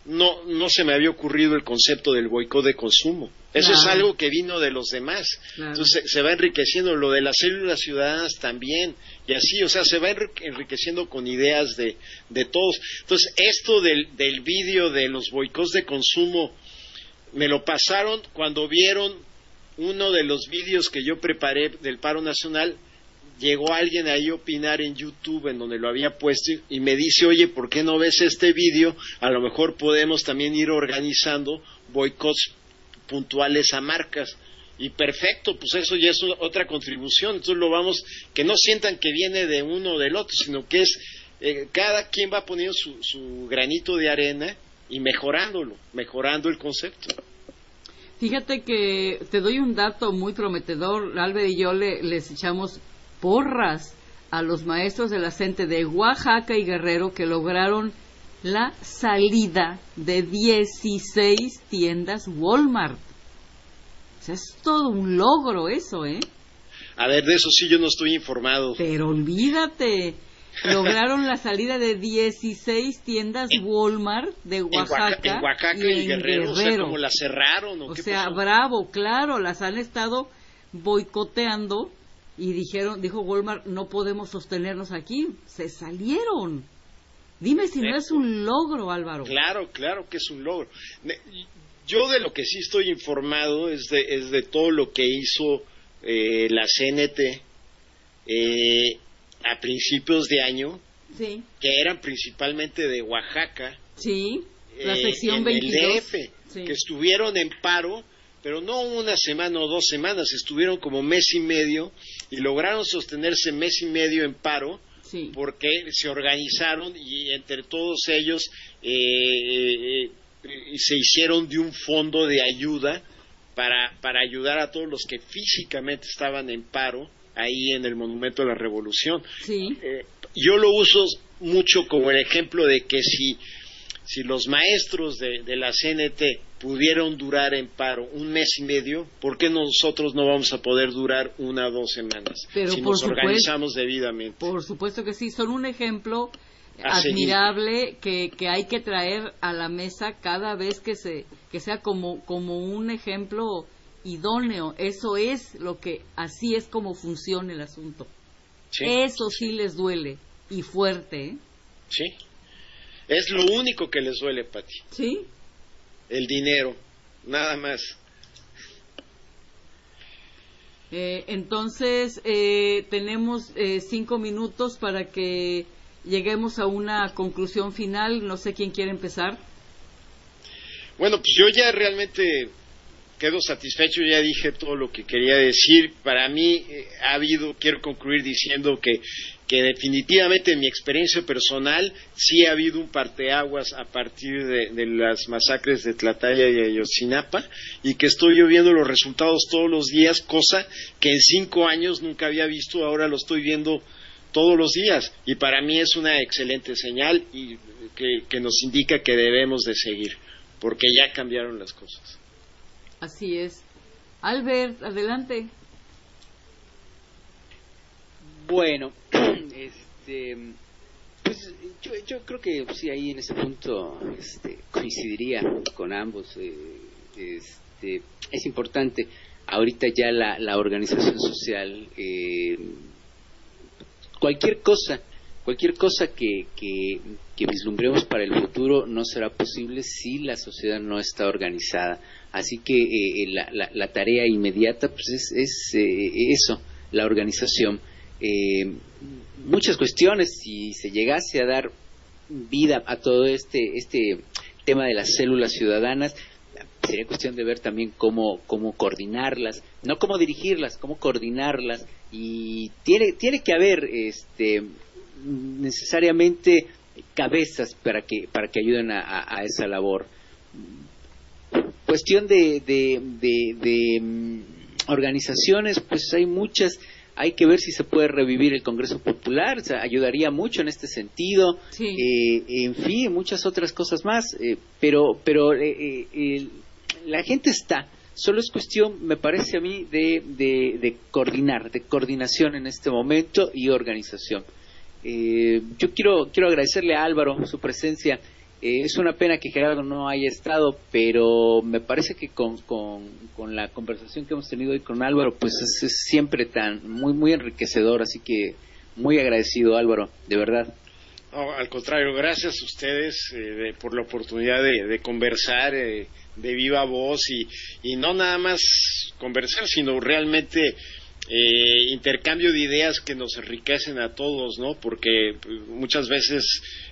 no se me había ocurrido el concepto del boicot de consumo. Eso es algo que vino de los demás. Entonces se va enriqueciendo. Lo de las células ciudadanas también, y así, o sea, se va enriqueciendo con ideas de todos. Entonces, esto del vídeo de los boicots de consumo, me lo pasaron cuando vieron uno de los vídeos que yo preparé del paro nacional. Llegó alguien ahí a opinar en YouTube, en donde lo había puesto, y me dice, oye, ¿por qué no ves este vídeo? A lo mejor podemos también ir organizando boicots puntuales a marcas. Y perfecto, pues eso ya es otra contribución. Entonces lo vamos, que no sientan que viene de uno o del otro, sino que es, cada quien va poniendo su granito de arena y mejorando el concepto.
Fíjate que te doy un dato muy prometedor. Albert y yo les echamos porras a los maestros de la CENTE de Oaxaca y Guerrero, que lograron la salida de 16 tiendas Walmart. O sea, es todo un logro eso, ¿eh?
A ver, de eso sí yo no estoy informado.
Pero olvídate, lograron la salida de 16 tiendas Walmart de Oaxaca,
en Oaxaca y Guerrero. O sea, como las cerraron, ¿o qué
sea,
pasó?
bravo, claro, las han estado boicoteando. Y dijo Walmart, no podemos sostenernos aquí. Se salieron. Dime si no es un logro, Álvaro.
Claro que es un logro. Yo de lo que sí estoy informado es de todo lo que hizo la CNT a principios de año,
sí,
que eran principalmente de Oaxaca.
Sí, la sección
en
22.
el DF,
sí,
que estuvieron en paro, pero no una semana o 2 semanas, estuvieron como mes y medio y lograron sostenerse mes y medio en paro,
sí,
porque se organizaron y entre todos ellos se hicieron de un fondo de ayuda para ayudar a todos los que físicamente estaban en paro ahí en el Monumento de la Revolución.
sí.
Yo lo uso mucho como el ejemplo de que si los maestros de la CNT pudieron durar en paro un mes y medio, ¿por qué nosotros no vamos a poder durar 1 o 2 semanas?
Pero
si nos organizamos debidamente.
Por supuesto que sí, son un ejemplo
A
admirable que hay que traer a la mesa cada vez que sea como un ejemplo idóneo. Eso es así es como funciona el asunto.
Sí,
eso sí les duele, y fuerte, ¿eh?
Sí. Es lo único que les duele, Pati.
Sí.
El dinero, nada más.
Entonces, tenemos 5 minutos para que lleguemos a una conclusión final. No sé quién quiere empezar.
Bueno, pues yo ya realmente quedo satisfecho, ya dije todo lo que quería decir. Para mí quiero concluir diciendo que definitivamente en mi experiencia personal sí ha habido un parteaguas a partir de las masacres de Tlatlaya y Ayotzinapa, y que estoy yo viendo los resultados todos los días, cosa que en 5 años nunca había visto, ahora lo estoy viendo todos los días, y para mí es una excelente señal y que nos indica que debemos de seguir, porque ya cambiaron las cosas.
Así es. Albert, adelante.
Bueno, pues yo creo que sí, ahí en ese punto coincidiría con ambos. Es importante ahorita ya la organización social, cualquier cosa que vislumbremos para el futuro no será posible si la sociedad no está organizada. Así que la tarea inmediata pues es eso, la organización. Muchas cuestiones, si se llegase a dar vida a todo este tema de las células ciudadanas, sería cuestión de ver también cómo coordinarlas, no cómo dirigirlas, cómo coordinarlas, y tiene que haber necesariamente cabezas para que ayuden a esa labor. Cuestión de organizaciones, pues hay muchas. Hay que ver si se puede revivir el Congreso Popular, o sea, ayudaría mucho en este sentido.
Sí.
En fin, muchas otras cosas más, pero la gente está. Solo es cuestión, me parece a mí, de coordinar, de coordinación en este momento y organización. Yo quiero agradecerle a Álvaro su presencia. Es una pena que Gerardo no haya estado, pero me parece que con la conversación que hemos tenido hoy con Álvaro, pues es siempre muy enriquecedor, así que muy agradecido, Álvaro, de verdad.
No, al contrario, gracias a ustedes por la oportunidad de conversar de viva voz y no nada más conversar, sino realmente intercambio de ideas que nos enriquecen a todos, ¿no? Porque muchas veces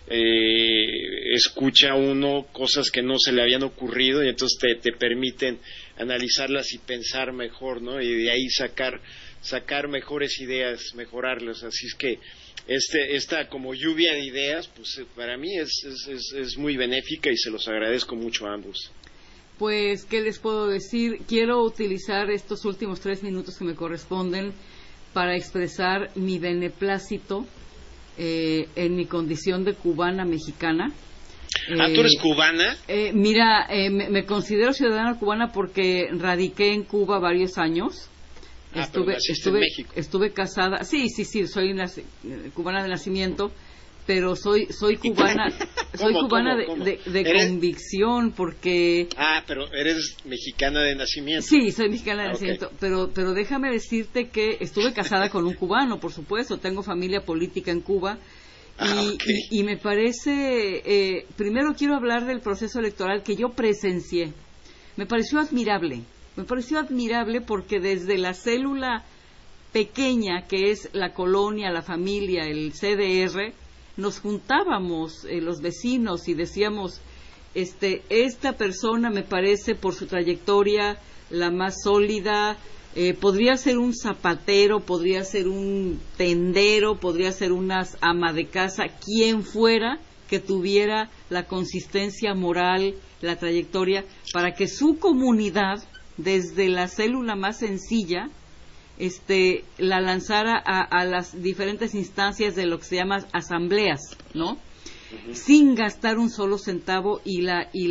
escucha uno cosas que no se le habían ocurrido y entonces te permiten analizarlas y pensar mejor, ¿no? Y de ahí sacar mejores ideas, mejorarlas. Así es que esta como lluvia de ideas, pues para mí es muy benéfica y se los agradezco mucho a ambos.
Pues, ¿qué les puedo decir? Quiero utilizar estos últimos 3 minutos que me corresponden para expresar mi beneplácito en mi condición de cubana mexicana.
¿Tú eres cubana?
Mira, me considero ciudadana cubana porque radiqué en Cuba varios años.
En México.
Estuve casada. Sí, soy cubana de nacimiento, pero soy cubana. Soy cubana de convicción porque.
Pero eres mexicana de nacimiento.
Sí, soy mexicana de nacimiento, pero déjame decirte que estuve casada con un cubano, por supuesto. Tengo familia política en Cuba. Y me parece, primero quiero hablar del proceso electoral que yo presencié. Me pareció admirable porque desde la célula pequeña que es la colonia, la familia, el CDR, nos juntábamos los vecinos y decíamos, esta persona me parece por su trayectoria la más sólida. Podría ser un zapatero, podría ser un tendero, podría ser una ama de casa, quien fuera que tuviera la consistencia moral, la trayectoria, para que su comunidad, desde la célula más sencilla, la lanzara a las diferentes instancias de lo que se llama asambleas, ¿no? Uh-huh. Sin gastar un solo centavo y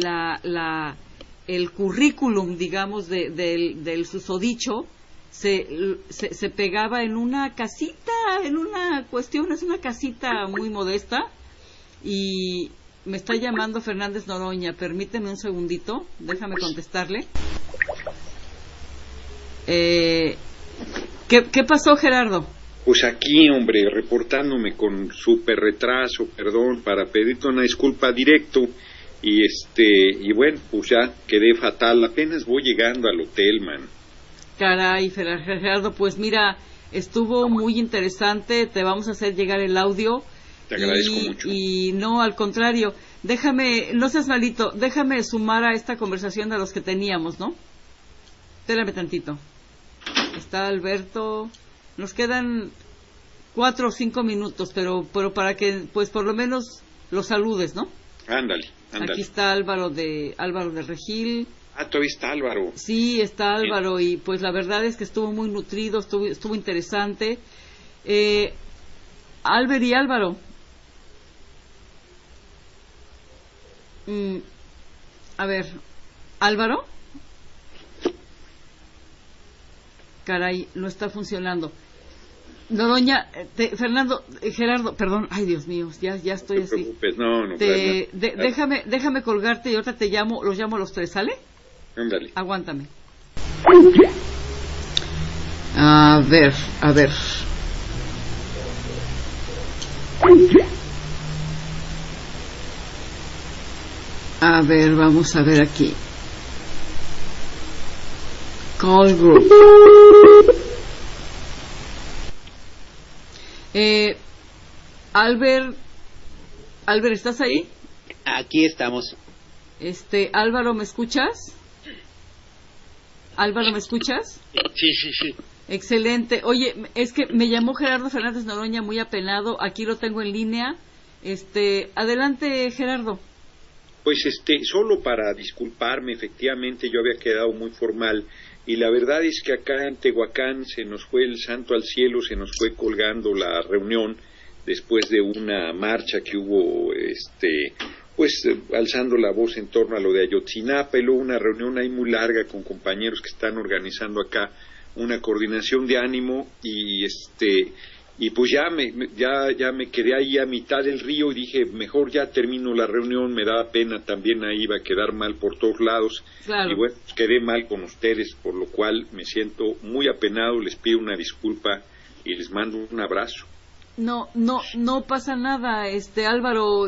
el currículum, digamos, del susodicho se pegaba en una casita, es una casita muy modesta. Y me está llamando Fernández Noroña, permíteme un segundito, déjame contestarle. ¿Qué pasó, Gerardo?
Pues aquí, hombre, reportándome con súper retraso, perdón, para pedirte una disculpa directo. Y bueno, pues ya quedé fatal, apenas voy llegando al hotel, man.
Caray, Gerardo, pues mira, estuvo muy interesante, te vamos a hacer llegar el audio.
Te agradezco mucho.
Y no, al contrario, no seas malito, déjame sumar a esta conversación a los que teníamos, ¿no? Espérame tantito. Está Alberto, nos quedan 4 o 5 minutos, pero para que, pues por lo menos los saludes, ¿no?
Ándale.
Aquí está Álvaro de Regil.
Todavía está Álvaro.
Sí, está Álvaro, y pues la verdad es que estuvo muy nutrido, estuvo interesante. Albert y Álvaro. A ver, Álvaro. Caray, no está funcionando. Noroña, Gerardo, perdón, ay Dios mío, ya estoy así.
No te preocupes, no.
Déjame colgarte y ahorita los llamo a los 3, ¿sale?
Ándale.
Aguántame. A ver. A ver, vamos a ver aquí. Call group. Albert, ¿estás ahí?
Aquí estamos.
Álvaro, ¿me escuchas? Álvaro, ¿me escuchas?
Sí.
Excelente. Oye, es que me llamó Gerardo Fernández Noroña muy apenado. Aquí lo tengo en línea. Adelante, Gerardo.
Pues solo para disculparme, efectivamente yo había quedado muy formal y la verdad es que acá en Tehuacán se nos fue el santo al cielo, se nos fue colgando la reunión después de una marcha que hubo, pues alzando la voz en torno a lo de Ayotzinapa, y luego una reunión ahí muy larga con compañeros que están organizando acá una coordinación de ánimo y y pues ya me quedé ahí a mitad del río y dije, mejor ya termino la reunión, me daba pena, también ahí iba a quedar mal por todos lados.
Claro.
Y bueno, pues quedé mal con ustedes, por lo cual me siento muy apenado, les pido una disculpa y les mando un abrazo.
No pasa nada, Álvaro,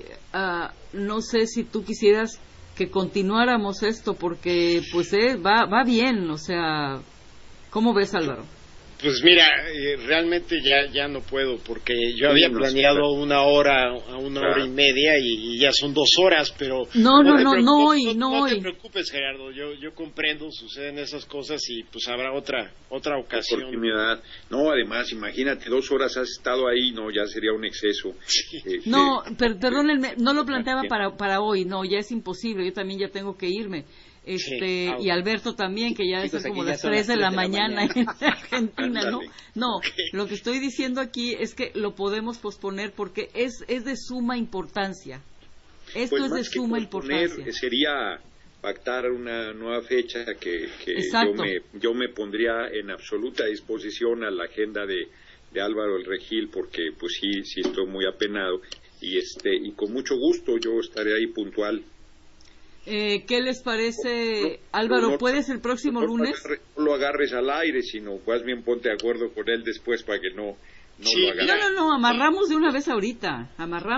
no sé si tú quisieras que continuáramos esto, porque pues va bien, o sea, ¿cómo ves, Álvaro?
Pues mira, realmente ya no puedo, porque yo había planeado una hora a una hora y media y ya son 2 horas, pero
no
te preocupes, Gerardo, yo comprendo, suceden esas cosas y pues habrá otra ocasión.
Oportunidad. No, además, imagínate, 2 horas has estado ahí, no, ya sería un exceso.
No, perdónenme, no lo planteaba para hoy, no, ya es imposible, yo también ya tengo que irme. Y Alberto también, que ya es como las 3 de la mañana en Argentina, ¿no? No, lo que estoy diciendo aquí es que lo podemos posponer porque es de suma importancia. Esto
pues
es de suma importancia.
Sería pactar una nueva fecha que yo me pondría en absoluta disposición a la agenda de Álvaro el Regil, porque pues sí estoy muy apenado y con mucho gusto yo estaré ahí puntual.
¿Qué les parece, Álvaro? ¿Puedes el próximo lunes?
No lo agarres al aire, sino más bien ponte de acuerdo con él después para que no lo agarres.
No, amarramos de una vez ahorita.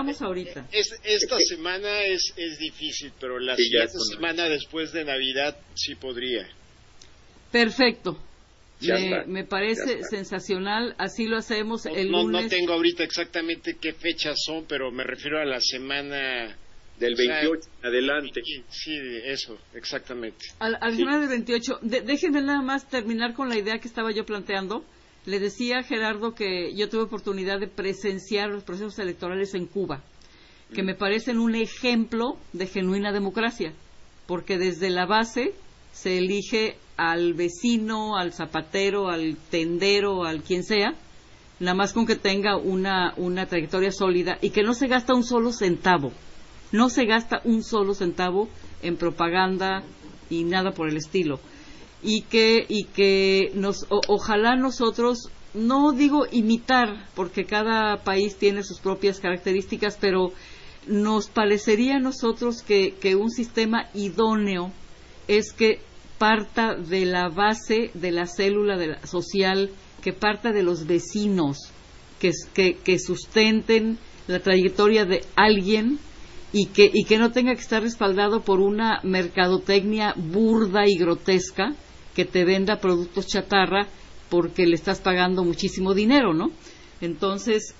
Esta semana es difícil, pero la siguiente semana después de Navidad sí podría.
Perfecto. Me parece sensacional, así lo hacemos el lunes.
No tengo ahorita exactamente qué fechas son, pero me refiero a la semana
del 28 adelante.
Sí, eso, exactamente.
Al final del 28. Déjenme nada más terminar con la idea que estaba yo planteando. Le decía a Gerardo que yo tuve oportunidad de presenciar los procesos electorales en Cuba, que me parecen un ejemplo de genuina democracia, porque desde la base se elige al vecino, al zapatero, al tendero, al quien sea, nada más con que tenga una trayectoria sólida y que no se gasta un solo centavo. No se gasta un solo centavo en propaganda y nada por el estilo. Y que ojalá nosotros, no digo imitar, porque cada país tiene sus propias características, pero nos parecería a nosotros que un sistema idóneo es que parta de la base de la célula social, que parta de los vecinos, que sustenten la trayectoria de alguien y que no tenga que estar respaldado por una mercadotecnia burda y grotesca que te venda productos chatarra porque le estás pagando muchísimo dinero, ¿no? Entonces,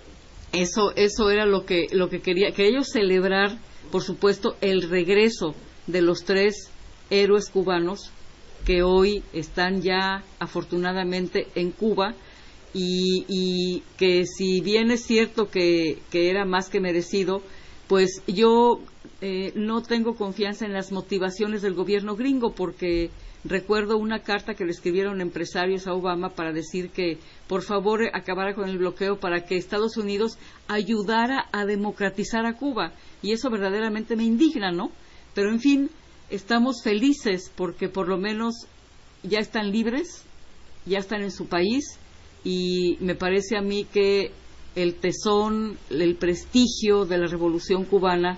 eso era lo que quería yo celebrar, por supuesto, el regreso de los 3 héroes cubanos que hoy están ya afortunadamente en Cuba y que si bien es cierto que era más que merecido, pues yo no tengo confianza en las motivaciones del gobierno gringo, porque recuerdo una carta que le escribieron empresarios a Obama para decir que por favor acabara con el bloqueo para que Estados Unidos ayudara a democratizar a Cuba, y eso verdaderamente me indigna, ¿no? Pero en fin, estamos felices porque por lo menos ya están libres, ya están en su país, y me parece a mí que el tesón, el prestigio de la Revolución Cubana,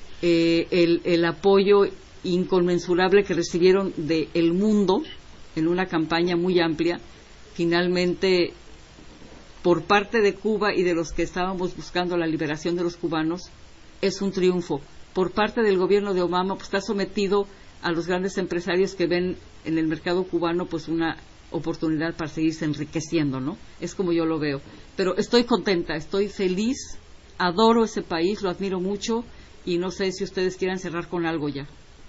el apoyo inconmensurable que recibieron del mundo en una campaña muy amplia, finalmente por parte de Cuba y de los que estábamos buscando la liberación de los cubanos, es un triunfo. Por parte del gobierno de Obama, pues está sometido a los grandes empresarios que ven en el mercado cubano pues una oportunidad para seguirse enriqueciendo, ¿no? Es como yo lo veo. Pero estoy contenta, estoy feliz, adoro ese país, lo admiro mucho, y no sé si ustedes quieran cerrar con algo ya.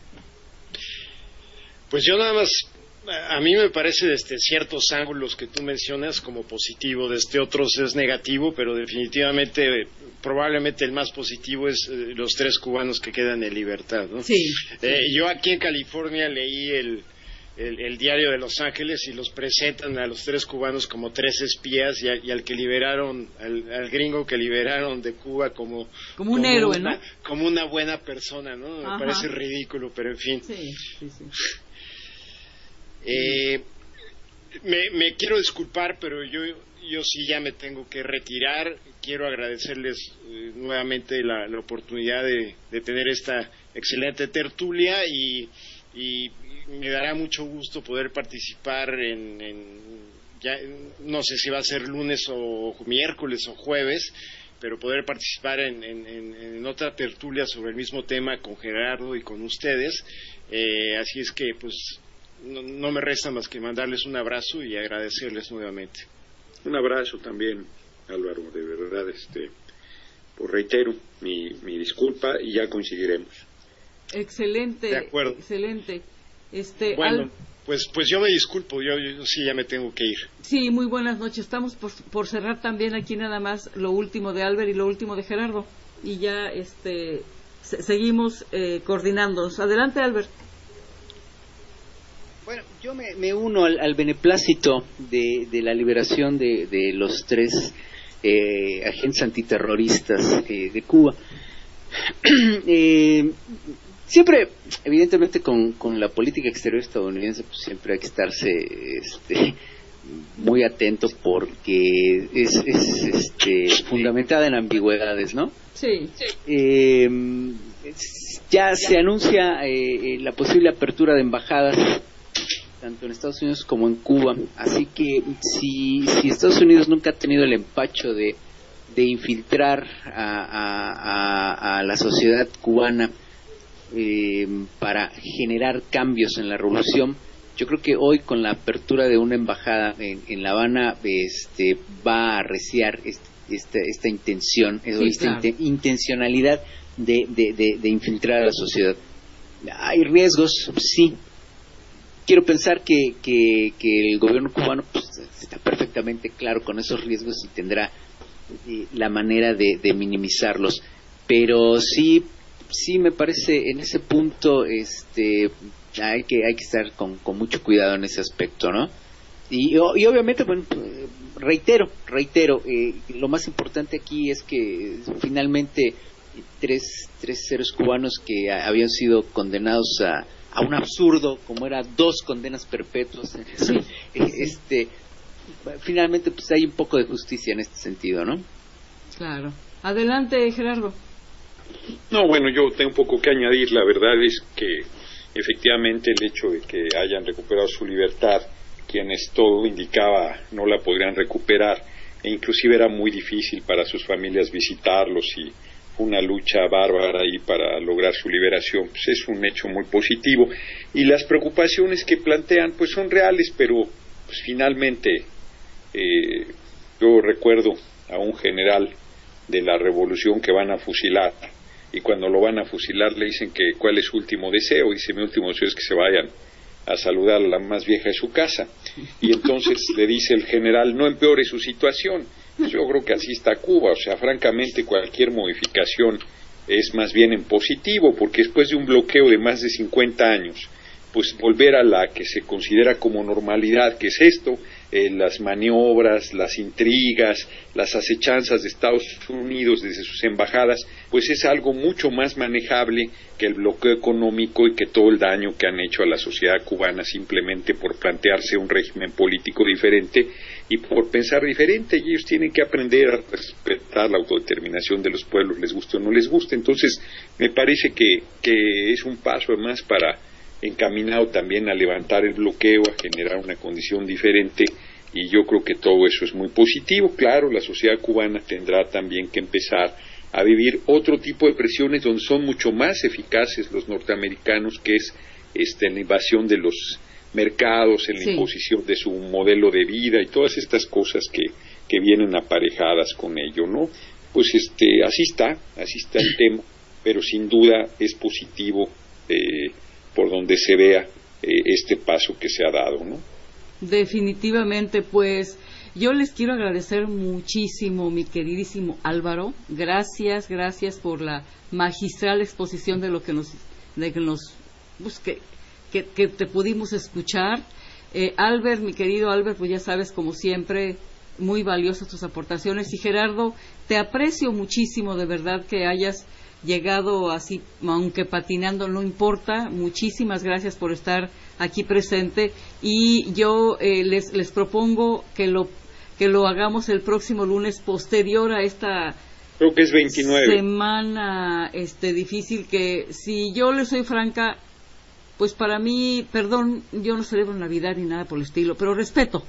Pues yo nada más, a mí me parece desde ciertos ángulos que tú mencionas como positivo, desde otros es negativo, pero definitivamente, probablemente el más positivo es los 3 cubanos que quedan en libertad, ¿no?
Sí.
Yo aquí en California leí el diario de Los Ángeles y los presentan a los 3 cubanos como 3 espías y al que liberaron, al gringo que liberaron de Cuba como
un héroe, ¿no?
Como una buena persona, ¿no?
Ajá.
Me parece ridículo, pero en fin.
Sí.
Me quiero disculpar, pero yo yo sí ya me tengo que retirar. Quiero agradecerles nuevamente la oportunidad de tener esta excelente tertulia y me dará mucho gusto poder participar ya, no sé si va a ser lunes o miércoles o jueves, pero poder participar en otra tertulia sobre el mismo tema con Gerardo y con ustedes. Así es que pues no me resta más que mandarles un abrazo y agradecerles nuevamente.
Un abrazo también, Álvaro, de verdad, pues reitero mi disculpa y ya coincidiremos.
Excelente.
De acuerdo.
Excelente.
Bueno, pues yo me disculpo, yo sí ya me tengo que ir.
Sí, muy buenas noches. Estamos por cerrar también aquí nada más lo último de Albert y lo último de Gerardo. Y ya seguimos coordinándonos. Adelante, Albert.
Bueno, yo me uno al beneplácito de la liberación de los 3 agentes antiterroristas de Cuba. Siempre, evidentemente, con la política exterior estadounidense, pues siempre hay que estarse muy atento porque es fundamentada en ambigüedades, ¿no?
Sí.
Ya se anuncia la posible apertura de embajadas tanto en Estados Unidos como en Cuba, así que si Estados Unidos nunca ha tenido el empacho de infiltrar a la sociedad cubana para generar cambios en la revolución, yo creo que hoy con la apertura de una embajada en La Habana va a arreciar esta intención, esta intencionalidad de infiltrar a la sociedad. Hay riesgos, sí. Quiero pensar que el gobierno cubano pues, está perfectamente claro con esos riesgos y tendrá la manera de minimizarlos, pero sí me parece en ese punto hay que estar con mucho cuidado en ese aspecto, ¿no? Y obviamente, bueno, reitero, lo más importante aquí es que finalmente tres seres cubanos que habían sido condenados a un absurdo como era 2 condenas perpetuas, finalmente pues hay un poco de justicia en este sentido, ¿no?
Claro. Adelante, Gerardo.
No, bueno, yo tengo un poco que añadir. La verdad es que efectivamente el hecho de que hayan recuperado su libertad, quienes todo indicaba no la podrían recuperar, e inclusive era muy difícil para sus familias visitarlos y fue una lucha bárbara ahí para lograr su liberación, pues es un hecho muy positivo. Y las preocupaciones que plantean pues son reales, pero pues finalmente yo recuerdo a un general de la revolución que van a fusilar, y cuando lo van a fusilar le dicen que cuál es su último deseo. Dice: mi último deseo es que se vayan a saludar a la más vieja de su casa. Y entonces le dice el general: no empeore su situación. Yo creo que así está Cuba, o sea, francamente cualquier modificación es más bien en positivo, porque después de un bloqueo de más de 50 años, pues volver a la que se considera como normalidad, que es esto, las maniobras, las intrigas, las acechanzas de Estados Unidos desde sus embajadas, pues es algo mucho más manejable que el bloqueo económico y que todo el daño que han hecho a la sociedad cubana simplemente por plantearse un régimen político diferente y por pensar diferente, y ellos tienen que aprender a respetar la autodeterminación de los pueblos, les guste o no les guste. Entonces me parece que es un paso más para encaminado también a levantar el bloqueo, a generar una condición diferente, y yo creo que todo eso es muy positivo. Claro, la sociedad cubana tendrá también que empezar a vivir otro tipo de presiones donde son mucho más eficaces los norteamericanos, que es en la invasión de los mercados, en la imposición de su modelo de vida y todas estas cosas que vienen aparejadas con ello, ¿no? Pues así está el tema, pero sin duda es positivo por donde se vea este paso que se ha dado, ¿no?
Definitivamente, pues yo les quiero agradecer muchísimo, mi queridísimo Álvaro. Gracias por la magistral exposición de lo que que te pudimos escuchar. Albert, mi querido Albert, pues ya sabes, como siempre, muy valiosas tus aportaciones. Y Gerardo, te aprecio muchísimo, de verdad, que hayas llegado así, aunque patinando, no importa. Muchísimas gracias por estar aquí presente, y yo les propongo que que lo hagamos el próximo lunes posterior a esta
Creo que es 29.
semana difícil, que si yo le soy franca, pues para mí, perdón, yo no celebro Navidad ni nada por el estilo, pero respeto,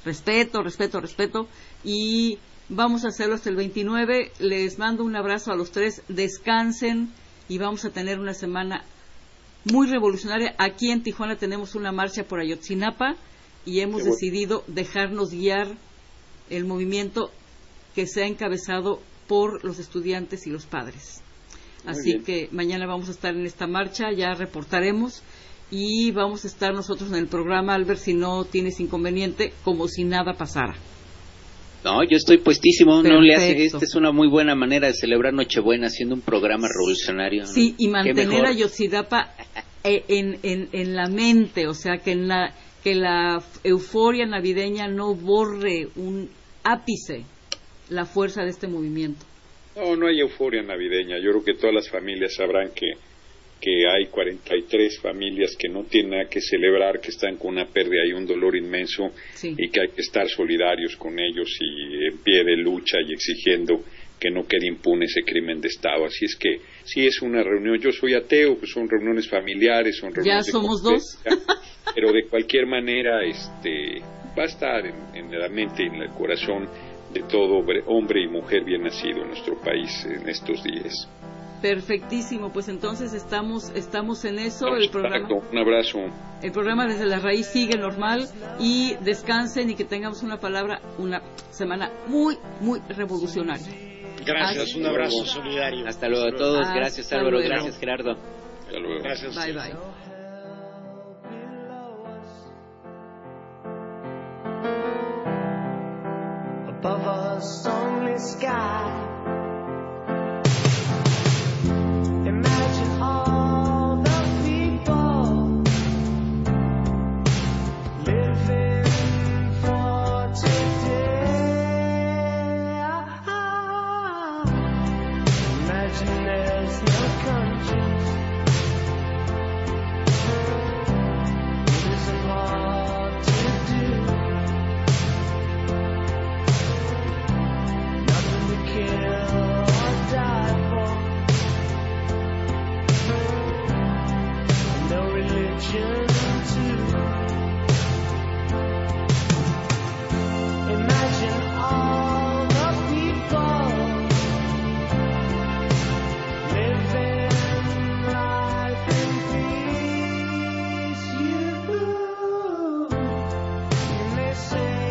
y vamos a hacerlo hasta el 29. Les mando un abrazo a los tres, descansen y vamos a tener una semana muy revolucionaria. Aquí en Tijuana tenemos una marcha por Ayotzinapa y hemos decidido dejarnos guiar el movimiento que se ha encabezado por los estudiantes y los padres. Así que mañana vamos a estar en esta marcha, ya reportaremos, y vamos a estar nosotros en el programa, Albert, si no tienes inconveniente, como si nada pasara.
No, yo estoy puestísimo.
Perfecto.
No le hace. Esta es una muy buena manera de celebrar Nochebuena, haciendo un programa revolucionario, ¿no?
Sí, y
Qué
mantener
mejor.
a Ayotzinapa en la mente, o sea, que la euforia navideña no borre un ápice la fuerza de este movimiento.
No hay euforia navideña. Yo creo que todas las familias sabrán que hay 43 familias que no tienen nada que celebrar, que están con una pérdida y un dolor inmenso,
Sí.
y que hay que estar solidarios con ellos y en pie de lucha y exigiendo que no quede impune ese crimen de Estado. Así es que sí es una reunión. Yo soy ateo, pues son reuniones familiares, son reuniones
Ya somos
de
dos.
pero de cualquier manera va a estar en la mente y en el corazón de todo hombre y mujer bien nacido en nuestro país en estos días.
Perfectísimo, pues entonces estamos en eso. El programa,
Un abrazo.
el programa Desde la Raíz sigue normal, y descansen y que tengamos una semana muy, muy revolucionaria.
Gracias, un abrazo solidario.
Hasta luego a todos.
Hasta
Gracias, Álvaro.
luego.
Gracias, Gerardo.
Hasta luego.
Gracias.
Bye, bye.
Above us only sky. Imagine all the people living for today. Imagine there's no countries. It isn't hard to do. Nothing to kill or die for. No religion too. Imagine all the people living life in peace. You may say